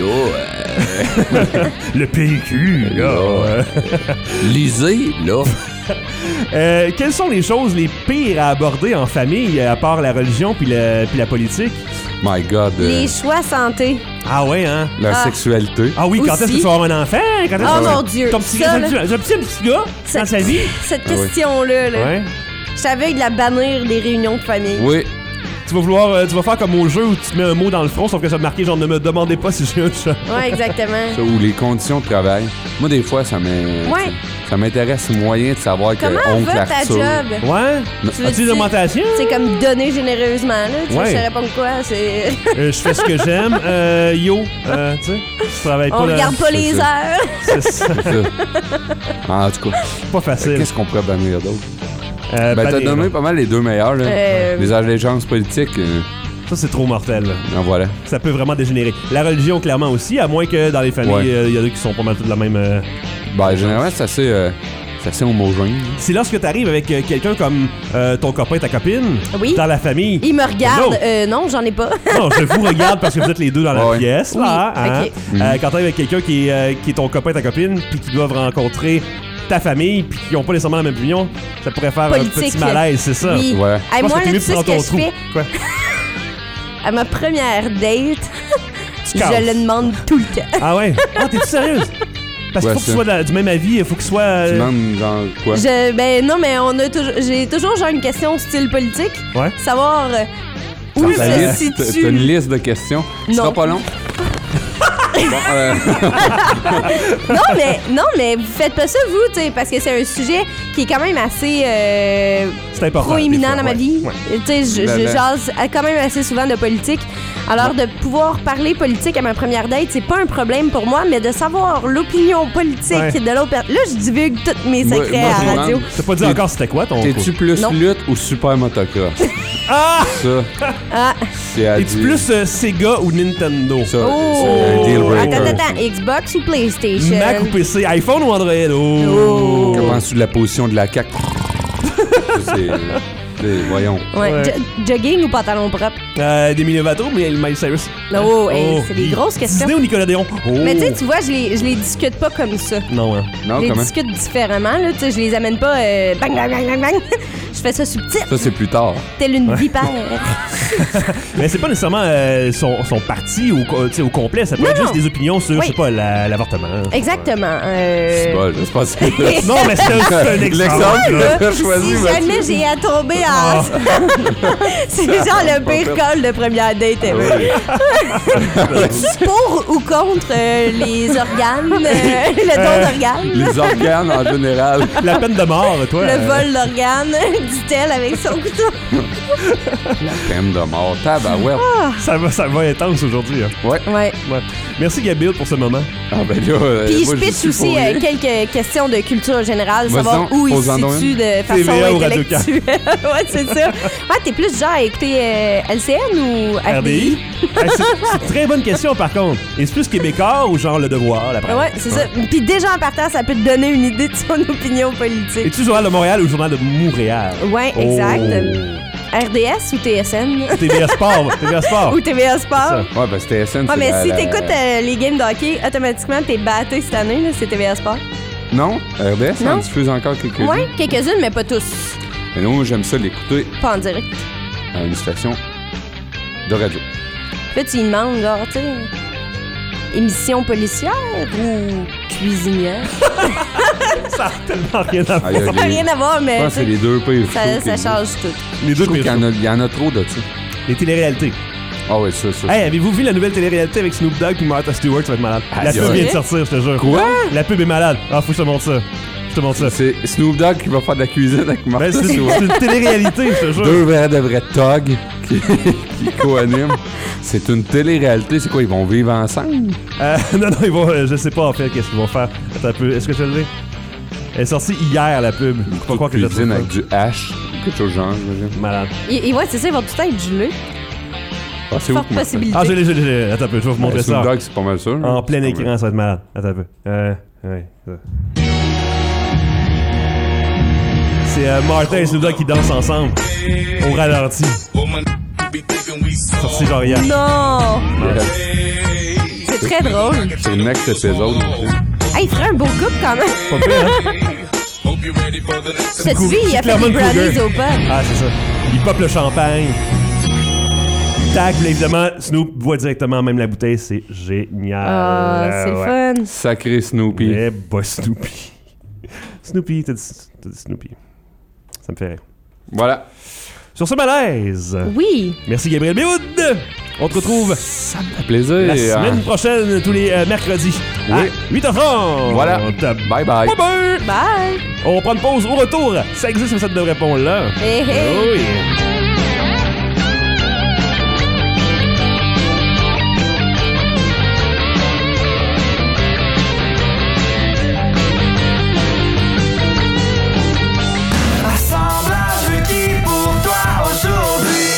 euh, Le P Q, là. Là. euh. lisez, là. Euh, quelles sont les choses les pires à aborder en famille, à part la religion puis, le- puis la politique? My God. euh, Les choix santé. Ah ouais, hein? la Ah. sexualité. Ah oui, quand Aussi. est-ce que tu vas avoir un enfant? Quand est-ce Oh que tu- mon Dieu, Ton petit, ça, ton là. petit- un petit, un petit gars dans Cette, sa vie? cette Ah oui. question-là, là. Ouais. Je savais de la bannir des réunions de famille. Oui. Tu vas vouloir, euh, tu vas faire comme au jeu où tu te mets un mot dans le front, sauf que ça te marqué genre ne me demandez pas si j'ai un chat. Ouais, exactement. Ça, ou les conditions de travail. Moi, des fois, ça m'in- Ouais. ça m'intéresse moyen de savoir que Comment oncle va ta Arthur... job? Ouais? Tu As-tu veux-tu- des augmentations? C'est comme donner généreusement, là. Tu Ouais. sais, je sais répondre quoi, c'est... Euh, je fais ce que j'aime. Euh, yo, euh, tu sais, je travaille pas On là. regarde pas les ça. heures. C'est ça. C'est ça. En tout cas, Pas facile. qu'est-ce qu'on pourrait bannir d'autre? Euh, Ben, t'as bannir, donné là. pas mal les deux meilleurs, là. Euh, Les allégeances politiques, euh, Ça, c'est trop mortel. là. en voilà. Ça peut vraiment dégénérer. La religion, clairement aussi, à moins que dans les familles, Ouais. il y en a qui sont pas mal toutes de la même. euh, Ben, généralement, c'est assez, euh, c'est assez homogène. C'est lorsque t'arrives avec euh, quelqu'un comme euh, ton copain, ta copine, Oui. dans la famille. Il me regarde. Non. Euh, non, j'en ai pas. Non, je vous regarde parce que vous êtes les deux dans la Ouais. pièce, Oui, là. hein. ok. Euh, quand t'arrives avec quelqu'un qui est, euh, qui est ton copain, ta copine, puis qui doivent rencontrer ta famille, puis qui ont pas nécessairement la même opinion, ça pourrait faire Politique. un petit malaise, c'est ça. Oui. Ouais. Je Hey, pense moi, que t'es là, mieux tu de sais ce prendre que ton je trou. fais? Quoi? À ma première date, je casses. le demande tout le temps. Ah ouais? Ah, t'es-tu sérieuse? Parce qu'il Ouais, faut que tu ça. sois dans- du même avis, il faut que tu sois... Tu euh, demandes, genre, quoi? Je, ben non, mais on a toujours, j'ai toujours genre une question style politique. Ouais. Savoir euh, où Ta se liste, t'as- situe. T'as une liste de questions. Ce Non. sera pas long. Bon, euh... non, mais, non, mais vous faites pas ça, vous, tu sais, parce que c'est un sujet qui est quand même assez euh, c'est important, proéminent fois, dans ma ouais. vie. Ouais. Tu sais, je, Ben, je ben. jase quand même assez souvent de politique. Alors, de pouvoir parler politique à ma première date, c'est pas un problème pour moi, mais de savoir l'opinion politique Ouais. de l'autre personne. Là, je divulgue tous mes Moi- secrets moi, je à la me radio. demande, T'as pas dit encore c'était quoi ton T'es-tu plus Non. lutte ou super motocross? Ah! Ça, Ah, c'est à Es-tu dire. plus euh, Sega ou Nintendo? Ça, oh! c'est un deal breaker. Attends, attends, Xbox ou PlayStation? Mac ou P C? iPhone ou Android? Oh! Oh. Que penses-tu de la position de la C A Q? Ça, c'est... c'est- Voyons. Ouais. Ouais. Jo- jogging ou pantalon propre? Euh, Demi Lovato, mais Miley Cyrus. Oh, hey, c'est des grosses questions. Disney ou Nicolas Déon? Oh. Mais tu sais, tu vois, je les, je les discute pas comme ça. Non, hein. Non, Je les comment? discute différemment, là. Tu sais, je les amène pas euh, bang, bang, bang, bang, bang. Je fais ça subtil, Ça, c'est plus tard. telle une vipère. Mais c'est pas nécessairement euh, son, son parti au, co- tu sais, au complet. Ça peut Non, être juste non. des opinions sur, Oui. je sais pas, la- l'avortement. Exactement. euh, C'est bon, je pense que c'est... Non, mais c'est un, c'est un exemple. L'exemple là. que j'ai choisi, Si Mathieu. jamais j'ai à tomber en... Ah. c'est genre le pire call de première date ever. Es-tu pour ou contre euh, les organes, euh, le don Euh, d'organes? Les organes, en général. La peine de mort, toi. Le euh, vol d'organes, dit-elle avec son couteau. La peine de mort. Tabarouette. Ça va, ça va intense aujourd'hui. Hein. Ouais. Ouais. Ouais. Merci, Gabriel, pour ce moment. Ah, ben là, euh, Puis moi, je j'y pitch suis aussi pour euh, rien. quelques questions de culture générale, Vas-y savoir donc, où il se pose-en donc situe une. de façon T V A ou Radio intellectuelle. ouais, c'est ça. Ouais, t'es plus genre à écouter euh, L C N ou R D I? R D I? Hey, c'est c'est une très bonne question, par contre. Est-ce plus québécois ou genre Le Devoir, la presse? Ouais, c'est ça. Puis déjà en partant, ça peut te donner une idée de son opinion politique. Es-tu Journal de Montréal ou Journal de Montréal? Ouais, exact. R D S ou T S N? Oh. T V A Sport. T V A Sport. Ou T V A Sport. Ouais, ben c'était S N. Ouais, c'est mais la- si la- t'écoutes euh, les games de hockey, automatiquement, t'es batté cette année, là, c'est T V A Sport. Non, R D S, Non. on diffuse encore quelques-unes. Ouais, quelques-unes, mais pas tous. Mais non, moi, j'aime ça l'écouter Pas en direct. à une station de radio. Là, tu lui demandes, genre, tu sais, émission policière ou cuisinière? Ça a tellement rien à voir. Ah, il y a Ça n'a des- rien à voir, Je mais pense que c'est les deux pires ça, shows ça qu'il- change tout. Les Je deux trouve qu'il y pires en a, il y en a trop de ça. Les téléréalités. Ah ouais, ça, ça. Hey, avez-vous vu la nouvelle télé-réalité avec Snoop Dogg et Martha Stewart? Ça va être malade. Ah, La c'est pub vrai? vient de sortir, je te jure. Quoi? La pub est malade. Ah, faut que je te montre ça. Je te montre ça. C'est Snoop Dogg qui va faire de la cuisine avec Martha Ben, c'est Stewart. c'est une télé-réalité, je te jure. Deux vrais de vrais thugs qui, qui co-animent. C'est une télé-réalité. C'est quoi, ils vont vivre ensemble? Euh, non, non, ils vont. euh, je sais pas en fait qu'est-ce qu'ils vont faire. Attends un peu. Est-ce que je l'ai? Elle est sortie hier, la pub. Je peux pas croire que je la cuisine trouve avec du hash. Quelque chose de genre, j'imagine. pas. Malade. Et, et ouais, c'est ça, ils vont tout être gelés. Ah, c'est où Forte que Martha- possibilité. Ah, je l'ai, je l'ai, je l'ai. Attends un peu, je vais vous Ben, montrer ça. Snoop Dogg, c'est pas mal ça. là. En plein C'est écran, ça va être malade. Attends un peu. Euh, ouais, ça. C'est euh, Martin et Snoop Dogg qui dansent ensemble. Au ralenti. Sorti genre hier. Non! pas- C'est très drôle. C'est le next épisode. Hey, il ferait un beau couple quand même. Pas pire, hein? T'as-tu vu, il a fait clairement des le brownies cougar. au pot. Ah, c'est ça. Il pop le champagne. Tac, puis là, évidemment, Snoop voit directement même la bouteille. C'est génial. Ah, c'est Ouais. le fun. Sacré Snoopy. Eh, bah, Snoopy. Snoopy, t'as dit, t'as dit Snoopy. Ça me fait rire. Voilà. Sur ce malaise. Oui. Merci, Gabriel Béhoud. On te retrouve Ça me fait plaisir. la hein. semaine prochaine, tous les euh, mercredis. Oui. À huit heures trente. Voilà. Bye bye. Bye bye. Bye. On prend une pause au retour. Ça existe, mais ça ne devrait pas là. Hey, hey. Oh, yeah. Assemblage qui pour toi aujourd'hui.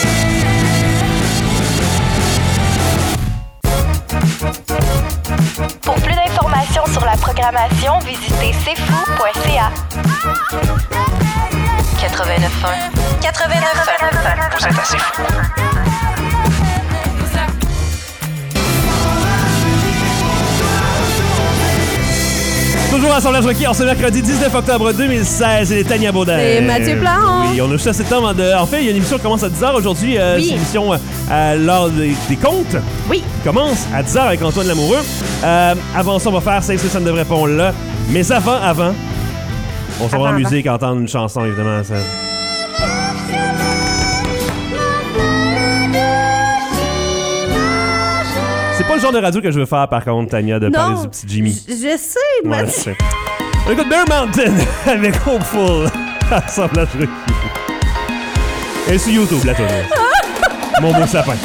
Pour plus d'informations sur la programmation, visitez c'est fou point c a. quatre-vingt-neuf un. quatre-vingt-neuf un. Vous êtes assez fou. Toujours Assemblage Rocky, en ce mercredi dix-neuf octobre deux mille seize, c'est Tania Baudin. C'est Mathieu Plante. Oui, on a juste assez de temps avant de... En fait, il y a une émission qui commence à dix heures aujourd'hui. Euh, Oui. C'est l'émission euh, à l'heure des, des comptes. Oui. Qui commence à dix heures avec Antoine Lamoureux. Euh, avant ça, on va faire C'est que ça ne devrait pas là. Mais avant, avant, on s'en va en Avant, musique, entendre une chanson, évidemment. Ça. C'est pas le genre de radio que je veux faire, par contre, Tania, de Non, parler du petit Jimmy. Je je sais, Ouais, moi. je sais. On écoute Bear Mountain avec Hopeful. Assemblage requis. Et sur YouTube, la tonne. Mon beau sapin.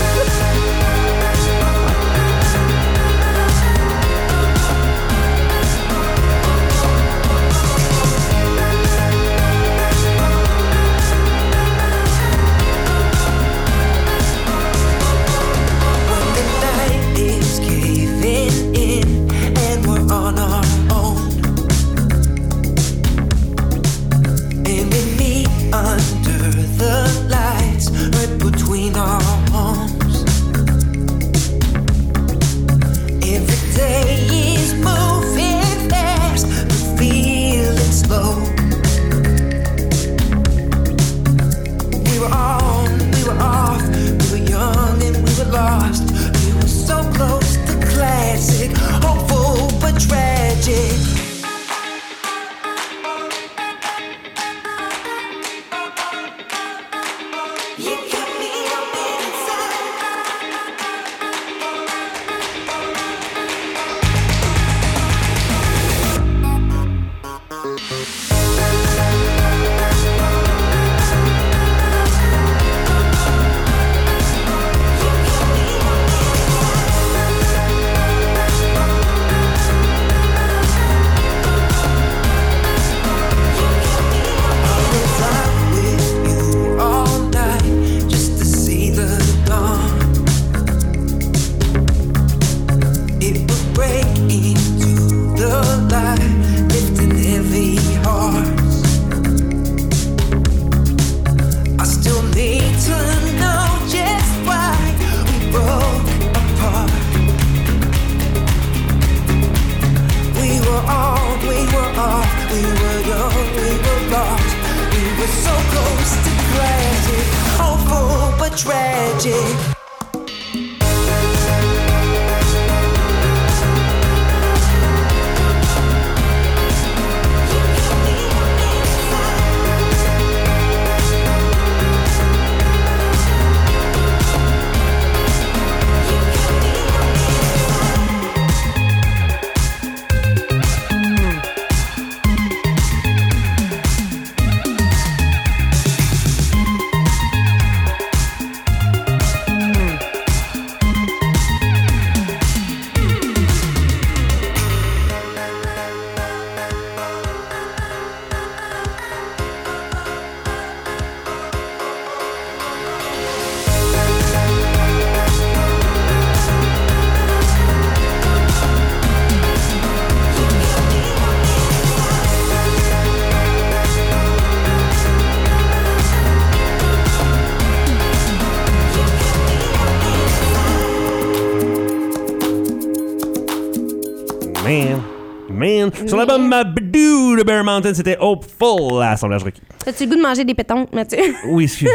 Man. Man. Sur l'album Badoo de Bear Mountain, c'était Hopeful à Assemblage requis. As-tu le goût de manger des pétanques, Mathieu? Oui, excuse-moi.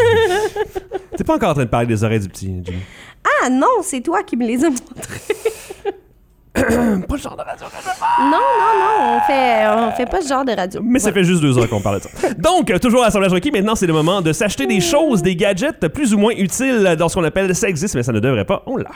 T'es pas encore en train de parler des oreilles du petit, Jimmy. Ah non, c'est toi qui me les as montrées. Pas le genre de radio que je veux faire. Non, non, non, on fait, on fait pas ce genre de radio. Mais ça Ouais. fait juste deux heures qu'on parle de ça. Donc, toujours à Assemblage requis, maintenant c'est le moment de s'acheter des choses, des gadgets plus ou moins utiles dans ce qu'on appelle « ça existe, mais ça ne devrait pas ». On l'a.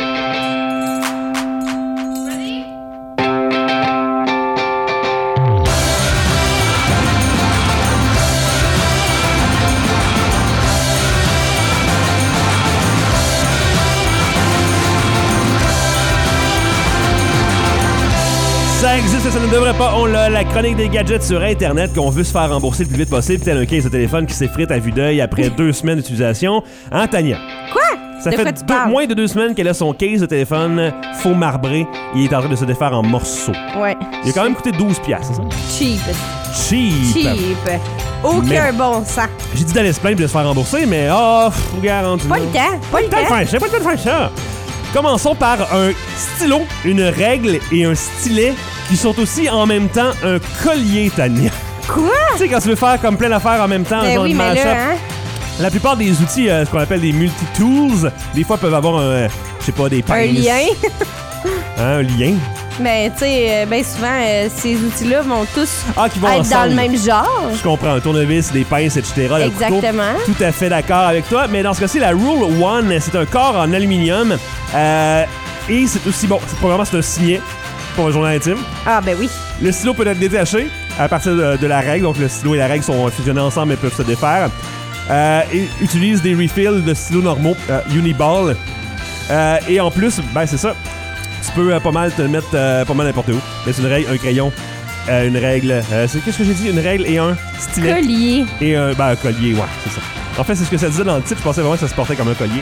Ça existe, ça ne devrait pas. On l'a, la chronique des gadgets sur Internet qu'on veut se faire rembourser le plus vite possible, tel un case de téléphone qui s'effrite à vue d'œil après deux semaines d'utilisation. Hein, Tania? Quoi? Ça De fait quoi tu deux- parles? moins de deux semaines qu'elle a son case de téléphone faux marbré. Il est en train de se défaire en morceaux. Ouais. Il a quand même coûté douze piastres, c'est ça? Cheap. Cheap. Cheap. Aucun Mais- bon sens. J'ai dit d'aller se plaindre de se faire rembourser, mais oh, vous garantis. Pas le temps. Pas le Pas le temps de temps. faire ça, pas le temps de faire ça. Commençons par un stylo, une règle et un stylet qui sont aussi en même temps un collier, Tania. Quoi? Tu sais, quand tu veux faire comme plein d'affaires en même temps, Ben genre oui, de mais mashup. là, hein? La plupart des outils, euh, ce qu'on appelle des multi-tools, des fois peuvent avoir un, je sais pas, des Un pinces. lien. Hein, un lien. Mais tu sais, bien souvent, euh, ces outils-là vont tous Ah, qui vont être ensemble. dans le même genre. Je comprends, un tournevis, des pinces, et cetera. le couteau. Exactement. Tout à fait d'accord avec toi. Mais dans ce cas-ci, la Rule One, c'est un corps en aluminium. Euh, et c'est aussi, bon, c'est, premièrement, c'est un signet pour un journal intime. Ah, ben oui. Le stylo peut être détaché à partir de, de la règle. Donc, le stylo et la règle sont fusionnés ensemble et peuvent se défaire. Euh, et utilise des refills de stylos normaux euh, Uniball. Euh, et en plus, ben c'est ça. Tu peux euh, pas mal te mettre euh, pas mal n'importe où. Mais c'est une règle, un crayon, euh, une règle. Euh, c'est qu'est-ce que j'ai dit? Une règle et un stylet. Collier. Et un, ben, un collier, ouais, c'est ça. En fait, c'est ce que ça disait dans le titre. Je pensais vraiment que ça se portait comme un collier.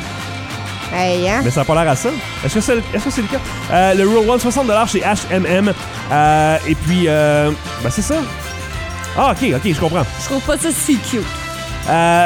Hey, hein? Mais ça n'a pas l'air à ça. Est-ce que c'est, est-ce que c'est le cas? Euh, le Roll One, soixante dollars chez H and M. Euh, et puis, euh, ben c'est ça. Ah, ok, ok, je comprends. Je trouve pas ça si cute. Euh,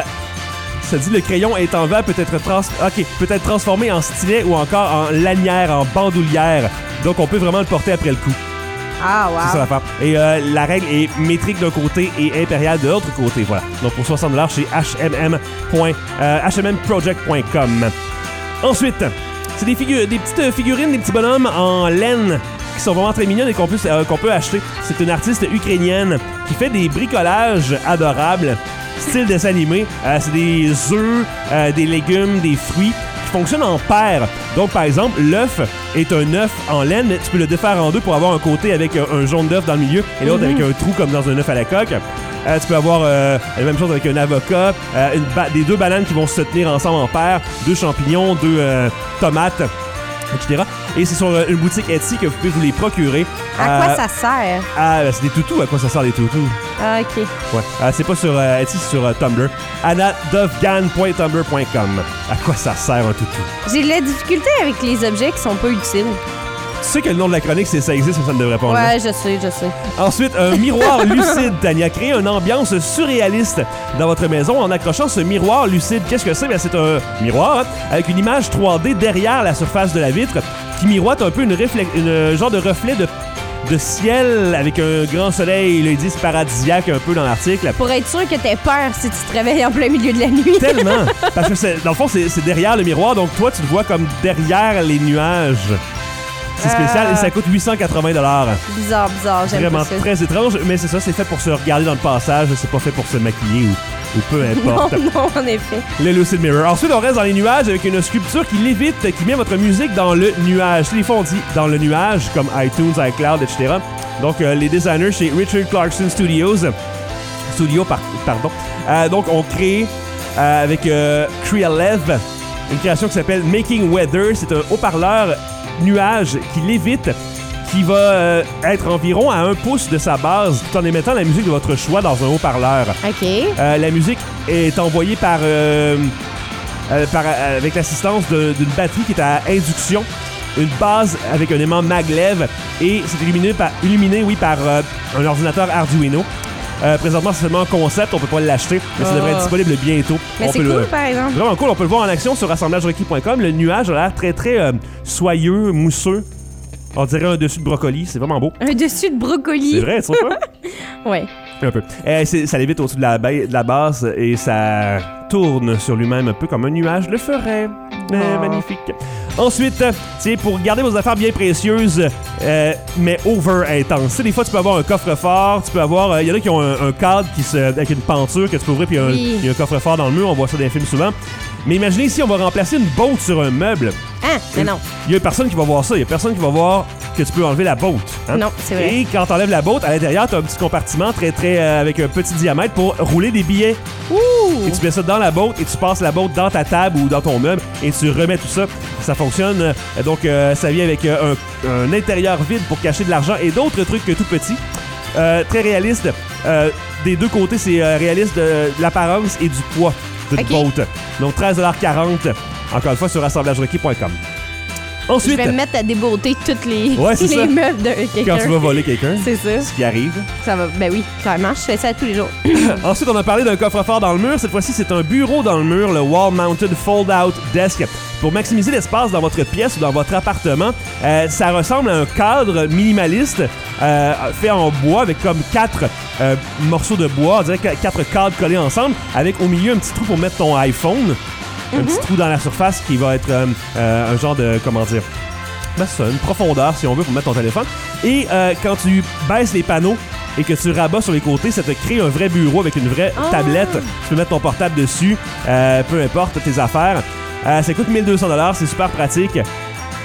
ça dit le crayon est en verre peut être trans- ok, peut être transformé en stylet ou encore en lanière, en bandoulière. Donc on peut vraiment le porter après le coup. Ah, wow. C'est ça l'affaire. Et euh, la règle est métrique d'un côté et impériale de l'autre côté. Voilà. Donc pour soixante dollars chez H and M. Euh, H and M project point com. Ensuite, c'est des, figu- des petites figurines, des petits bonhommes en laine qui sont vraiment très mignonnes et qu'on peut, euh, qu'on peut acheter. C'est une artiste ukrainienne qui fait des bricolages adorables, style dessin animé. Euh, c'est des œufs, euh, des légumes, des fruits qui fonctionnent en paire. Donc, par exemple, l'œuf est un œuf en laine, mais tu peux le défaire en deux pour avoir un côté avec un, un jaune d'œuf dans le milieu et l'autre mm-hmm. avec un trou comme dans un œuf à la coque. Euh, tu peux avoir euh, la même chose avec un avocat, euh, une ba- des deux bananes qui vont se tenir ensemble en paire, deux champignons, deux euh, tomates, et cetera. Et c'est sur euh, une boutique Etsy que vous pouvez vous les procurer. À euh, quoi ça sert? Ah, ben, c'est des toutous. À quoi ça sert des toutous? Ah, OK. Ouais. Euh, c'est pas sur euh, Etsy, c'est sur euh, Tumblr. anna dovgan point tumblr point com. À quoi ça sert un toutou? J'ai de la difficulté avec les objets qui sont pas utiles. Tu sais que le nom de la chronique, c'est ça existe, mais ça ne devrait pas. Ouais, je sais, je sais. Ensuite, un miroir lucide, Tania. Créer une ambiance surréaliste dans votre maison en accrochant ce miroir lucide. Qu'est-ce que c'est? Bien, c'est un miroir hein, avec une image trois D derrière la surface de la vitre qui miroite un peu une, réflex- une genre de reflet de, de ciel avec un grand soleil. Là, ils disent paradisiaque un peu dans l'article. Pour être sûr que t'aies peur si tu te réveilles en plein milieu de la nuit. Tellement! Parce que c'est, dans le fond, c'est, c'est derrière le miroir, donc toi, tu le vois comme derrière les nuages. C'est spécial euh... et ça coûte huit cent quatre-vingts dollars. Bizarre, bizarre, j'aime Vraiment pas ça. très étrange, mais c'est ça, c'est fait pour se regarder dans le passage, c'est pas fait pour se maquiller ou, ou peu importe. Non, non, en effet. Le Lucid Mirror. Ensuite, on reste dans les nuages avec une sculpture qui lévite, qui met votre musique dans le nuage. Des fois, on dit dans le nuage, comme iTunes, iCloud, et cetera. Donc, euh, les designers chez Richard Clarkson Studios, Studio, par, pardon, euh, donc, ont créé euh, avec euh, Crealev une création qui s'appelle Making Weather. C'est un haut-parleur nuage qui lévite, qui va euh, être environ à un pouce de sa base, tout en émettant la musique de votre choix dans un haut-parleur. OK. Euh, la musique est envoyée par, euh, euh, par euh, avec l'assistance de, d'une batterie qui est à induction, une base avec un aimant maglev et c'est illuminé par, illuminé, oui, par euh, un ordinateur Arduino. Euh, présentement, c'est seulement un concept, on peut pas l'acheter, mais ça oh. devrait être disponible bientôt. Mais on c'est peut cool, le... par exemple. Vraiment cool, on peut le voir en action sur assemblage requis point com. Le nuage a l'air très, très euh, soyeux, mousseux. On dirait un dessus de brocoli, c'est vraiment beau. Un dessus de brocoli. C'est vrai, tu vois pas? Ouais. Un peu. Euh, c'est, ça lévite au-dessus de la, ba- de la base et ça tourne sur lui-même un peu comme un nuage le ferait. Euh, Oh. Magnifique. Ensuite, tiens, pour garder vos affaires bien précieuses, euh, mais over intense. Tu sais, des fois, tu peux avoir un coffre-fort, tu peux avoir... Il euh, y en a qui ont un, un cadre qui se, avec une penture que tu peux ouvrir, puis il Oui. y a un coffre-fort dans le mur. On voit ça dans les films souvent. Mais imaginez ici, on va remplacer une botte sur un meuble. Ah, mais non. Il y a personne qui va voir ça. Il y a personne qui va voir que tu peux enlever la botte. Hein? Non, c'est vrai. Et quand tu enlèves la botte, à l'intérieur, tu as un petit compartiment très, très euh, avec un petit diamètre pour rouler des billets. Ouh! Et tu mets ça dans la botte et tu passes la botte dans ta table ou dans ton meuble et tu remets tout ça. Ça fonctionne. Euh, donc, euh, ça vient avec euh, un, un intérieur vide pour cacher de l'argent et d'autres trucs que tout petits. Euh, très réaliste. Euh, des deux côtés, c'est euh, réaliste de, de l'apparence et du poids d'une Ok. botte. Donc, treize dollars quarante. Encore une fois, sur assemblage requis point com. Ensuite, Je vais me mettre à déboîter toutes les, Ouais, c'est les ça. meubles de quelqu'un. quand tu vas voler quelqu'un, C'est ça. ce qui arrive. Ça va. Ben oui, clairement, je fais ça tous les jours. Ensuite, on a parlé d'un coffre-fort dans le mur. Cette fois-ci, c'est un bureau dans le mur, le Wall Mounted Fold-Out Desk. Pour maximiser l'espace dans votre pièce ou dans votre appartement, euh, ça ressemble à un cadre minimaliste euh, fait en bois avec comme quatre euh, morceaux de bois, on dirait que quatre cadres collés ensemble, avec au milieu un petit trou pour mettre ton iPhone. Un petit trou dans la surface qui va être euh, euh, un genre de, comment dire, ben c'est ça, une profondeur si on veut pour mettre ton téléphone. Et euh, quand tu baisses les panneaux et que tu rabats sur les côtés, ça te crée un vrai bureau avec une vraie Oh. tablette. Tu peux mettre ton portable dessus, euh, peu importe tes affaires. Euh, ça coûte mille deux cents dollars, c'est super pratique.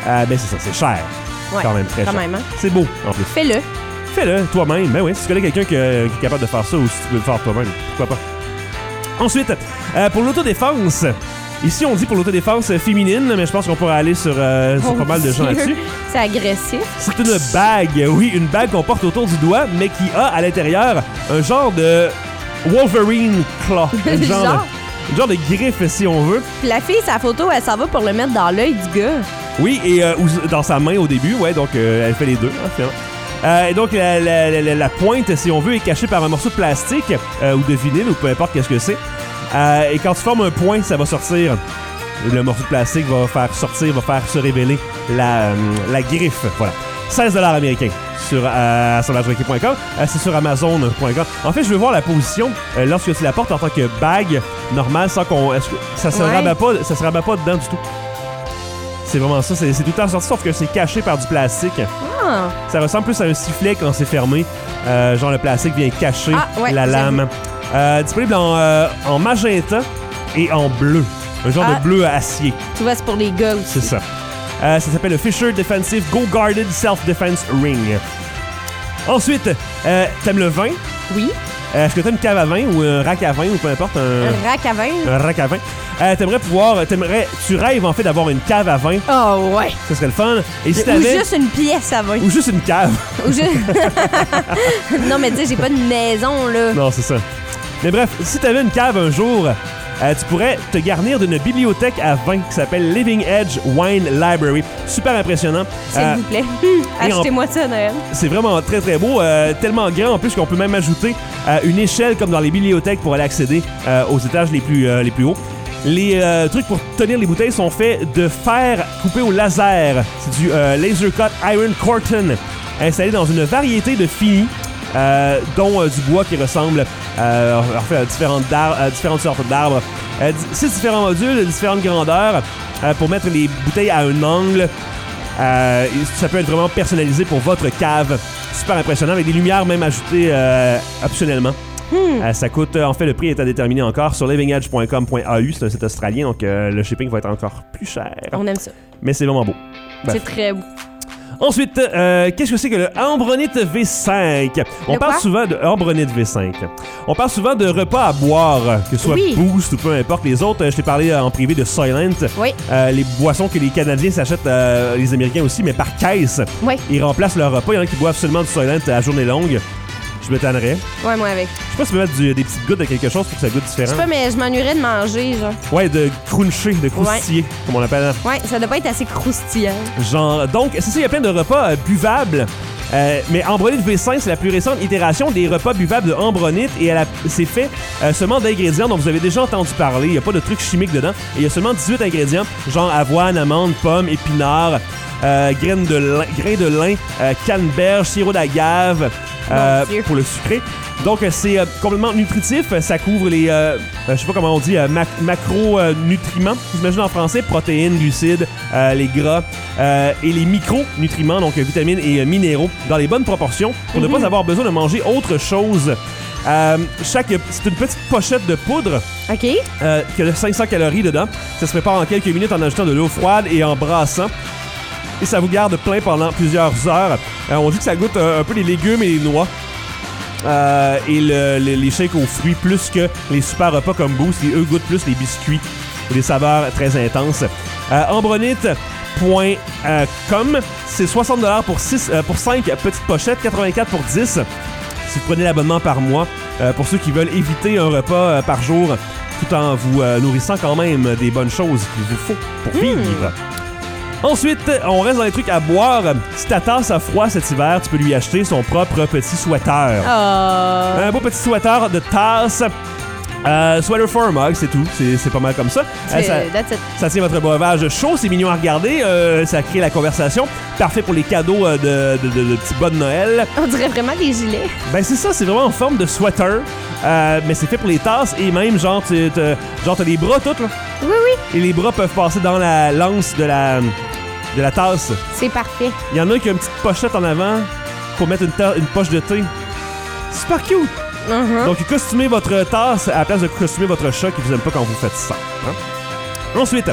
Euh, ben c'est ça, c'est cher. Ouais, quand même très quand cher. même, hein. C'est beau, en plus. Fais-le. Fais-le toi-même. Ben oui, si tu connais quelqu'un qui, euh, qui est capable de faire ça ou si tu peux le faire toi-même, pourquoi pas. Ensuite, euh, pour l'autodéfense. Ici, on dit pour l'autodéfense féminine, mais je pense qu'on pourrait aller sur, euh, sur Oh pas mal de gens Dieu. là-dessus. C'est agressif. C'est une bague, oui, une bague qu'on porte autour du doigt, mais qui a à l'intérieur un genre de Wolverine claw. Un genre, Genre? de, un genre de griffe, si on veut. Puis la fille, sa photo, elle s'en va pour le mettre dans l'œil du gars. Oui, et euh, ou- dans sa main au début, ouais, donc euh, elle fait les deux, hein, finalement. Euh, et donc, la, la, la, la pointe, si on veut, est cachée par un morceau de plastique euh, ou de vinyle, ou peu importe qu'est-ce que c'est. Euh, et quand tu formes un point, ça va sortir. Le morceau de plastique va faire sortir, va faire se révéler la, euh, la griffe. Voilà. seize dollars américains sur euh, sur soulage hockey point com. Euh, c'est sur amazon point com. En fait, je veux voir la position euh, lorsque tu la portes en tant que bague normale sans qu'on... Est-ce que ça se Ouais. rabat pas, ça se rabat pas dedans du tout. C'est vraiment ça. C'est, c'est tout le temps sorti, sauf que c'est caché par du plastique. Ah. Ça ressemble plus à un sifflet quand c'est fermé. Euh, genre, le plastique vient cacher Ah, ouais, la j'avoue. lame. Euh, disponible en, euh, en magenta et en bleu. Un genre Ah. de bleu à acier. Tu vois, c'est pour les gars aussi. C'est ça. Euh, ça s'appelle le Fisher Defensive Go Guarded Self-Defense Ring. Ensuite, euh, t'aimes le vin? Oui. Euh, est-ce que t'aimes une cave à vin ou un rack à vin ou peu importe? Un, Un rack à vin. un rack à vin. Euh, t'aimerais pouvoir... T'aimerais, tu rêves en fait d'avoir une cave à vin. Oh, ouais. Ça serait le fun. Et si Ou t'avais... juste une pièce à vin. Ou juste une cave. Ou juste... non, mais tu sais, j'ai pas de maison, là. Non, c'est ça. Mais bref, si t'avais une cave un jour, euh, tu pourrais te garnir d'une bibliothèque à vin qui s'appelle Living Edge Wine Library. Super impressionnant. S'il Euh, vous plaît. et en- Achetez-moi ça, Noël. C'est vraiment très très beau, euh, tellement grand en plus qu'on peut même ajouter euh, une échelle comme dans les bibliothèques pour aller accéder euh, aux étages les plus, euh, les plus hauts. Les euh, trucs pour tenir les bouteilles sont faits de fer coupé au laser. C'est du euh, Laser Cut Iron Corton installé dans une variété de finis. Euh, dont euh, du bois qui ressemble euh, en fait, à différentes, dar- à différentes sortes d'arbres. Euh, di- six différents modules de différentes grandeurs euh, pour mettre les bouteilles à un angle. Euh, et ça peut être vraiment personnalisé pour votre cave. Super impressionnant, avec des lumières même ajoutées euh, optionnellement. Euh, ça coûte, euh, en fait, le prix est à déterminer encore sur living edge point com point a u. C'est un site australien, donc euh, le shipping va être encore plus cher. On aime ça. Mais c'est vraiment beau. Bref. C'est très beau. Ensuite, euh, qu'est-ce que c'est que le Ambronite V cinq? On Le parle quoi? souvent de Ambronite V cinq. On parle souvent de repas à boire, que ce soit Oui. Boost ou peu importe. Les autres, euh, je t'ai parlé euh, en privé de Soylent. Oui. Euh, les boissons que les Canadiens s'achètent, euh, les Américains aussi, mais par caisse. Oui. Ils remplacent leur repas. Il y en a qui boivent seulement du Soylent à journée longue. Je me tannerais. Ouais, moi avec. Je sais pas si tu peux mettre du- des petites gouttes de quelque chose pour que ça goûte Je différent. sais pas, mais je m'ennuierais de manger, genre. Ouais, de cruncher, de croustiller, comme on l'appelle. Ouais, ça doit pas être assez croustillant. Genre, donc, c'est ça, il y a plein de repas euh, buvables. Euh, mais Ambronite V cinq, c'est la plus récente itération des repas buvables de Ambronite et elle a- c'est fait euh, seulement d'ingrédients dont vous avez déjà entendu parler. Il n'y a pas de trucs chimiques dedans. Et il y a seulement dix-huit ingrédients, genre avoine, amande, pomme, épinards, euh, graines de lin, grains de lin, euh, canneberge, sirop d'agave euh, Dieu. pour le sucré. Donc, euh, c'est euh, complètement nutritif. Ça couvre les, euh, euh, je sais pas comment on dit, euh, mac- macronutriments, j'imagine en français, protéines, glucides, euh, les gras euh, et les micronutriments, donc euh, vitamines et euh, minéraux, dans les bonnes proportions pour ne pas avoir besoin de manger autre chose. Euh, chaque, c'est une petite pochette de poudre OK. euh, qui a cinq cents calories dedans. Ça se prépare en quelques minutes en ajoutant de l'eau froide et en brassant. Et ça vous garde plein pendant plusieurs heures. Euh, on dit que ça goûte euh, un peu les légumes et les noix. Euh, et le- le- les shakes aux fruits plus que les super repas comme Boost. Et eux goûtent plus les biscuits. Des saveurs très intenses. Euh, Ambronite point com, c'est soixante dollars pour, six, euh, pour cinq petites pochettes, quatre-vingt-quatre pour dix. Si vous prenez l'abonnement par mois, euh, pour ceux qui veulent éviter un repas euh, par jour, tout en vous euh, nourrissant quand même des bonnes choses qu'il vous faut pour vivre. Ensuite, on reste dans les trucs à boire. Si ta tasse a froid cet hiver, tu peux lui acheter son propre petit sweater. Ah. Un beau petit sweater de tasse. Euh, sweater for a mug, c'est tout. C'est, c'est pas mal comme ça. Euh, C'est- ça. that's it. Ça tient votre breuvage chaud, c'est mignon à regarder. Euh, ça crée la conversation. Parfait pour les cadeaux euh, de, de, de, de petits bas de Noël. On dirait vraiment des gilets. Ben c'est ça, c'est vraiment en forme de sweater. Euh, mais c'est fait pour les tasses et même genre, tu, t'as- genre t'as les bras toutes là. Oui, oui. Et les bras peuvent passer dans la lance de la, de la tasse. C'est parfait. Il y en a qui a une petite pochette en avant pour mettre une, ta- une poche de thé. Super cute! Uh-huh. Donc, costumez votre tasse à la place de costumer votre chat qui vous aime pas quand vous faites ça. hein. Ensuite,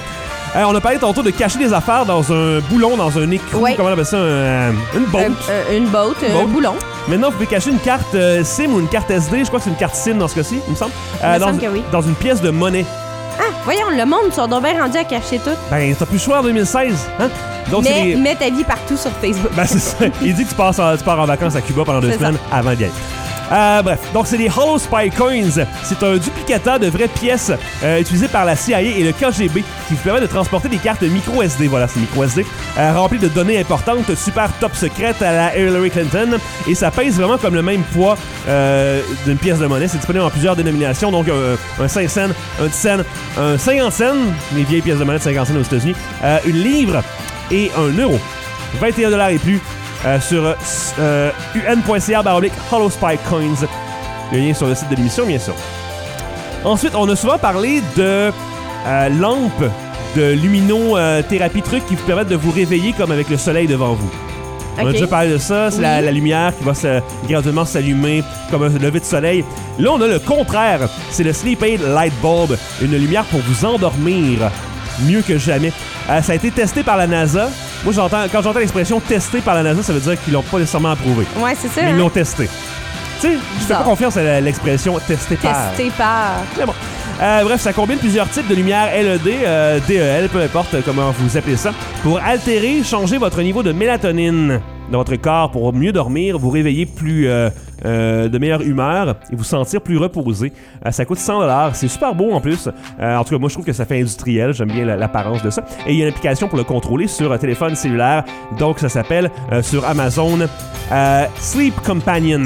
Euh, on a parlé tantôt de cacher des affaires dans un boulon, dans un écrou, Ouais. comment on appelle ça, un- une boat. Euh, euh, une boat, un Boat. boulon. Maintenant, vous pouvez cacher une carte euh, SIM ou une carte S D, je crois que c'est une carte SIM dans ce cas-ci, il me semble, Il me dans, semble que oui. dans une pièce de monnaie. Ah, voyons, le monde sont donc bien rendus à cacher tout. Ben, t'as plus le choix en deux mille seize, hein? Donc, c'est Mais des... mets ta vie partout sur Facebook. Ben, c'est ça. Il dit que tu, passes en, tu pars en vacances à Cuba pendant deux C'est semaines avant d'y aller. Euh, bref, donc c'est des Hollow Spy Coins. C'est un duplicateur de vraies pièces euh, utilisées par la C I A et le K G B qui vous permet de transporter des cartes micro S D. Voilà, c'est micro S D. Euh, remplies de données importantes, super top secrètes à la Hillary Clinton. Et ça pèse vraiment comme le même poids euh, d'une pièce de monnaie. C'est disponible en plusieurs dénominations. Donc euh, un cinq cents, un dix cents, un cinquante cents, les vieilles pièces de monnaie de cinquante cents aux États-Unis, euh, une livre et un euro. vingt et un dollars et plus. Euh, sur euh, un.ca baroblique Hollow Spy Coins. Le lien sur le site de l'émission, bien sûr. Ensuite, on a souvent parlé de euh, lampes de luminothérapie trucs qui vous permettent de vous réveiller comme avec le soleil devant vous. On a Ok. déjà parlé de ça, c'est Oui. la, la lumière qui va se, graduellement s'allumer comme un lever de soleil. Là, on a le contraire, c'est le Sleep Aid Light Bulb, une lumière pour vous endormir mieux que jamais. Euh, ça a été testé par la NASA. Moi, j'entends, quand j'entends l'expression testé par la NASA, ça veut dire qu'ils l'ont pas nécessairement approuvé. Ouais, c'est ça. Mais ils hein? l'ont testé. Tu sais, je fais pas Bizarre. confiance à la- l'expression testé par. Testé par. Mais bon. Euh, bref, ça combine plusieurs types de lumière L E D, euh, D E L, peu importe comment vous appelez ça, pour altérer, changer votre niveau de mélatonine dans votre corps pour mieux dormir, vous réveiller plus euh, euh, de meilleure humeur et vous sentir plus reposé. Euh, ça coûte cent dollars, c'est super beau en plus. Euh, en tout cas, moi je trouve que ça fait industriel, j'aime bien la- l'apparence de ça. Et il y a une application pour le contrôler sur un téléphone cellulaire, donc ça s'appelle euh, sur Amazon euh, Sleep Companion.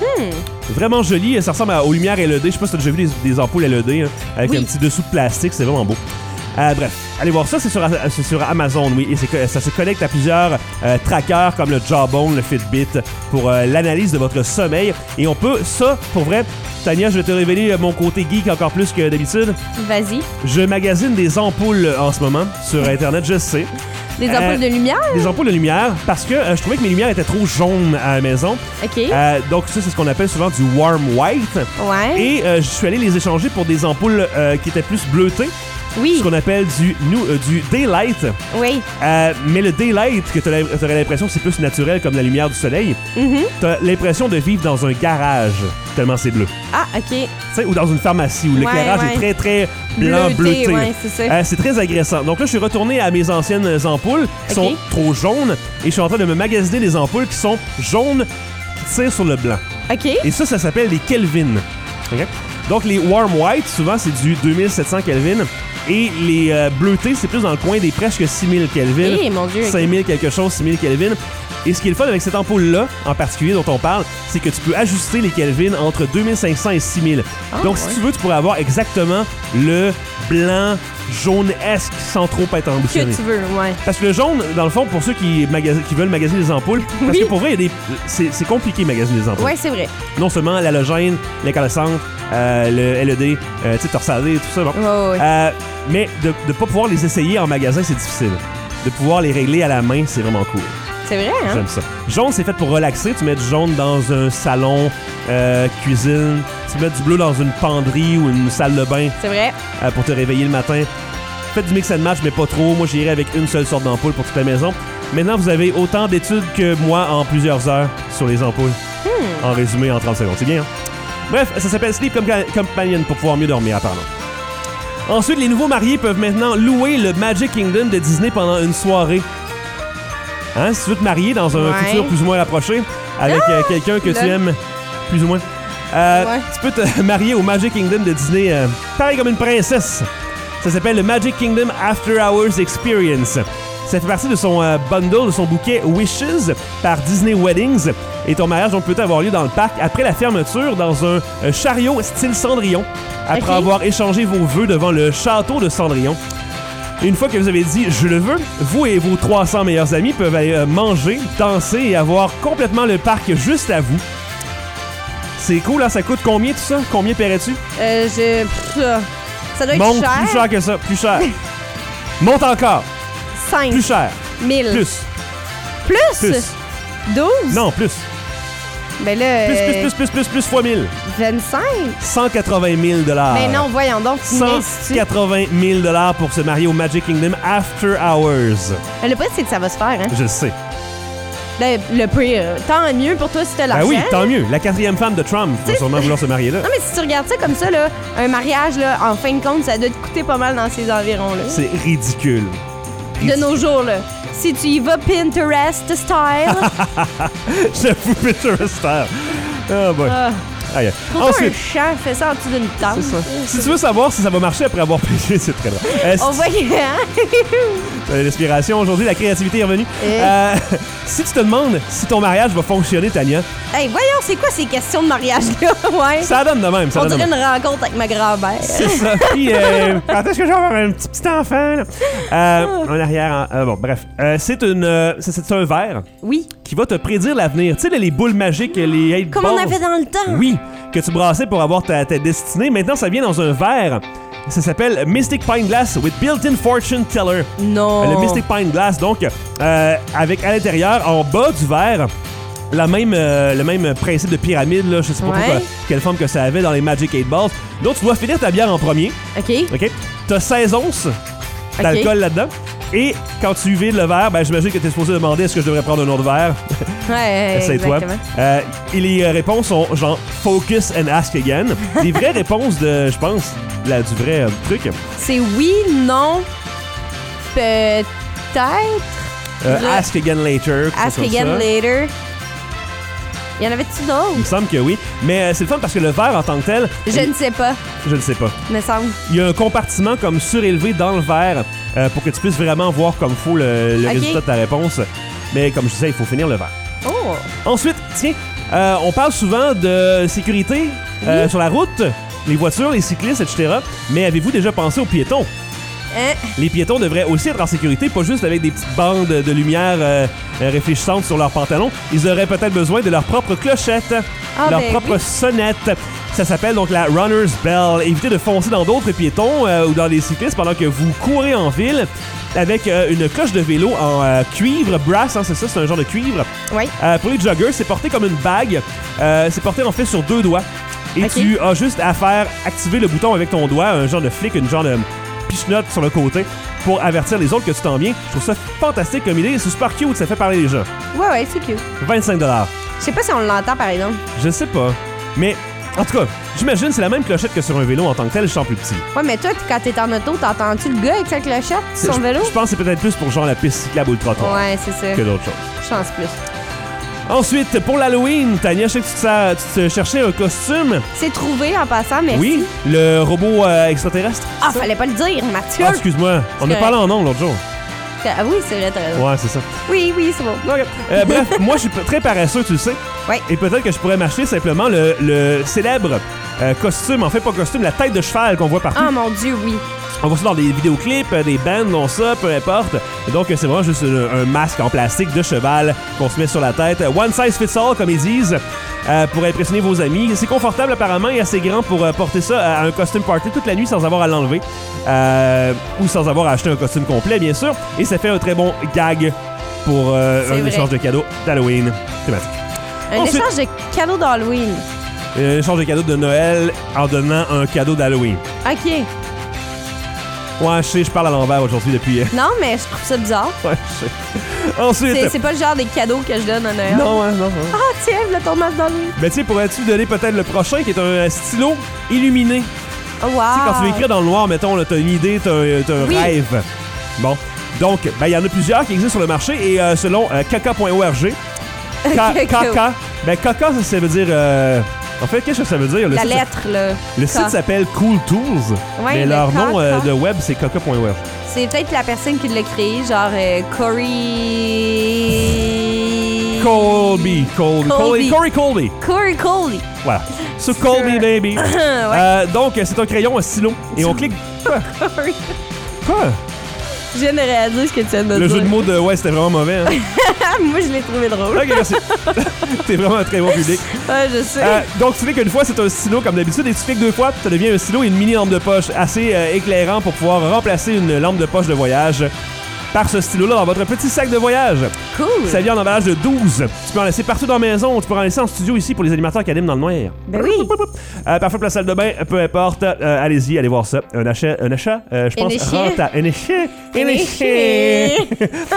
Vraiment joli, ça ressemble à- aux lumières L E D. Je sais pas si tu as déjà vu des, des ampoules L E D hein, avec Oui. un petit dessous de plastique, c'est vraiment beau. Euh, bref, allez voir ça, c'est sur, c'est sur Amazon, oui, et c'est, ça se connecte à plusieurs euh, trackers comme le Jawbone, le Fitbit, pour euh, l'analyse de votre sommeil. Et on peut, ça, pour vrai, Tania, je vais te révéler euh, mon côté geek encore plus que d'habitude. Vas-y. Je magasine des ampoules en ce moment sur Internet, je sais. Des Euh, ampoules de lumière? Des ampoules de lumière, parce que euh, je trouvais que mes lumières étaient trop jaunes à la maison. OK. Euh, donc ça, c'est ce qu'on appelle souvent du warm white. Ouais. Et euh, je suis allé les échanger pour des ampoules euh, qui étaient plus bleutées. Oui. Ce qu'on appelle du, nu- euh, du daylight. Oui. Euh, mais le daylight, que tu aurais l'impression que c'est plus naturel comme la lumière du soleil, Mhm. tu as l'impression de vivre dans un garage, tellement c'est bleu. Ah, OK. Tu sais, ou dans une pharmacie où Ouais, l'éclairage ouais. est très, très blanc, Bleuté, bleuté. ouais, c'est ça. Euh, c'est très agressant. Donc là, je suis retourné à mes anciennes ampoules qui Ok. sont trop jaunes et je suis en train de me magasiner des ampoules qui sont jaunes qui tirent sur le blanc. OK. Et ça, ça s'appelle des Kelvin. OK? Donc, les warm white, souvent, c'est du deux mille sept cents Kelvin. Et les euh, bleutés, c'est plus dans le coin des presque six mille Kelvin. Eh, mon Dieu, ok. cinq mille quelque chose, six mille Kelvin. Et ce qui est le fun avec cette ampoule-là, en particulier dont on parle, c'est que tu peux ajuster les Kelvin entre deux mille cinq cents et six mille. Ah, Donc, ouais. si tu veux, tu pourrais avoir exactement le blanc jaune-esque sans trop être Que ambitionné. tu veux, ouais. Parce que le jaune, dans le fond, pour ceux qui, magas- qui veulent magasiner des ampoules, parce Oui. que pour vrai, il y a des- c'est c'est compliqué de magasiner des ampoules. Ouais, c'est vrai. Non seulement l'halogène, l'incandescente, euh, le L E D, euh, tu sais, torsadé, tout ça, bon. Ouais, ouais. Euh, mais de ne pas pouvoir les essayer en magasin, c'est difficile. De pouvoir les régler à la main, c'est vraiment cool. C'est vrai, hein? J'aime ça. Jaune, c'est fait pour relaxer. Tu mets du jaune dans un salon, euh, cuisine. Tu mets du bleu dans une penderie ou une salle de bain C'est vrai. euh, pour te réveiller le matin. Faites du mix and match, mais pas trop. Moi, j'irai avec une seule sorte d'ampoule pour toute la maison. Maintenant, vous avez autant d'études que moi en plusieurs heures sur les ampoules. En résumé, en trente secondes. C'est bien, hein? Bref, ça s'appelle Sleep Compa- Companion pour pouvoir mieux dormir, apparemment. Ensuite, les nouveaux mariés peuvent maintenant louer le Magic Kingdom de Disney pendant une soirée. Hein? Si tu veux te marier dans un Ouais. futur plus ou moins rapproché avec euh, quelqu'un que tu là. aimes plus ou moins, euh, Ouais. tu peux te marier au Magic Kingdom de Disney euh, pareil comme une princesse. Ça s'appelle le Magic Kingdom After Hours Experience. Ça fait partie de son euh, bundle, de son bouquet Wishes par Disney Weddings. Et ton mariage donc, peut avoir lieu dans le parc après la fermeture dans un euh, chariot style Cendrillon, après Ok. avoir échangé vos vœux devant le château de Cendrillon. Une fois que vous avez dit « je le veux », vous et vos trois cents meilleurs amis peuvent aller euh, manger, danser et avoir complètement le parc juste à vous. C'est cool, hein? Ça coûte combien tout ça? Combien paierais-tu? Euh, je... pff, euh, ça doit être Monte cher. plus cher que ça, plus cher. Monte encore, cinq plus cher, mille. plus, Plus? plus. douze? Non, plus. Ben là. Plus, euh, plus, plus, plus, plus, plus, fois mille. vingt-cinq? cent quatre-vingt mille dollars. Mais non, voyons donc, tu cent m'institues. quatre-vingt mille dollars pour se marier au Magic Kingdom After Hours. Le pire, c'est que ça va se faire, hein? Je le sais. Le, le pire, tant mieux pour toi si t'as l'argent. Ben oui, tant mieux. La quatrième femme de Trump va sûrement vouloir se marier là. Non, mais si tu regardes ça comme ça, là, un mariage, là, en fin de compte, ça doit te coûter pas mal dans ces environs-là. C'est ridicule. De nos jours, là. Si tu y vas Pinterest style. J'avoue, Pinterest style. Oh boy. Ah. Aïe. Pour Ensuite, un champ, fais ça en dessous d'une table. c'est ça. Si tu veux savoir si ça va marcher après avoir payé, c'est très drôle. Euh, On si- voit que, hein? Euh, L'inspiration aujourd'hui, la créativité est revenue. Eh. Euh, si tu te demandes si ton mariage va fonctionner, Tania, Hey, voyons, c'est quoi ces questions de mariage-là? Ouais. ça donne de même. Ça On donne de dirait même. une rencontre avec ma grand-mère. C'est ça. Puis, euh, quand est-ce que je vais avoir un petit, petit enfant? Là? Euh, en arrière. En- euh, bon, bref. Euh, c'est une, euh, c'est, c'est un verre Oui. qui va te prédire l'avenir. Tu sais, là, les boules magiques, les eight Comme balls. on avait dans le temps. Oui, que tu brassais pour avoir ta, ta destinée. Maintenant, ça vient dans un verre. Ça s'appelle Mystic Pine Glass with Built-in Fortune Teller. Non. Le Mystic Pine Glass, donc, euh, avec à l'intérieur, en bas du verre, la même, euh, le même principe de pyramide, là, je sais pas Ouais. trop quoi- quelle forme que ça avait dans les Magic eight Balls. Donc, tu dois finir ta bière en premier. OK. OK? T'as seize onces d'alcool là-dedans. Et quand tu vides le verre, ben, j'imagine que tu es supposé demander est-ce que je devrais prendre un autre verre. Ouais, Essaye-toi. exactement. Euh, et les euh, réponses sont genre focus and ask again. Des vraies réponses de, je pense, la, du vrai euh, truc. C'est oui, non, peut-être. Euh, Je- ask again later. quelque Ask chose comme again ça. later. Y en avait-tu Il d'autres? me semble que oui. Mais euh, c'est le fun parce que le verre en tant que tel, Je ne sais pas, je ne sais pas. me semble. Il y a un compartiment comme surélevé dans le verre euh, pour que tu puisses vraiment voir comme faut le, le Ok. résultat de ta réponse. Mais comme je disais, il faut finir le verre. Oh! Ensuite, tiens, euh, on parle souvent de sécurité euh, Oui. sur la route, les voitures, les cyclistes, et cetera. Mais avez-vous déjà pensé aux piétons? Hein? Les piétons devraient aussi être en sécurité, pas juste avec des petites bandes de lumière euh, euh, réfléchissantes sur leurs pantalons. Ils auraient peut-être besoin de leur propre clochette, Ah, leur ben propre oui. sonnette. Ça s'appelle donc la Runner's Bell. Évitez de foncer dans d'autres piétons euh, ou dans des cyclistes pendant que vous courez en ville avec euh, une cloche de vélo en euh, cuivre, brass, hein, c'est ça, c'est un genre de cuivre. Oui. Euh, pour les joggers, c'est porté comme une bague. Euh, c'est porté en fait sur deux doigts. Et Ok. tu as juste à faire activer le bouton avec ton doigt, un genre de flic, une genre de pichenote sur le côté pour avertir les autres que tu t'en viens. Je trouve ça fantastique comme idée. C'est super cute, ça fait parler les gens. Ouais, ouais, c'est cute. vingt-cinq dollars. Je sais pas si on l'entend, par exemple. Je sais pas. Mais en tout cas, j'imagine c'est la même clochette que sur un vélo en tant que tel, juste en plus petit. Ouais, mais toi, quand t'es en auto, t'entends-tu le gars avec sa clochette sur son Je- vélo? Je pense que c'est peut-être plus pour genre la piste cyclable ou le trottoir Ouais, c'est ça. que d'autres choses. Je pense plus. Ensuite, pour l'Halloween, Tania, je sais que tu te, sa- tu te cherchais un costume. C'est trouvé en passant, merci. Oui, le robot euh, extraterrestre. Ah, fallait pas le dire, Mathieu! Ah, excuse-moi. On a correct. parlé en nom l'autre jour. Ah oui, c'est vrai, t'as raison. Ouais, c'est ça. Oui, oui, c'est bon. Ok. Euh, bref, moi, je suis p- très paresseux, tu le sais. Ouais. Et peut-être que je pourrais m'acheter simplement le, le célèbre euh, costume, en fait, pas costume, la tête de cheval qu'on voit partout. Ah, mon Dieu, oui. On voit ça dans des vidéoclips, euh, des bands, ont ça, peu importe. Et donc, euh, c'est vraiment juste un, un masque en plastique de cheval qu'on se met sur la tête. One size fits all, comme ils disent, euh, pour impressionner vos amis. C'est confortable, apparemment, et assez grand pour euh, porter ça à un costume party toute la nuit sans avoir à l'enlever. Euh, ou sans avoir à acheter un costume complet, bien sûr. Et ça fait un très bon gag pour euh, C'est un vrai. échange de cadeaux d'Halloween thématique. Un Ensuite- échange de cadeaux d'Halloween. Un échange de cadeaux de Noël en donnant un cadeau d'Halloween. OK. Ouais, je sais, je parle à l'envers aujourd'hui depuis... euh, Non, mais je trouve ça bizarre. ouais, je sais. Ensuite... C'est c'est pas le genre de cadeaux que je donne à Noël. Non, ouais, non, non. Ah, tiens, le ton masque d'Halloween. Ben, tu sais, pourrais-tu donner peut-être le prochain qui est un stylo illuminé? Oh, wow. Tu sais, quand tu veux écrire dans le noir, mettons, là, t'as une idée, t'as un, t'as un Oui. rêve. Bon. Donc, ben, il y en a plusieurs qui existent sur le marché et euh, selon euh, caca point org, K- Caca, ben, caca, ça, ça veut dire. euh, en fait, qu'est-ce que ça veut dire? Le La site, lettre, là. Le K. site s'appelle Cool Tools, Ouais, mais le leur K, nom euh, K. de web, c'est caca point org. C'est peut-être la personne qui l'a créé, genre euh, Corey. Colby. Col- Colby. Colby. Corey Colby. Corey Colby. Voilà. So, Colby, baby. ouais. Euh, donc, c'est un crayon, un stylo. Et on clique. Quoi? Corey. Quoi? Je viens de réaliser ce que tu viens de me Le dire. jeu de mots de ouais, c'était vraiment mauvais. Hein? Moi, je l'ai trouvé drôle. Ok, merci. T'es vraiment un très bon public. Ouais, je sais. Euh, donc, tu sais qu'une fois, c'est un stylo comme d'habitude, et tu cliques deux fois, ça devient un stylo et une mini lampe de poche assez euh, éclairant pour pouvoir remplacer une lampe de poche de voyage. par ce stylo-là dans votre petit sac de voyage. Cool. Ça vient en emballage de douze. Tu peux en laisser partout dans la maison. Tu peux en laisser en studio ici pour les animateurs qui animent dans le noir. Ben oui. Euh, parfois pour la salle de bain, peu importe. Euh, allez-y, allez voir ça. Un achat, un achat, euh, je pense, rentable. Un échec. Un échec.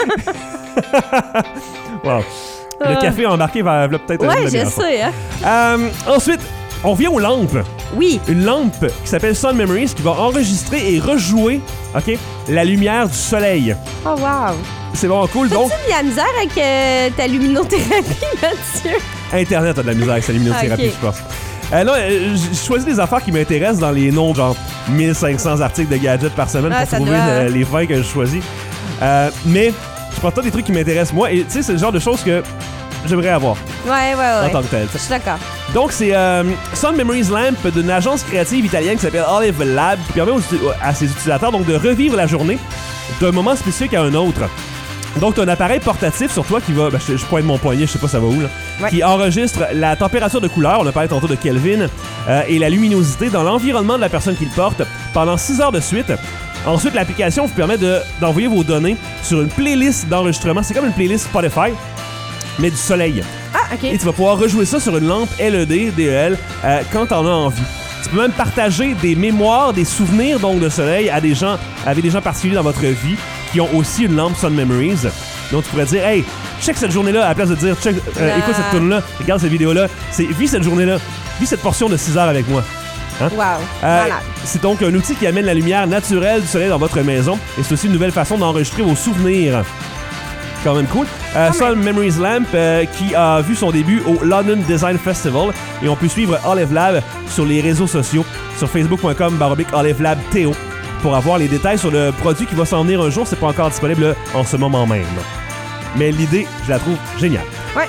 Wow. Le café embarqué va peut-être... Ouais, je sais, hein. Euh, ensuite, on vient aux lampes. Oui. Une lampe qui s'appelle Sun Memories qui va enregistrer et rejouer, OK, la lumière du soleil. Oh, wow. C'est vraiment cool. T'as-tu Donc, de la misère avec euh, ta luminothérapie, Mathieu? Internet a de la misère avec sa luminothérapie, Okay. je pense. Euh, non, euh, j'ai choisi des affaires qui m'intéressent dans les noms, genre mille cinq cents articles de gadgets par semaine Ah, pour ça trouver doit... euh, les vingt que je choisis. Euh, mais je prends pas des trucs qui m'intéressent moi. Et tu sais, c'est le genre de choses que j'aimerais avoir Ouais, ouais, ouais. en tant que tel. Je suis d'accord. Donc, c'est euh, Sun Memories Lamp d'une agence créative italienne qui s'appelle Olive Lab qui permet aux, à ses utilisateurs donc, de revivre la journée d'un moment spécifique à un autre. Donc, tu as un appareil portatif sur toi qui va... Ben, je, je pointe mon poignet, je sais pas ça va où, là. Ouais. Qui enregistre la température de couleur, on a parlé tantôt de Kelvin, euh, et la luminosité dans l'environnement de la personne qui le porte pendant six heures de suite. Ensuite, l'application vous permet de, d'envoyer vos données sur une playlist d'enregistrement. C'est comme une playlist Spotify, mais du soleil. Ah, OK. Et tu vas pouvoir rejouer ça sur une lampe L E D, D E L, euh, quand t'en as envie. Tu peux même partager des mémoires, des souvenirs donc de soleil à des gens, avec des gens particuliers dans votre vie qui ont aussi une lampe Sun Memories. Donc tu pourrais dire, hey, check cette journée-là, à la place de dire, check, euh, Ah. écoute cette tune-là, regarde cette vidéo-là, c'est vis cette journée-là, vis cette portion de six heures avec moi. Hein? Wow. Euh, Malade. c'est donc un outil qui amène la lumière naturelle du soleil dans votre maison et c'est aussi une nouvelle façon d'enregistrer vos souvenirs. Quand même cool. Euh, Sun Memories Lamp euh, qui a vu son début au London Design Festival et on peut suivre Olive Lab sur les réseaux sociaux sur facebook point com slash Olive Lab Théo pour avoir les détails sur le produit qui va s'en venir un jour. C'est pas encore disponible en ce moment même. Mais l'idée, je la trouve géniale. Ouais.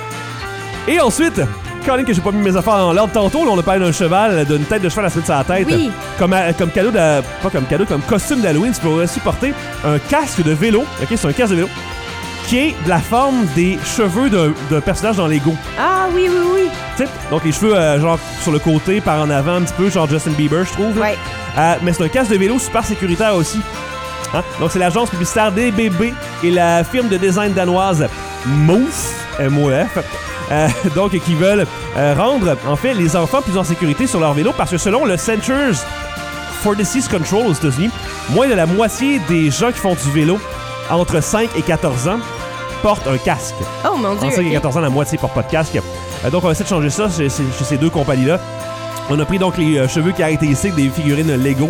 Et ensuite, Colin, que j'ai pas mis mes affaires dans l'ordre tantôt, là, on a parlé d'un cheval, d'une tête de cheval à se mettre sur la tête. Oui. Comme, euh, comme cadeau de... Pas comme cadeau, comme costume d'Halloween, tu pourrais aussi porter un casque de vélo. OK, c'est un casque de vélo qui est de la forme des cheveux d'un, d'un personnage dans Lego. Ah, oui, oui, oui. Tu sais, donc les cheveux euh, genre sur le côté, par en avant un petit peu, genre Justin Bieber, je trouve. là. Ouais. Euh, mais c'est un casque de vélo super sécuritaire aussi. Hein? Donc c'est l'agence publicitaire D B B et la firme de design danoise Moof, M O F, euh, donc qui veulent euh, rendre en fait les enfants plus en sécurité sur leur vélo parce que selon le Centers for Disease Control aux États-Unis, moins de la moitié des gens qui font du vélo entre cinq et quatorze ans portent un casque. Oh mon Dieu. En cinq et ok. quatorze ans, la moitié porte pas de casque. Euh, donc on va essayer de changer ça chez, chez- chez ces deux compagnies-là. On a pris donc les euh, cheveux caractéristiques des figurines Lego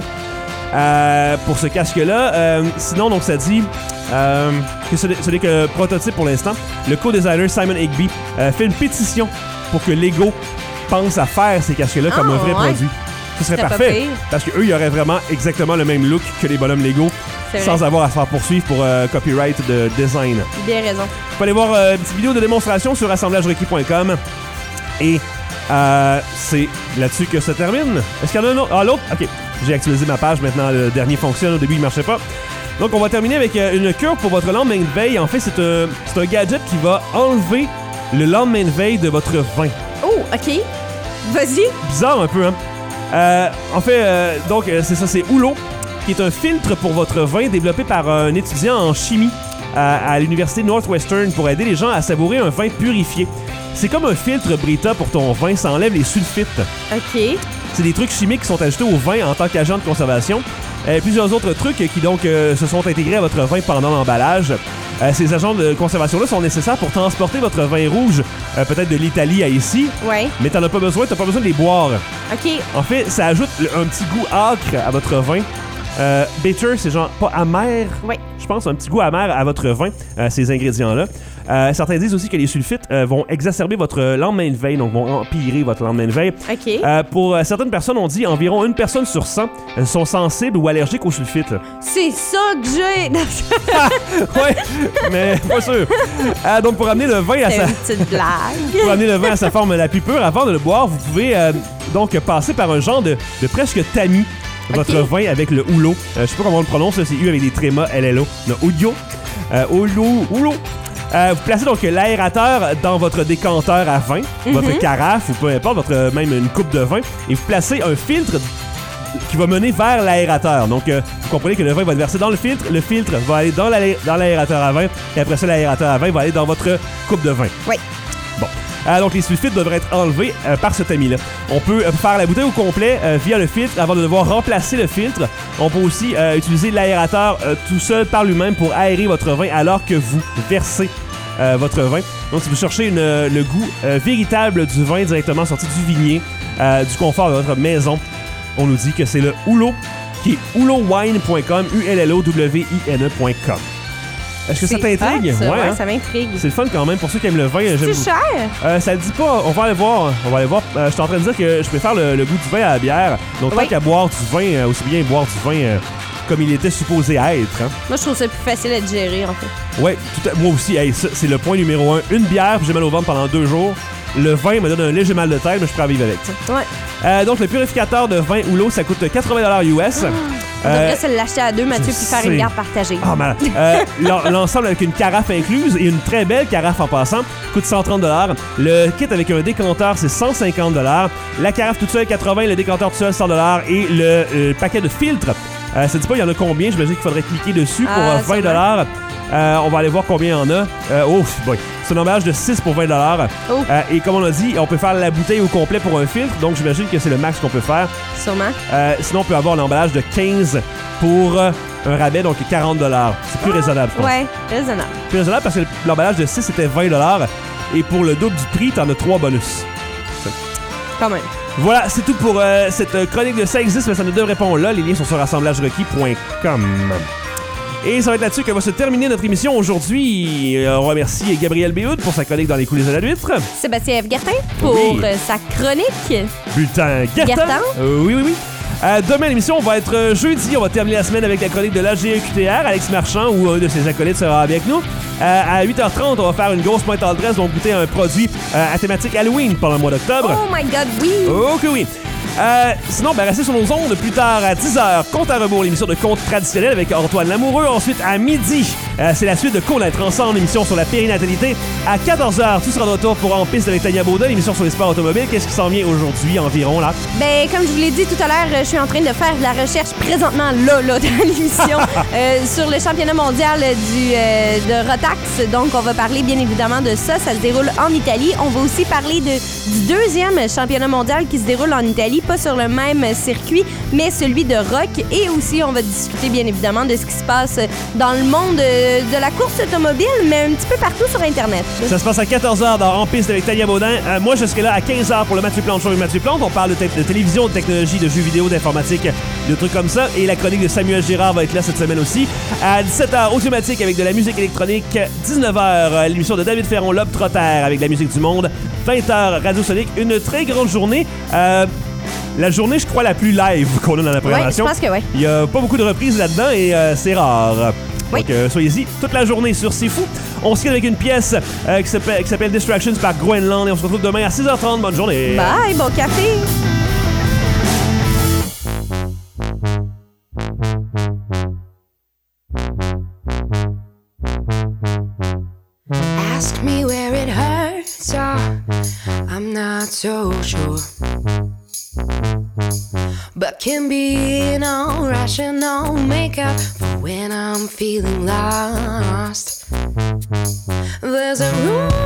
euh, pour ce casque-là. Euh, sinon, donc ça dit euh, que ce n'est, ce n'est que prototype pour l'instant. Le co-designer Simon Higby euh, fait une pétition pour que Lego pense à faire ces casques-là comme Ah, un vrai ouais. produit. Ce serait C'était pas parfait pire. parce qu'eux, ils auraient vraiment exactement le même look que les bonhommes Lego C'est sans vrai. avoir à se faire poursuivre pour euh, copyright de design. Bien raison. Vous pouvez aller voir euh, une petite vidéo de démonstration sur assemblage requis point com. Et euh, c'est là-dessus que ça termine. Est-ce qu'il y en a un autre? Ah, l'autre? OK. J'ai actualisé ma page. Maintenant, le dernier fonctionne. Au début, il ne marchait pas. Donc, on va terminer avec euh, une cure pour votre lendemain de veille. En fait, c'est un, c'est un gadget qui va enlever le lendemain de veille de votre vin. Oh, OK. Vas-y. Bizarre un peu, hein? Euh, en fait, euh, donc, euh, c'est ça, c'est Hulo, qui est un filtre pour votre vin développé par un étudiant en chimie à, à l'université Northwestern pour aider les gens à savourer un vin purifié. C'est comme un filtre Brita pour ton vin, ça enlève les sulfites. OK. C'est des trucs chimiques qui sont ajoutés au vin en tant qu'agent de conservation. Euh, plusieurs autres trucs qui donc euh, se sont intégrés à votre vin pendant l'emballage. Euh, ces agents de conservation-là sont nécessaires pour transporter votre vin rouge, euh, peut-être de l'Italie à ici, Ouais. mais t'en as pas besoin, t'as pas besoin de les boire. OK. En fait, ça ajoute le- un petit goût âcre à votre vin. Euh, bitter, c'est genre pas amer. Ouais. Je pense un petit goût amer à votre vin, euh, ces ingrédients-là. Euh, certains disent aussi que les sulfites euh, vont exacerber votre lendemain de veille, donc vont empirer votre lendemain de veille. OK. Euh, pour euh, certaines personnes, on dit environ une personne sur cent euh, sont sensibles ou allergiques aux sulfites. C'est ça que j'ai. Ouais, mais pas sûr. Euh, donc pour amener le vin à C'est sa... une petite blague. Pour amener le vin à sa forme la plus pure, avant de le boire, vous pouvez euh, donc passer par un genre de, de presque tamis votre Ok. vin avec le houlo. Euh, je sais pas comment on le prononce, là, c'est U avec des trémas L L O. Non, houlo. Euh, houlo, houlo. Euh, vous placez donc l'aérateur dans votre décanteur à vin, votre carafe ou peu importe, votre, même une coupe de vin, et vous placez un filtre qui va mener vers l'aérateur. Donc, euh, vous comprenez que le vin va être versé dans le filtre, le filtre va aller dans, l'aé- dans l'aérateur à vin, et après ça, l'aérateur à vin va aller dans votre coupe de vin. Oui. Bon. Euh, donc, les sulfites devraient être enlevés euh, par cet ami-là. On peut euh, faire la bouteille au complet euh, via le filtre avant de devoir remplacer le filtre. On peut aussi euh, utiliser l'aérateur euh, tout seul par lui-même pour aérer votre vin alors que vous versez euh, votre vin. Donc, si vous cherchez une, euh, le goût euh, véritable du vin directement sorti du vignier, euh, du confort de votre maison, on nous dit que c'est le Hullo, qui est hullo wine point com, U L L O W I N E point com. Est-ce que ça t'intrigue? Hot, ça, ouais, ouais, hein? Ça m'intrigue. C'est le fun quand même pour ceux qui aiment le vin. C'est cher? Euh, ça le dit pas. On va aller voir. On va aller voir. Euh, je suis en train de dire que je préfère le, le goût du vin à la bière. Donc, Oui. tant qu'à boire du vin, euh, aussi bien boire du vin euh, comme il était supposé être. Hein. Moi, je trouve ça plus facile à digérer, en fait. Ouais, tout à- moi aussi. Hey, ça, c'est le point numéro un. Une bière, puis j'ai mal au ventre pendant deux jours. Le vin me donne un léger mal de tête, mais je suis prêt à vivre avec. ça. Ouais. Euh, donc, le purificateur de vin Hullo, ça coûte quatre-vingts dollars U S. On Euh, devrait se l'acheter à deux, Mathieu, je puis faire sais. une garde partagée. Ah, malade. Euh, l'en- L'ensemble avec une carafe incluse et une très belle carafe en passant coûte cent trente dollars. Le kit avec un décanteur, c'est cent cinquante dollars. La carafe toute seule, quatre-vingts dollars. Le décanteur tout seul, cent dollars. Et le euh, paquet de filtres, euh, ça dit pas il y en a combien. J'imagine qu'il faudrait cliquer dessus pour Ah, euh, vingt dollars. Euh, on va aller voir combien il y en a. Euh, oh, boy. C'est un emballage de six pour vingt dollars. Oh. Euh, et comme on a dit, on peut faire la bouteille au complet pour un filtre. Donc, j'imagine que c'est le max qu'on peut faire. Sûrement. Euh, sinon, on peut avoir l'emballage de quinze pour euh, un rabais, donc quarante dollars. C'est plus raisonnable, je pense. Ouais, raisonnable. Plus raisonnable parce que l'emballage de six c'était vingt dollars. Et pour le double du prix, t'en as trois bonus. Quand même. Voilà, c'est tout pour euh, cette euh, chronique de Ça existe, mais ça ne devrait pas là. Les liens sont sur assemblage requis point com. Et ça va être là-dessus que va se terminer notre émission aujourd'hui. Euh, on remercie Gabriel Béhoud pour sa chronique dans les coulisses de la l'huître. Sébastien F. Gartin pour Oui. euh, sa chronique. Bulletin Gartin. Gartin. Euh, oui, oui, oui. Euh, demain, l'émission va être euh, jeudi. On va terminer la semaine avec la chronique de l'A G E Q T R. Alex Marchand ou un de ses acolytes sera avec nous. Euh, à huit heures trente, on va faire une grosse pointe en dresse. On va goûter un produit euh, à thématique Halloween pendant le mois d'octobre. Oh my God, oui! Oh que oui! Euh, sinon, ben, restez sur nos ondes plus tard à dix heures. Compte à rebours, l'émission de contes traditionnels avec Antoine Lamoureux. Ensuite, à midi, euh, c'est la suite de Connaître ensemble, l'émission sur la périnatalité. À quatorze heures, tout sera de retour pour En piste avec Tania Baudin, l'émission sur les sports automobiles. Qu'est-ce qui s'en vient aujourd'hui environ, là? Ben, comme je vous l'ai dit tout à l'heure, je suis en train de faire de la recherche présentement là, là, dans l'émission euh, sur le championnat mondial du, euh, de Rotax. Donc, on va parler bien évidemment de ça. Ça se déroule en Italie. On va aussi parler de, du deuxième championnat mondial qui se déroule en Italie, pas sur le même circuit, mais celui de rock. Et aussi, on va discuter bien évidemment de ce qui se passe dans le monde de, de la course automobile, mais un petit peu partout sur Internet. Ça se passe à quatorze heures dans En piste avec Tania Baudin. Euh, moi, je serai là à quinze heures pour le Mathieu Plante Show avec Mathieu Plante. On parle de, te- de télévision, de technologie, de jeux vidéo, d'informatique, de trucs comme ça. Et la chronique de Samuel Girard va être là cette semaine aussi. À dix-sept heures, automatique avec de la musique électronique. dix-neuf heures, l'émission de David Ferron, Lobe Trotter avec de la musique du monde. vingt heures, Radio Sonic. Une très grande journée. Euh, La journée, je crois, la plus live qu'on a dans la programmation. Ouais, je pense que oui. Il y a pas beaucoup de reprises là-dedans et euh, c'est rare. Oui. Donc, euh, soyez-y toute la journée sur C'est Fou. On se quitte avec une pièce euh, qui s'appelle qui s'appelle Distractions par Groenland et on se retrouve demain à six heures trente. Bonne journée. Bye, bon café! Ask me where it hurts, oh, I'm not so sure. But can be no rational makeup for when I'm feeling lost. There's a room